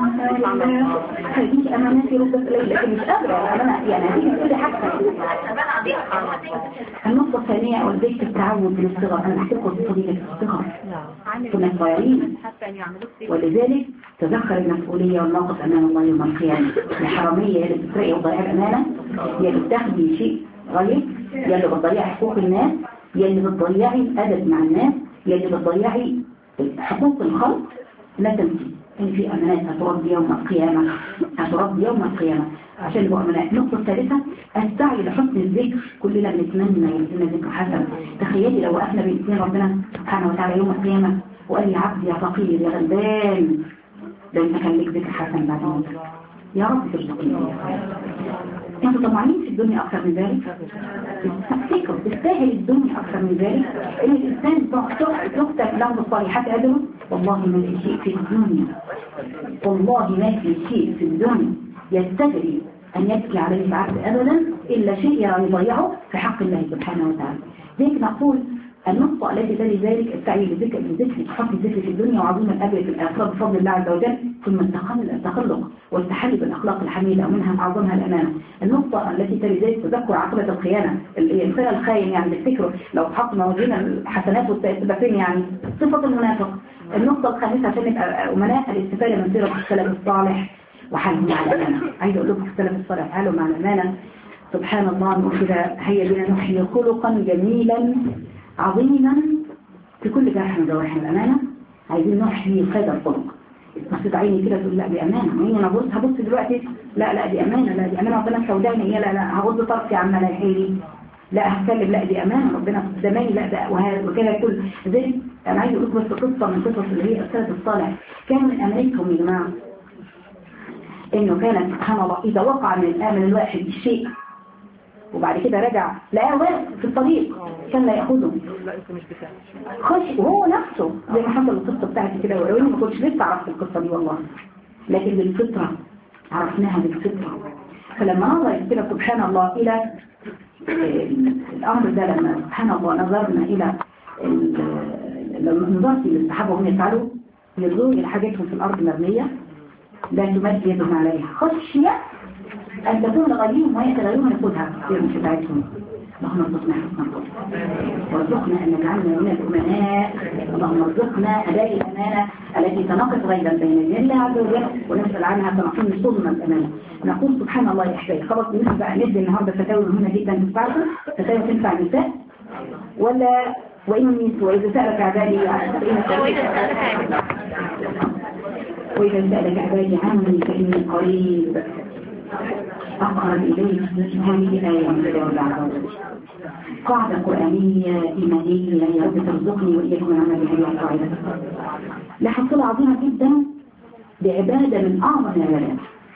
هذه أماناتي ردت إلي لكن مش قادرة أنا يعني هذه تقول لي حاجة النقطة الثانية والبيت التعود من الصغر أنا أحكي لكم فضيلة الصغر كنا صغيرين ولذلك تذكر المسؤولية والموقف أمام الله يوم القيامة الحرامية اللي بتسرقي وتضيع الأمانة يا بتاخدي شيء غير يا اللي بتضيعي حقوق الناس يا اللي بتضيعي الأدب مع الناس يا اللي بتضيعي حقوق الخلق لا تنسي إن في أمانات هترد يوم القيامة هترد يوم القيامة عشان يبقوا أمانات. النقطة الثالثة السعي لحسن الذكر كلنا بنتمنى يلزمنا ذكر حسن. تخيلي لو وقفنا بين اثنين ربنا سبحانه وتعالى يوم القيامة وقال يا عبد يا فقير يا غلبان ده انت كان لك ذكر حسن بعد موتك يا رب ترزقني انتوا طمعانين في الدنيا اكثر من ذلك تفتكروا تستاهل الدنيا اكثر من ذلك ان الانسان تكتب له الصالحات اجره والله ما في شيء في الدنيا والله ما في شيء في الدنيا يستدري ان يبكي عليه العبد ابدا الا شيء يضيعه في حق الله سبحانه وتعالى. ذلك نقول النقطة التي تلي ذلك السعي لذكر الذكر حسن الذكر في الدنيا وعظيم الأجر في الآخرة بفضل الله عز وجل ثم التخلق والتحلي بالأخلاق الحميدة ومنها أعظمها الأمانة. النقطة التي تلي ذلك تذكر عقبة الخيانة الإنسان الخاين يعني تفتكره لو حط موازين الحسنات والسيئات يعني صفة المنافق. النقطة الخامسة عشان نبقى أمناء الاستفادة من سيرة السلف الصالح وحالهم مع الأمانة. عايز أقول لكم في السلف الصالح حالهم مع الأمانة سبحان الله نقول كده هيا بنا نحيي خلقا جميلا عظيما في كل جرح من جوارح الأمانة. عايزين نحيي هذا الخلق. بصيت عيني كده تقول لا دي أمانة، وإني أنا بص هبص دلوقتي لا لا دي أمانة، لا دي أمانة ربنا سوداني، هي لا لا هغض طرفي عما لا يحيلي، لا هتكلم لا دي أمانة ربنا زماني، لا ده وكده كل زي أنا عايز أقول بس قصة من قصص اللي هي السلف الصالح. كان من أمانتهم يا جماعة إنه كان سبحان الله إذا وقع من الآمن الواحد الشيء وبعد كده رجع لقاه واقف في الطريق كان لا يأخذه خش وهو نفسه زي ما حصل القصة بتاعتي كده، ولو إني ما كنتش لسه عرفت القصة دي والله، لكن بالفطرة عرفناها بالفطرة. فلما نظر كده سبحان الله إلى الأمر ده، لما سبحان الله نظرنا إلى لما نظرت للصحابة وهم يفعلوا يرضوا إلى حاجاتهم في الأرض مرمية لا تمد يدهم عليها خشية أن تكون غيرهم ويأتي غيرهم يأخذها في المشفعاتهم. اللهم ارزقنا حسن القدر وارزقنا أن نجعلنا من الأمناء. اللهم ارزقنا أداء الأمانة التي تنقص غيبا بين يدي الله عز وجل ونسأل عنها تنقص صدم الأمانة. نقول سبحان الله يا أحبابي خلاص بنحن بقى ندي النهارده فتاوى مهمة جدا تنفعكم، فتاوى تنفع النساء ولا وإن وإذا سألك عبادي وإذا سألك عبادي عني فإني قريب أقرب إليه. هذه آية من كتاب الله عز وجل، قاعدة قرآنية إيمانية يا رب ترزقني وإياكم من عمل هذه القاعدة. لحصيلة عظيمة جدا بعبادة من أعظم العبادات،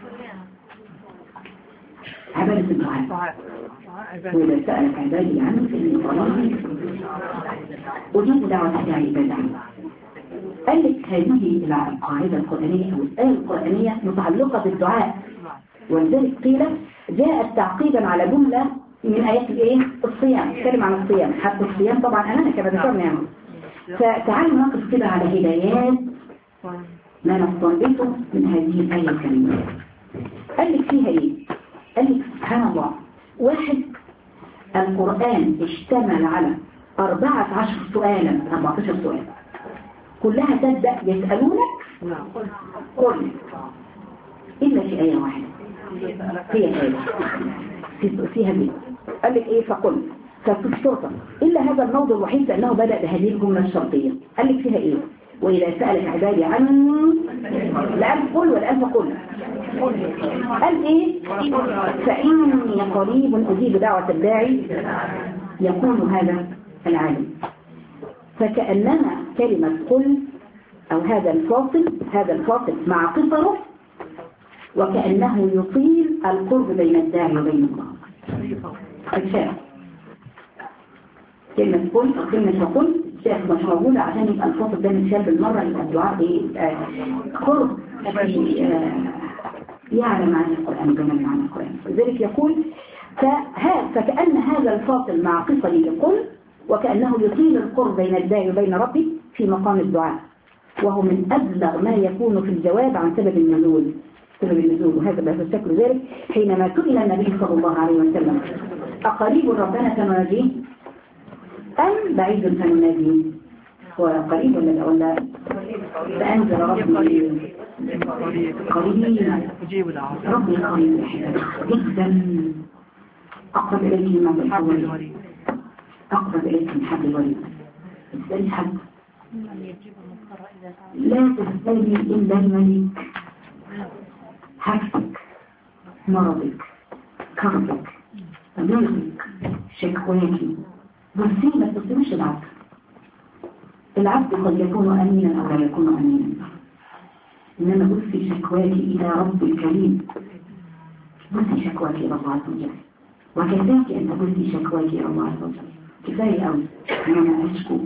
عبادة الدعاء. وإذا سألك عبادي عني فإني قريب أجيب دعوة الداعي إذا دعاني. قال لك هذه القاعدة القرآنية أو الآية القرآنية متعلقة بالدعاء، ولذلك قيل جاءت تعقيبا على جملة من آيات الايه الصيام، تكلم عن الصيام حتى الصيام طبعا أمانة كما ذكرنا يعني. فتعالوا نقف كده على هدايات ما نستنبطه من هذه الآية الكريمة. قال لك فيها ايه؟ قال لك سبحان الله، واحد القرآن اشتمل على أربعة عشر سؤالا، أربعة عشر سؤال كلها تبدأ يسألونك قل إلا في آية واحدة هي آية فيها دي قال لك إيه فقل ففي الشرطة إلا هذا الموضوع الوحيد لأنه بدأ بهذه الجملة الشرطية. قال لك فيها إيه وإذا سألك عبادي عني لألف قل والألف قل. قال إيه فإني قريب أجيب دعوة الداعي يكون هذا العالم. فكأنما كلمة قل أو هذا الفاصل هذا الفاصل مع قصره وكأنه يطيل القرب بين الداعي وبين الله. الشاف كلمة قل أو كلمة قل شاف مش موجودة عشان يبقى الفاصل ده متشال بالمرة، يبقى الدعاء ايه قرب يعلم عن القرآن وجمال عن القرآن. لذلك يقول فها فكأن هذا الفاصل مع قصره يقول وكأنه يطيل القرب بين الداعي وبين ربه في مقام الدعاء، وهو من أبلغ ما يكون في الجواب عن سبب النزول سبب النزول وهذا بهذا الشكل. ذلك حينما سئل النبي صلى الله عليه وسلم أقريب ربنا سنناديه أم بعيد سنناديه؟ هو قريب ولا ولا فأنزل ربي قريب ربي قريب جدا أقرب إليه من الحول أقرب إليك من حبل الوريد. تسألي حد لا تسألي إلا الملك، حاجتك مرضك كربك ضيقك شكواكي بصي ما تبصيش العبد. العبد قد يكون أمينا أو لا يكون أمينا، إنما بصي شكواكي إلى رب الكريم، بصي شكواكي إلى الله عز وجل، وكذلك أن تبصي شكواكي إلى الله عز وجل. كفاية أوي أنا أشكو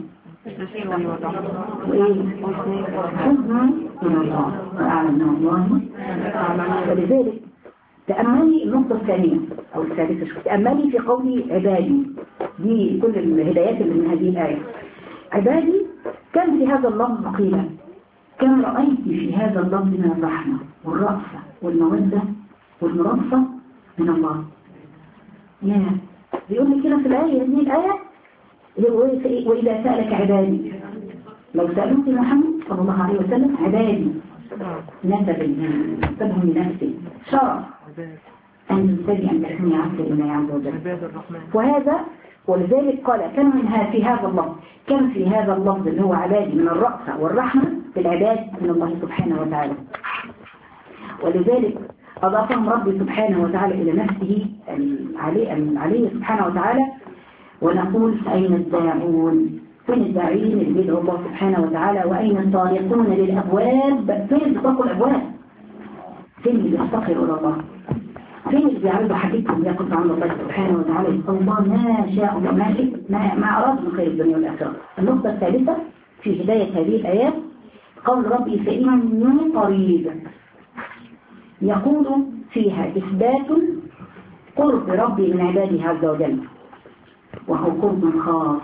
وإيه حزنا إلى الله وأعلم من الله. ولذلك تأملي النقطة الثانية أو الثالثة، تأملي في قولي عبادي، دي كل الهدايات اللي من هذه الآية. عبادي كان في هذا اللفظ قيلا كم رأيت في هذا اللفظ من الرحمة والرأفة والمودة والمرافة من الله. يا بيقول لي كده في الآية هذه الآية وإذا سألك عبادي، لو سألوك محمد صلى الله عليه وسلم عبادي نسبي نسبهم لنفسي شرف أن ينتبه أن تكون عبد الله عز وجل. عباد الرحمن. وهذا ولذلك قال كم منها في هذا اللفظ، كم في هذا اللفظ اللي هو عبادي من الرأفة والرحمة في العباد من الله سبحانه وتعالى. ولذلك أضافهم ربي سبحانه وتعالى إلى نفسه العلي سبحانه وتعالى. ونقول أين الداعون؟ فين الداعين اللي بيدعوا الله سبحانه وتعالى؟ وأين الطارقون للأبواب؟ فين اللي بيطلقوا الأبواب؟ فين اللي بيفتقروا إلى الله؟ فين اللي بيعرضوا حديثهم يقف عن الله سبحانه وتعالى؟ يقول الله ما شاء الله ما شئ ما, ما أراد من خير الدنيا والآخرة. النقطة الثالثة في هداية هذه الآيات قول ربي فإني قريب، يقول فيها إثبات قرب ربي من عباده عز وجل، وهو قرب خاص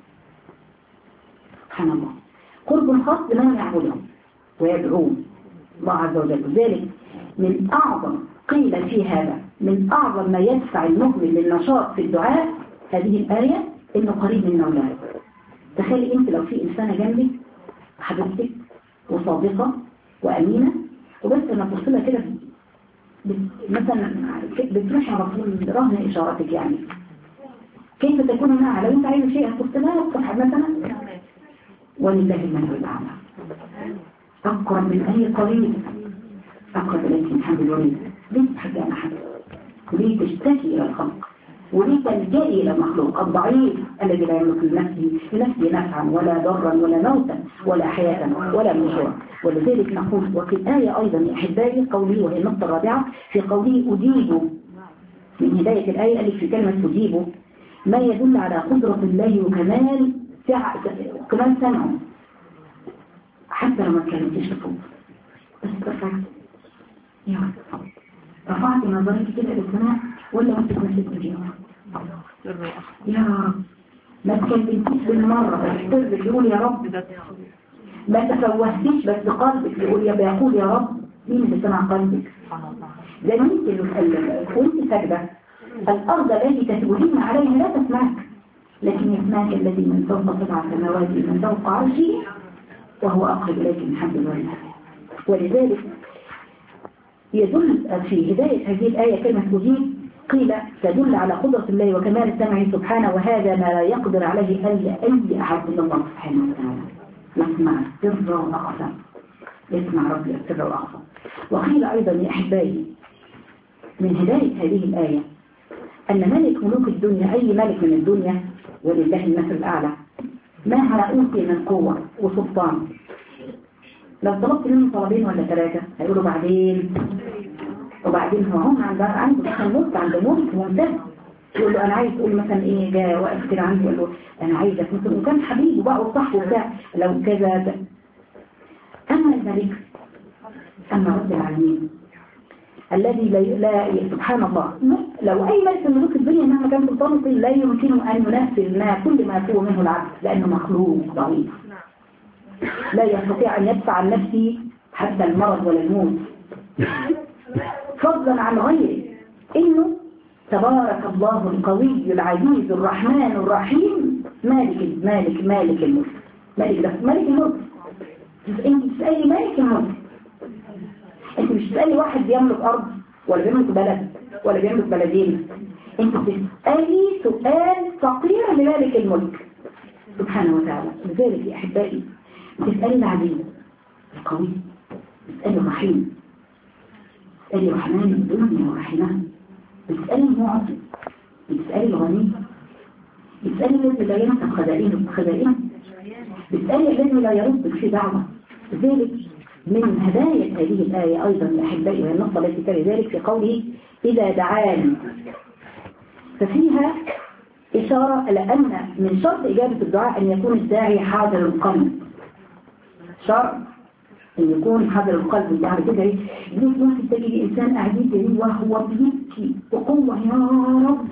سبحان الله، قرب خاص بمن يعبدهم ويدعون الله عز وجل. ذلك من أعظم قيل في هذا من أعظم ما يدفع المؤمن للنشاط في الدعاء هذه الآية إنه قريب من مولاه. تخيلي أنت لو في إنسانة جنبك حبيبتك وصادقة وأمينة، وبس لما توصلها كده مثلا بتروحي على طول رهن إشارتك، يعني كيف تكون معها؟ لو أنت عايز شيء هتوصلها تصحب مثلا، ولله المثل الأعلى. أقرب من أي قريب، أقرب إليك من حبل الوريد. ليه تحكي عن حد؟ وليه تشتكي إلى الخلق؟ وليه تلجئي إلى المخلوق الضعيف الذي لا يملك لنفسه لنفسه نفعا ولا ضرا ولا موتا ولا حياة ولا نشورا؟ ولذلك نقول وفي الآية أيضا يا أحبائي قولي، وهي النقطة الرابعة في قولي أجيب، من هداية الآية قال في كلمة أجيب ما يدل على قدرة الله وكمال كمال سمعه، حتى لو ما كانتش تفوت بس رفعت يا رب رفعت نظرك كده للسماء ولا وانت تمسكت فيها يا رب، ما تكلمتيش بالمرة بس قلبك يقول يا رب، ما تفوهتيش بس قلبك يقول يا بيقول يا رب. مين اللي سمع قلبك؟ زي ما انت وانت ساجده الارض التي تسجدين عليها لا تسمعك، لكن يسمعك الذي من فوق سبع سماوات من فوق عرشه وهو أقرب إليك من حبل الوريد. ولذلك يدل في هداية هذه الآية كلمة أجيب قيل تدل على قدرة الله وكمال سمعه سبحانه، وهذا ما لا يقدر عليه أي أي أحد إلا الله سبحانه وتعالى. يسمع السر وأخفى، يسمع ربي السر وأخفى. وقيل أيضا يا أحبائي من هداية هذه الآية أن ملك ملوك الدنيا أي ملك من الدنيا ولله المثل الأعلى مهما أوتي من قوة وسلطان، لو طلبت منه طلبين ولا ثلاثة هيقولوا بعدين وبعدين هو هم عنده عنده مثلا ملك عنده ملك ممتاز، يقول له أنا عايز تقول مثلا إيه جاء واقف كده عندي يقول له أنا عايزك مثلا، وكان حبيبه بقى وصاحبه وبتاع لو كذا. أما الملك أما رب العالمين الذي لا, لا سبحان الله لو أي ملك من ملوك الدنيا مهما كان سلطانه لا يمكن أن ينفذ ما كل ما هو منه العبد، لأنه مخلوق ضعيف لا يستطيع أن يدفع عن نفسه حتى المرض ولا الموت، فضلا عن غيره. إنه تبارك الله القوي العزيز الرحمن الرحيم مالك مالك مالك الملك مالك ده مالك الملك. انت بتسألي مالك الملك، انت مش بتسألي واحد بيملك أرض ولا بيملك بلد ولا بيملك بلدين، انت بتسألي سؤال فقير لمالك الملك سبحانه وتعالى. لذلك يا أحبائي بتسألي العزيز القوي، بتسألي الرحيم، بتسألي رحمن الدنيا ورحمن، بتسألي المعطي، بتسألي الغني، بتسألي الذي لا ينسى خزائنه خزائنه، بتسألي الذي لا يردك في دعوة. لذلك من هداية هذه الآية أيضا يا أحبائي وهي النقطة التي تلي ذلك في قوله إذا دعاني، ففيها إشارة إلى أن من شرط إجابة الدعاء أن يكون الداعي حاضر القلب، شرط أن يكون حاضر القلب. يعني كده إيه ليه ممكن تجد إنسان أعجيب وهو بيبكي بقوة يا رب،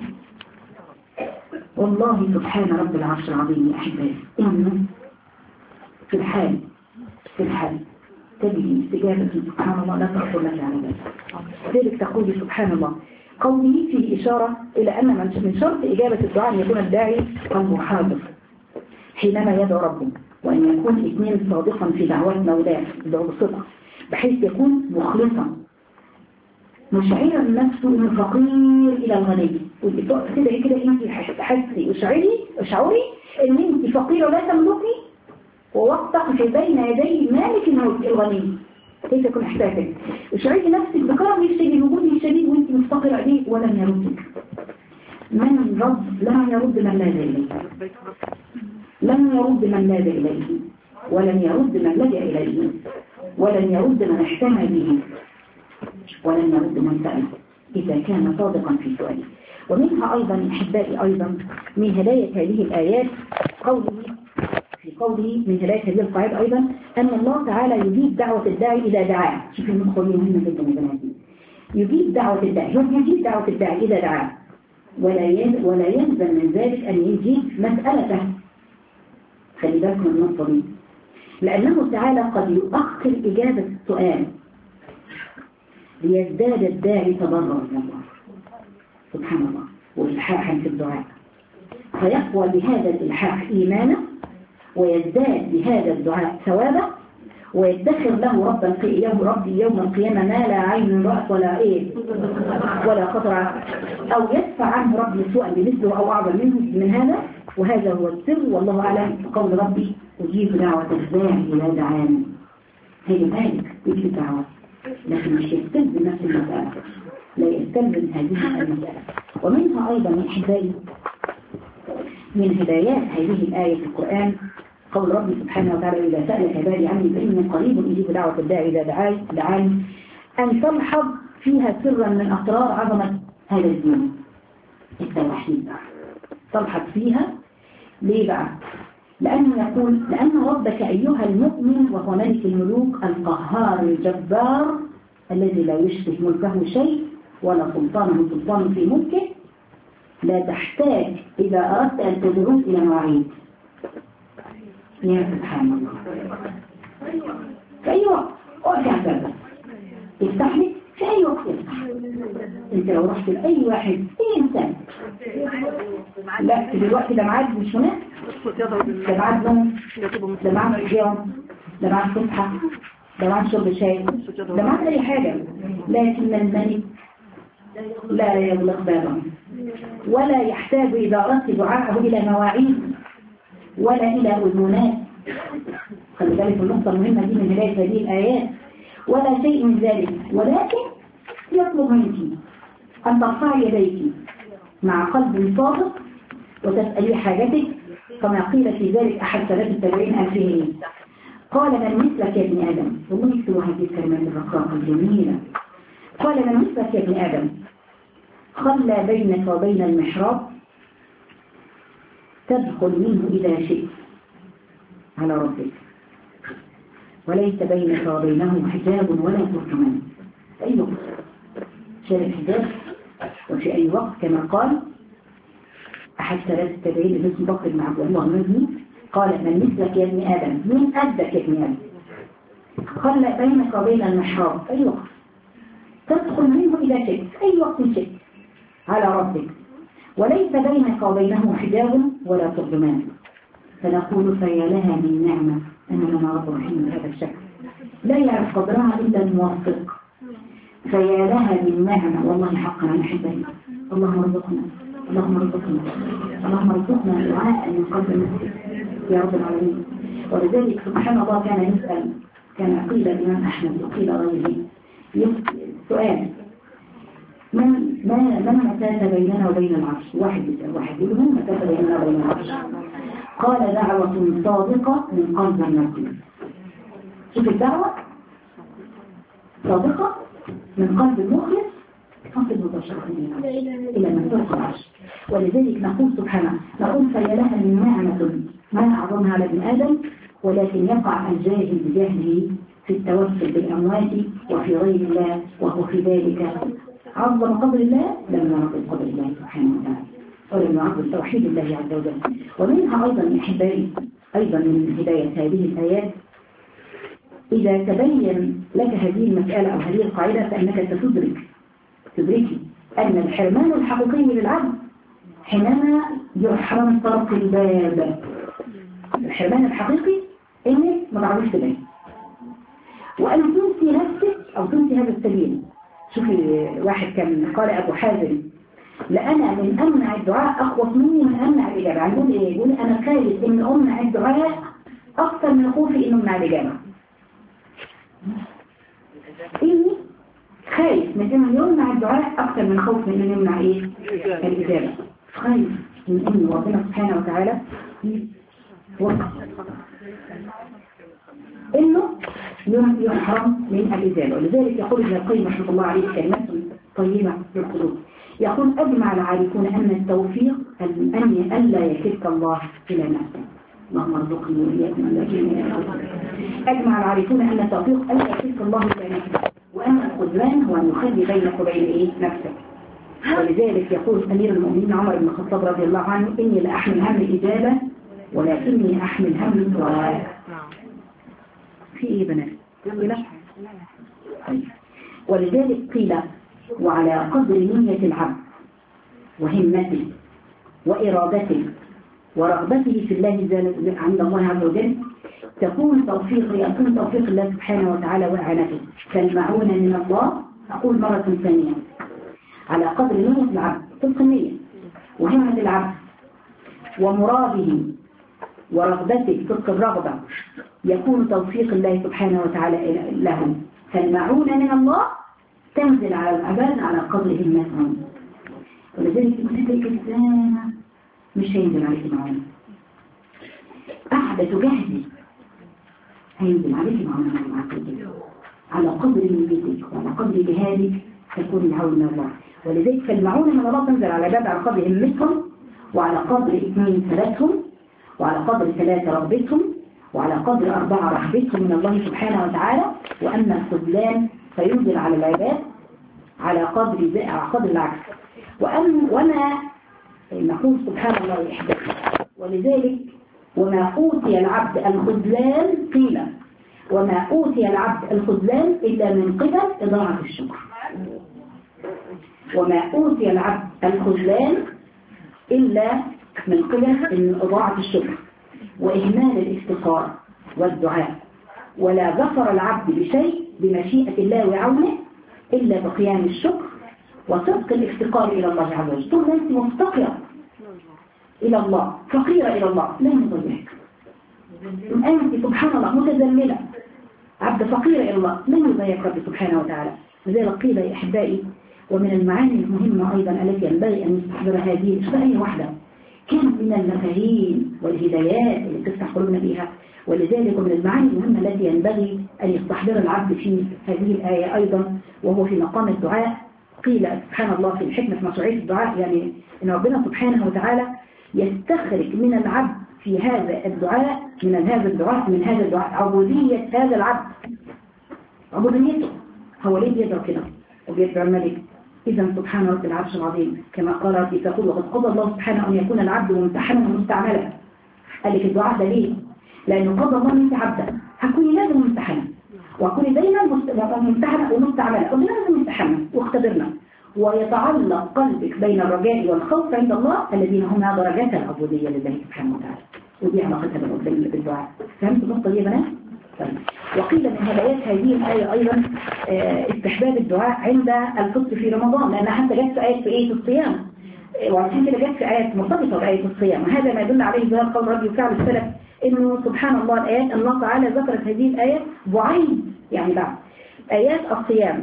والله سبحان رب العرش العظيم يا أحبائي إنه في الحال في الحال تجد استجابة سبحان الله لا تخطر لك على ذلك. ذلك تقول سبحان الله قولي فيه إشارة إلى أن من شرط إجابة الدعاء أن يكون الداعي قلبه حاضر حينما يدعو ربه، وأن يكون اثنين صادقا في دعوات مولاه يدعو بصدق بحيث يكون مخلصا مشعرا نفسه من الفقير إلى الغني. وانت تقف كده كده انت تحسي اشعري اشعري ان انت فقيرة لا تملكي ووقتك بين يدي المالك الغني. كيف يكون احساسك؟ اشعري نفسك بكرمه الشديد وجوده الشديد وانت مفتقرة اليه ولم يردك. من رد لم يرد من لاذ اليه، لم يرد من لاذ اليه، ولم يرد من لجأ اليه، ولن يرد من احتمى به، ولن يرد من سأل إذا كان صادقا في سؤاله. ومنها أيضا أحبائي أيضا من هداية هذه الآيات قوله في قوله من هداية هذه القاعدة أيضا أن الله تعالى يجيب دعوة الداعي إذا دعاه. شوف النقطة دي مهمة جدا يا بناتي. يجيب دعوة الداعي، هو يجيب دعوة الداعي إذا دعاه، ولا ولا يلزم من ذلك أن يجيب مسألته. خلي بالك من النقطة دي، لأنه تعالى قد يؤخر إجابة السؤال ليزداد الداعي تضرعا من الله سبحان الله وإلحاحا في الدعاء، فيقوى بهذا الإلحاح إيمانا ويزداد بهذا الدعاء ثوابا، ويدخر له ربا يوم ربي يوم القيامة ما لا عين رأت ولا إيه ولا خطر، أو يدفع عنه ربي سوءا بمثله أو أعظم منه من هذا. وهذا هو السر والله أعلم. قول ربي أجيب دعوة الداعي إذا دعاني، هي ذلك يجيب دعوة، لكن مش يستلزم نفس المسألة، لا يستلزم هذه المسألة. ومنها أيضا من أحبائي من هدايات هذه الآية في القرآن قول ربي سبحانه وتعالى إذا سألك عبادي عني فإني قريب أجيب دعوة الداعي إذا دعاني، أن تلحظ فيها سرا من أسرار عظمة هذا الدين التوحيد. تلحظ فيها ليه بقى؟ لأنه يقول لأن ربك أيها المؤمن وهو ملك الملوك القهار الجبار الذي لا يشبه ملكه شيء ولا سلطانه سلطان في ملكه، لا تحتاج إذا أردت أن تدرس إلى مواعيد. يا سبحان الله، في أي وقت أقف عن ذلك افتح لك في أي وقت افتح. أنت لو رحت لأي واحد أي إنسان لا دلوقتي ده معاد مش هناك، ده معاد نوم، ده معاد صيام، ده معاد فسحة، ده معاد شرب شاي، ده معاد أي حاجة، لكن الملك لا يغلق بابه ولا يحتاج إذا أردت دعاءه إلى مواعيد ولا إلى أذونات. خلي بالك النقطة المهمة دي من هداية هذه الآيات، ولا شيء من ذلك، ولكن يطلب منك أن ترفعي يديك مع قلب صادق وتسألي حاجتك، كما قيل في ذلك أحد ثلاث التابعين ألفين قال من مثلك يا ابن آدم، والله يكتبوا هذه الكلمات الرقراقة الجميلة، قال من مثلك يا ابن آدم خلى بينك وبين المحراب تدخل منه إذا شئت على ربك وليس بينك وبينه حجاب ولا ترجمان. في أي وقت شارك حجاب وفي أي وقت كما قال أحد ثلاث التابعين الذي بكر بن عبد الله المزني قال من مثلك يا ابن آدم من قدك يا ابن آدم خلى بينك وبين المحراب في أي وقت تدخل منه إذا شئت أي وقت شئت على ربك وليس بينك وبينه حجاب ولا ترجمان. فنقول فيا لها من نعمة أن لنا رب رحيم بهذا الشكل لا يعرف قدرها إلا الموفق. فيا لها من نعمة والله حقا أنا أحبها. اللهم ارزقنا اللهم ارزقنا اللهم ارزقنا دعاء من قبل يا رب العالمين. ولذلك سبحان الله كان يسأل، كان قيل الإمام أحمد وقيل غيره سؤال من ما من مسافة بيننا وبين العرش؟ واحد يسأل واحد يقول من مسافة بيننا وبين العرش؟ قال دعوة صادقة من قلب النبي. شوف الدعوة صادقة من قلب المخلص تصل مباشرة إلى من فوق العرش. ولذلك نقول سبحانه نقول فيا لها من نعمة ما أعظمها على ابن آدم، ولكن يقع الجاهل بجهله في التوسل بالأموات وفي غير الله، وهو في ذلك عظم قدر الله لم يعظم قدر الله سبحانه وتعالى ولم يعظم توحيد الله عز وجل. ومنها أيضا من أحبائي أيضا من هداية هذه الآيات إذا تبين لك هذه المسألة أو هذه القاعدة فإنك ستدرك تدركي أن الحرمان الحقيقي للعبد حينما يحرم طرق الباب. الحرمان الحقيقي إنك ما تعرفش تبين وأن تنسي نفسك أو تنسي هذا السبيل شوفي واحد كان قال أبو حازم لأنا من أمنع الدعاء أخوف مني من أمنع الإجابة. يقول إيه؟ يقول أنا خايف إن أمنع الدعاء أكثر من خوفي إن أمنع الإجابة. إني خايف من إنه يمنع الدعاء أكثر من خوف من إنه يمنع إيه؟ الإجابة. خايف من إنه ربنا سبحانه وتعالى وقف إنه يحرم من الإجابة. ولذلك يقول ابن القيم رحمه الله عليه كلمات طيبة للقلوب. يقول أجمع العارفون أن التوفيق أن ألا يكلك الله إلى نفسه. اللهم ارزقني وإياكم أن أجمع العارفون أن التوفيق ألا يكلك الله إلى نفسه، وأن الخذلان هو أن يخلي بينك وبين إيه نفسك. ولذلك يقول أمير المؤمنين عمر بن الخطاب رضي الله عنه إني لأحمل هم الإجابة ولكني أحمل هم الدعاء. في إيه بنات؟ لا. ولذلك قيل وعلى قدر نية العبد وهمته وإرادته ورغبته في الله عند الله عز وجل تكون توفيق يكون توفيق الله سبحانه وتعالى وإعانته كالمعونة من الله. أقول مرة ثانية على قدر نية العبد صدق النية وهمة العبد ومراده ورغبته صدق الرغبة يكون توفيق الله سبحانه وتعالى له كالمعونة من الله تنزل على العباد على قدر همتهم. ولذلك كنت الإنسان مش هينزل عليك معونة أحدث جهدي هينزل عليك معونة على قدر نيتك وعلى قدر جهادك تكون العون من الله. ولذلك فالمعونة من الله تنزل على العباد على قدر همتهم وعلى قدر اثنين ثلاثهم وعلى قدر ثلاثة رغبتهم وعلى قدر أربعة رحبتهم من الله سبحانه وتعالى. وأما الخذلان فينزل على العباد على قدر على قدر العكس. وأن وما نقول سبحان الله يحدث. ولذلك وما أوتي العبد الخذلان قيل وما أوتي العبد الخذلان إلا من قبل إضاعة الشكر. وما أوتي العبد الخذلان إلا من قبل إضاعة الشكر وإهمال الافتقار والدعاء. ولا ظفر العبد بشيء بمشيئة الله وعونه إلا بقيام الشكر وصدق الافتقار إلى الله عز وجل. طول أنت مفتقرة إلى الله فقيرة إلى الله لا يضيعك. أنت سبحان الله متذللة عبد فقيرة إلى الله لا يضيعك رب سبحانه وتعالى. لذلك قيل يا أحبائي ومن المعاني المهمة أيضا التي ينبغي أن نستحضر هذه مش أي واحدة كان من المفاهيم والهدايات اللي تفتح قلوبنا بها. ولذلك من المعاني المهمة التي ينبغي أن يستحضر العبد في هذه الآية أيضا وهو في مقام الدعاء. قيل سبحان الله في الحكمة مشروعية الدعاء يعني أن ربنا سبحانه وتعالى يستخرج من العبد في هذا الدعاء من هذا الدعاء من هذا الدعاء عبودية هذا العبد عبوديته. هو ليه بيدعو كده وبيدعو الملك؟ إذا سبحان رب العرش العظيم كما قال ربي تقول وقد قضى الله سبحانه أن يكون العبد ممتحنا ومستعملا. قال لك الدعاء ده ليه؟ لأنه قضى الله أنت عبدا هكوني لازم ممتحنا وهكوني دايما ممتحنا ومستعملا ولازم ممتحنا واختبرنا. ويتعلق قلبك بين الرجاء والخوف عند الله الذين هم درجات العبودية لله سبحانه وتعالى. ودي علاقتها بالدعاء. فهمت النقطة دي يا بنات؟ طيب. وقيل من هدايات هذه الآية أيضا استحباب الدعاء عند الفطر في رمضان لأنها حتى جت في آية في آية الصيام وعشان كده جت في آيات مرتبطة بآية الصيام. وهذا ما يدل عليه ظاهر قول ربي وفعل السلف إنه سبحان الله الآيات الله تعالى ذكرت هذه الآيات بعيد يعني بعد آيات الصيام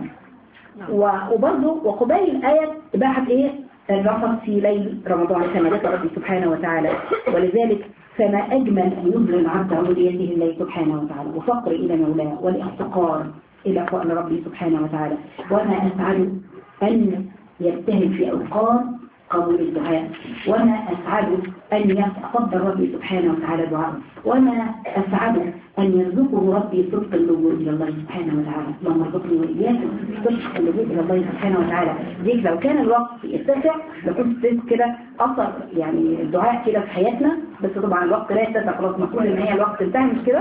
وبرضه وقبيل الآية إباحة إيه الرفض في ليل رمضان كما ذكر ربي سبحانه وتعالى. ولذلك فما أجمل أن يظهر العبد عبوديته لله سبحانه وتعالى وفقر إلى مولاه والافتقار إلى فضل ربي سبحانه وتعالى. وما أسعد أن يجتهد في أوقات قبول الدعاء وما أسعد أن يتقبل ربي سبحانه وتعالى دعاءه وما أسعد أن يرزقه ربي صدق اللجوء إلى الله سبحانه وتعالى. اللهم ارزقني وإياكم صدق اللجوء إلى الله سبحانه وتعالى. ديك لو كان الوقت يتسع لكنت كده أثر يعني الدعاء كده في حياتنا بس طبعا الوقت لا يتسع خلاص مفروض إن هي الوقت انتهى مش كده؟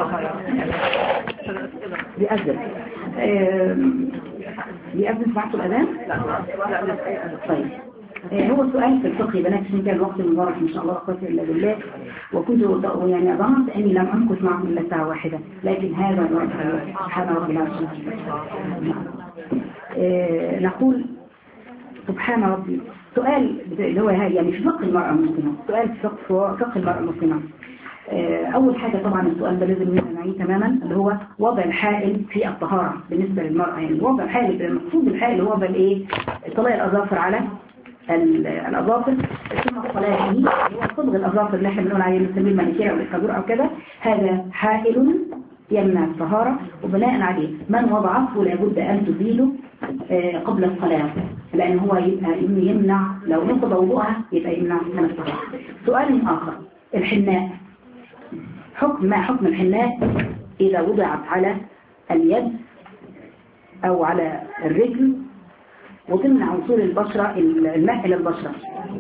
بيأذن بيأذن سمعتوا الأذان؟ طيب هو سؤال في الفقه بنات عشان كان الوقت المبارك إن شاء الله قوة إلا بالله. وكنت يعني ظننت أني لم أمكث معكم إلا ساعة واحدة لكن هذا الوقت سبحان رب العالمين. آه نقول سبحان ربي. سؤال اللي هو يعني في فقه المرأة المسلمة، سؤال في فقه, فقه المرأة المسلمة. آه أول حاجة طبعا السؤال ده لازم نعيه تماما، اللي هو وضع الحائل في الطهارة بالنسبة للمرأة. يعني وضع الحائل، المقصود بالحائل هو بالايه؟ طلاء الأظافر على الأظافر، ثم الصلاة فيه، هو صبغ الأظافر اللي احنا بنقول عليه بنسميه المانيكير أو الإسكادور أو كده. هذا حائل يمنع الطهارة، وبناء عليه من وضعته لابد أن تزيله قبل الصلاة، لأن هو يبقى يمنع، لو نقض وضوءها يبقى يمنع من الطهارة. سؤال آخر، الحناء، حكم ما حكم الحناء إذا وضعت على اليد أو على الرجل وتمنع وصول البشرة الماء إلى البشرة؟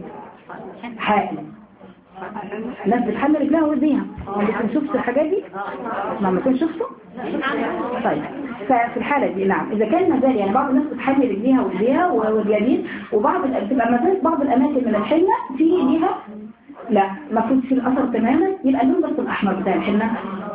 حائل. الناس بتحمل رجلها ويديها، ما شفت الحاجات دي؟ ما ما كنت شفته؟ طيب ففي الحالة دي نعم، إذا كان مازال يعني بعض الناس بتحمل رجليها ويديها واليدين، وبعض بتبقى مثلا بعض الأماكن من الحنة في ليها لا ما كنت في الأثر تماما، يبقى اللون بس الأحمر بتاع الحنة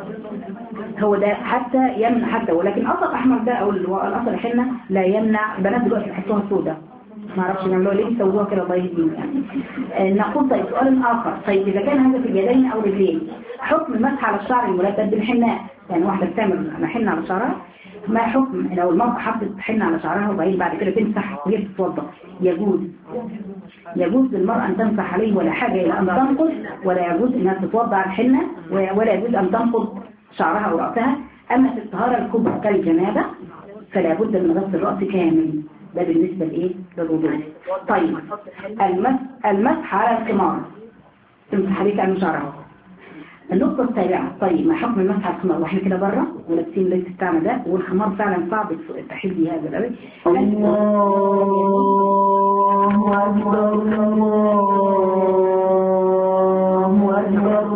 هو ده حتى يمنع حتى، ولكن أثر الأحمر ده أو الأثر الحنة لا يمنع. البنات دلوقتي بيحطوها سوداء، ما اعرفش يعملوها ليه، يسووها كده ضايقين يعني. آه نقول طيب سؤال آخر، طيب إذا كان هذا في اليدين أو الرجلين، حكم المسح على الشعر المرتب بالحناء، يعني واحدة بتعمل حنة على شعرها، ما حكم لو المرأة حطت حنة على شعرها وبعدين بعد كده تمسح وهي بتتوضا؟ يجوز يجوز للمرأة أن تمسح عليه ولا حاجة إلى أن تنقض، ولا يجوز أنها تتوضا على الحنة، ولا يجوز أن تنقض شعرها ورأسها. أما في الطهارة الكبرى كالجنابة فلا بد من غسل الرأس كامل، ده بالنسبة لإيه؟ للوضوء. طيب المسح, المسح على الخمار، تمسح عليه كأنه شعرها. النقطة السابعة، طيب ما حكم المسح على الخمار واحنا كده بره ولابسين اللبس بتاعنا ده، والخمار فعلا صعب التحدي هذا الأبد. الله أكبر الله أكبر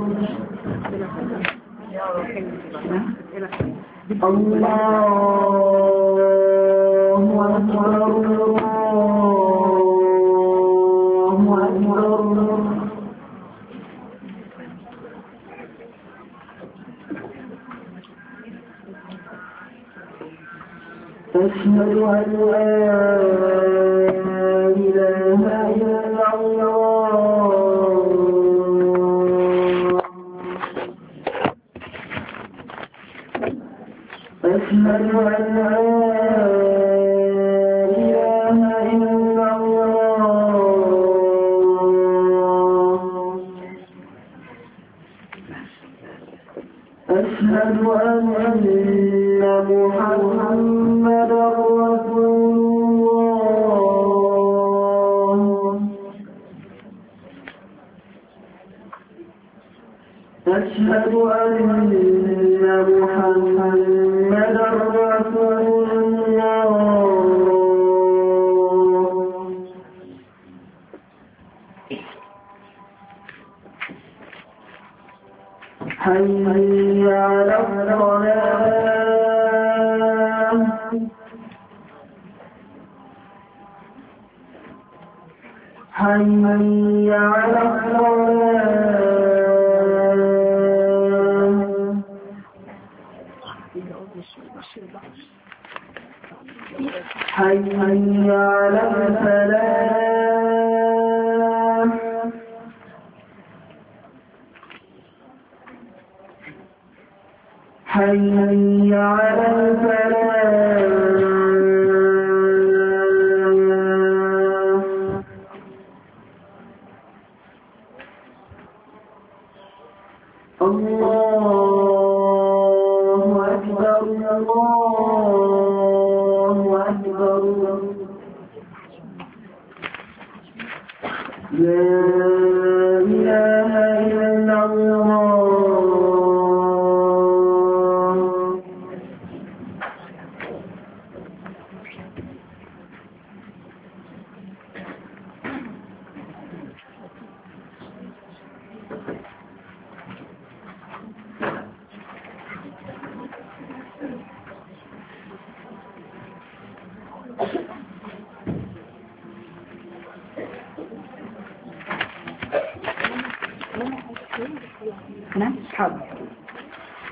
أشهد أن لا إله إلا الله أشهد أن لا إله إلا الله أشهد أن محمد رسول الله أشهد أن محمد رسول الله حي على الصلاة حي على الصلاة حي على الفلاح حي على الفلاح الله أكبر الله أكبر لا إله إلا الله. نعم حاضر.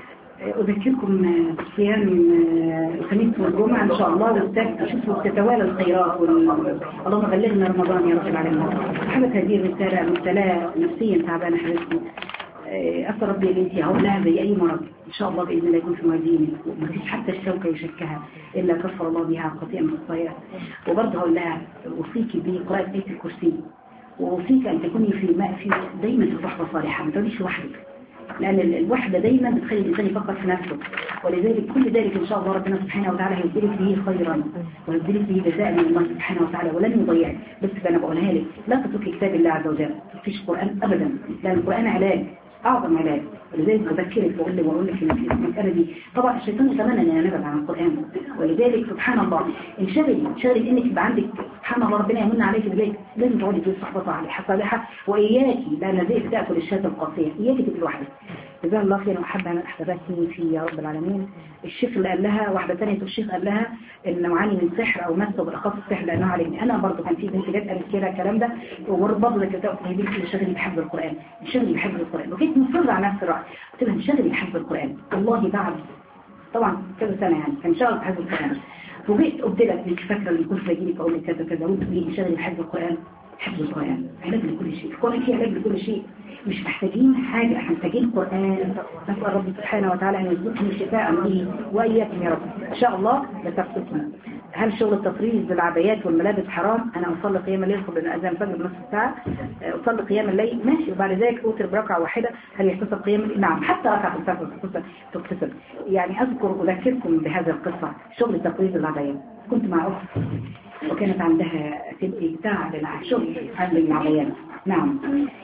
أذكركم بصيام الخميس والجمعة إن شاء الله والسبت. شوفوا تتوالى الخيرات وال... اللهم بلغنا رمضان يا رب العالمين. أحبت هذه الرسالة مبتلاة نفسيا تعبانة حبيبتي، أسأل ربي يا بنتي أقول لها زي أي مرض إن شاء الله بإذن الله يكون في موازينك، وما فيش حتى الشوكة يشكها إلا كفر الله بها قطيع من الخطايا. وبرضه أقول لها أوصيك بقراءة آية الكرسي، وأوصيك أن تكوني في ماء في دايما في صحبة صالحة، ما تقعديش لوحدك، لأن الوحدة دايما بتخلي الإنسان يفكر في نفسه. ولذلك كل ذلك إن شاء الله ربنا سبحانه وتعالى هيبدلك به خيرا ويبدلك به جزاء من الله سبحانه وتعالى ولن يضيعك. بس أنا بقولها لك لا تتركي كتاب الله عز وجل، ما تتركيش القرآن أبدا، لأن القرآن علاج أعظم علاج. ولذلك بذكرك وأقول لك وأقول لك في المسألة دي. طبعا الشيطان يتمنى أن ينبذ عن القرآن، ولذلك سبحان الله انشغلي انشغلي إنك يبقى عندك سبحان الله ربنا يمن عليك بذلك. لازم تقعدي في صحبة صالحة، وإياكي لأن ذلك تأكل الشاة القاسية، إياكي تبقي لوحدك. جزاها الله خيرا وأحب أن أحببتني في يا رب العالمين. الشيخ اللي قال لها واحدة ثانية الشيخ قال لها إن معاني من سحر أو مس بالأخص السحر لأنه علمني. أنا برضه كان في بنت جت قالت كده الكلام ده، وبرضه ذكرت لها هي بنتي انشغلي بحفظ القرآن، انشغلي بحفظ القرآن، وكنت مصرة على نفس الرأي. قلت لها انشغلي بحفظ القرآن. والله بعد طبعا كذا سنة يعني كان انشغل بحفظ القرآن، وجيت قلت لك مش فاكرة اللي كنت بجيلك أقول لك كذا كذا، وانت ليه انشغلي بحفظ القرآن. حفظ القرآن علاج لكل شيء، القرآن فيه علاج لكل شيء، مش محتاجين حاجة، احنا محتاجين قرآن. نسأل رب سبحانه وتعالى أن يرزقني شفاء به وإياكم يا رب إن شاء الله. لتبسطنا. هل شغل التطريز بالعبايات والملابس حرام؟ أنا أصلي قيام الليل قبل أذان الفجر بنصف ساعة، أصلي قيام الليل ماشي، وبعد ذلك أوتر بركعة واحدة. هل يحتسب قيام الليل؟ نعم، حتى ركعة الفجر تحتسب. يعني أذكر أذكركم بهذا القصة، شغل تطريز العبايات. كنت مع أخت وكانت عندها تبقى بتاع شغل عن العبايات. نعم،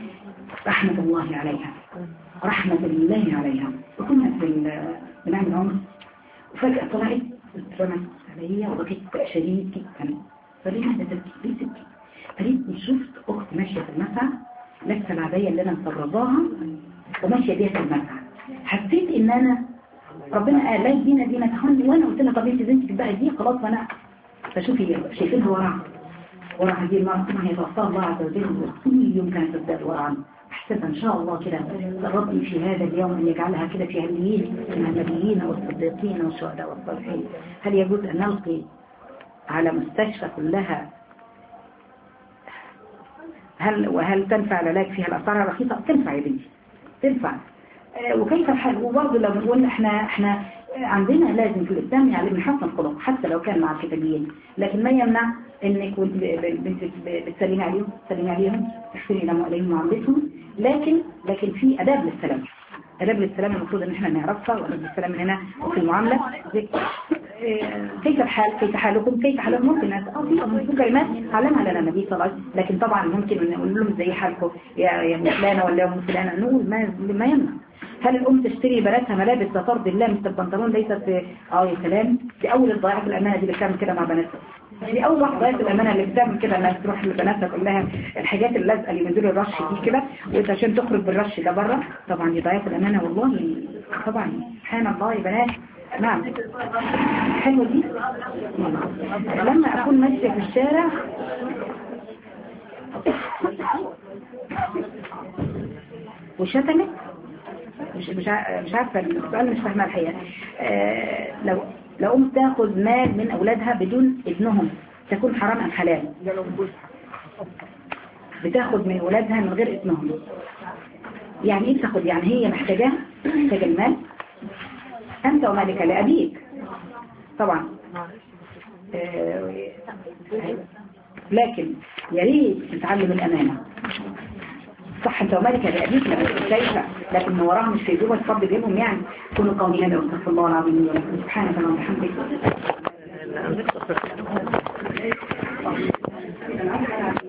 رحمة الله عليها، رحمة الله عليها. وكنا في بنعمل عمر، وفجأة طلعت اترمت عليا وبكت شديد جدا. فليه هذا تبكي؟ ليه تبكي؟ قالت شفت أخت ماشية في المسعى لابسة العباية اللي أنا مصرفاها وماشية بيها في المسعى. حسيت إن أنا ربنا قال لا يدينا دينتهن، وأنا قلت لها طب انت بنتك بقى دي خلاص. وأنا فشوفي شايفينها وراها ورا هذه المرأة هي توفى الله عز وجل، كل يوم كانت تزداد وراء. أحسب إن شاء الله كده ربي في هذا اليوم أن يجعلها كده في عليين من النبيين والصديقين والشهداء والصالحين. هل يجوز أن نلقي على مستشفى كلها؟ هل وهل تنفع العلاج فيها؟ الأسعار رخيصة؟ تنفع يا بنتي، تنفع. وكيف الحال؟ وبرضه لو بنقول احنا احنا عندنا لازم في الإسلام يعني بنحسن الخلق حتى لو كان مع الكتابيين، لكن ما يمنع انك وانت بتسلمي عليهم تسلمي عليهم تحسني لهم عليهم معاملتهم، لكن لكن في آداب للسلام. آداب للسلام المفروض ان احنا نعرفها، وآداب للسلام هنا وفي المعاملة. كيف الحال؟ كيف حالكم؟ كيف حالكم؟ ممكن اه في كلمات علمها لنا النبي صلى الله عليه وسلم، لكن طبعا ممكن نقول لهم زي حالكم يا يا فلانه ولا ام فلانه، نقول ما ما يمنع. هل الأم تشتري بناتها ملابس لفرض الله مثل البنطلون ليست اه يا سلام؟ دي أول الضياع في الأمانة دي اللي بتعمل كده مع بناتها. دي أول واحدة ضياع في الأمانة اللي بتعمل كده، انها تروح لبناتها تقول لها الحاجات اللازقة اللي بينزلوا الرش دي كده، وانت عشان تخرج بالرش ده بره. طبعا دي ضياع في الأمانة والله. طبعا سبحان الله يا بنات. نعم حلوة دي. لما أكون ماشية في الشارع وشتمت مش مش مش عارفه السؤال، مش فاهمه الحقيقه. آه لو لو ام تاخذ مال من اولادها بدون اذنهم تكون حرام ام حلال؟ بتاخذ من اولادها من غير اذنهم. يعني ايه تاخذ؟ يعني هي محتاجاه، محتاجه المال، انت ومالك لابيك طبعا. آه لكن يا ريت تتعلم الامانه. صح انت ومالك لأبيك لما شايفة، لكن ما وراها مش في جوه الفرد جيبهم. يعني كل قولي هذا واستغفر الله العظيم ولكم. سبحانك اللهم وبحمدك.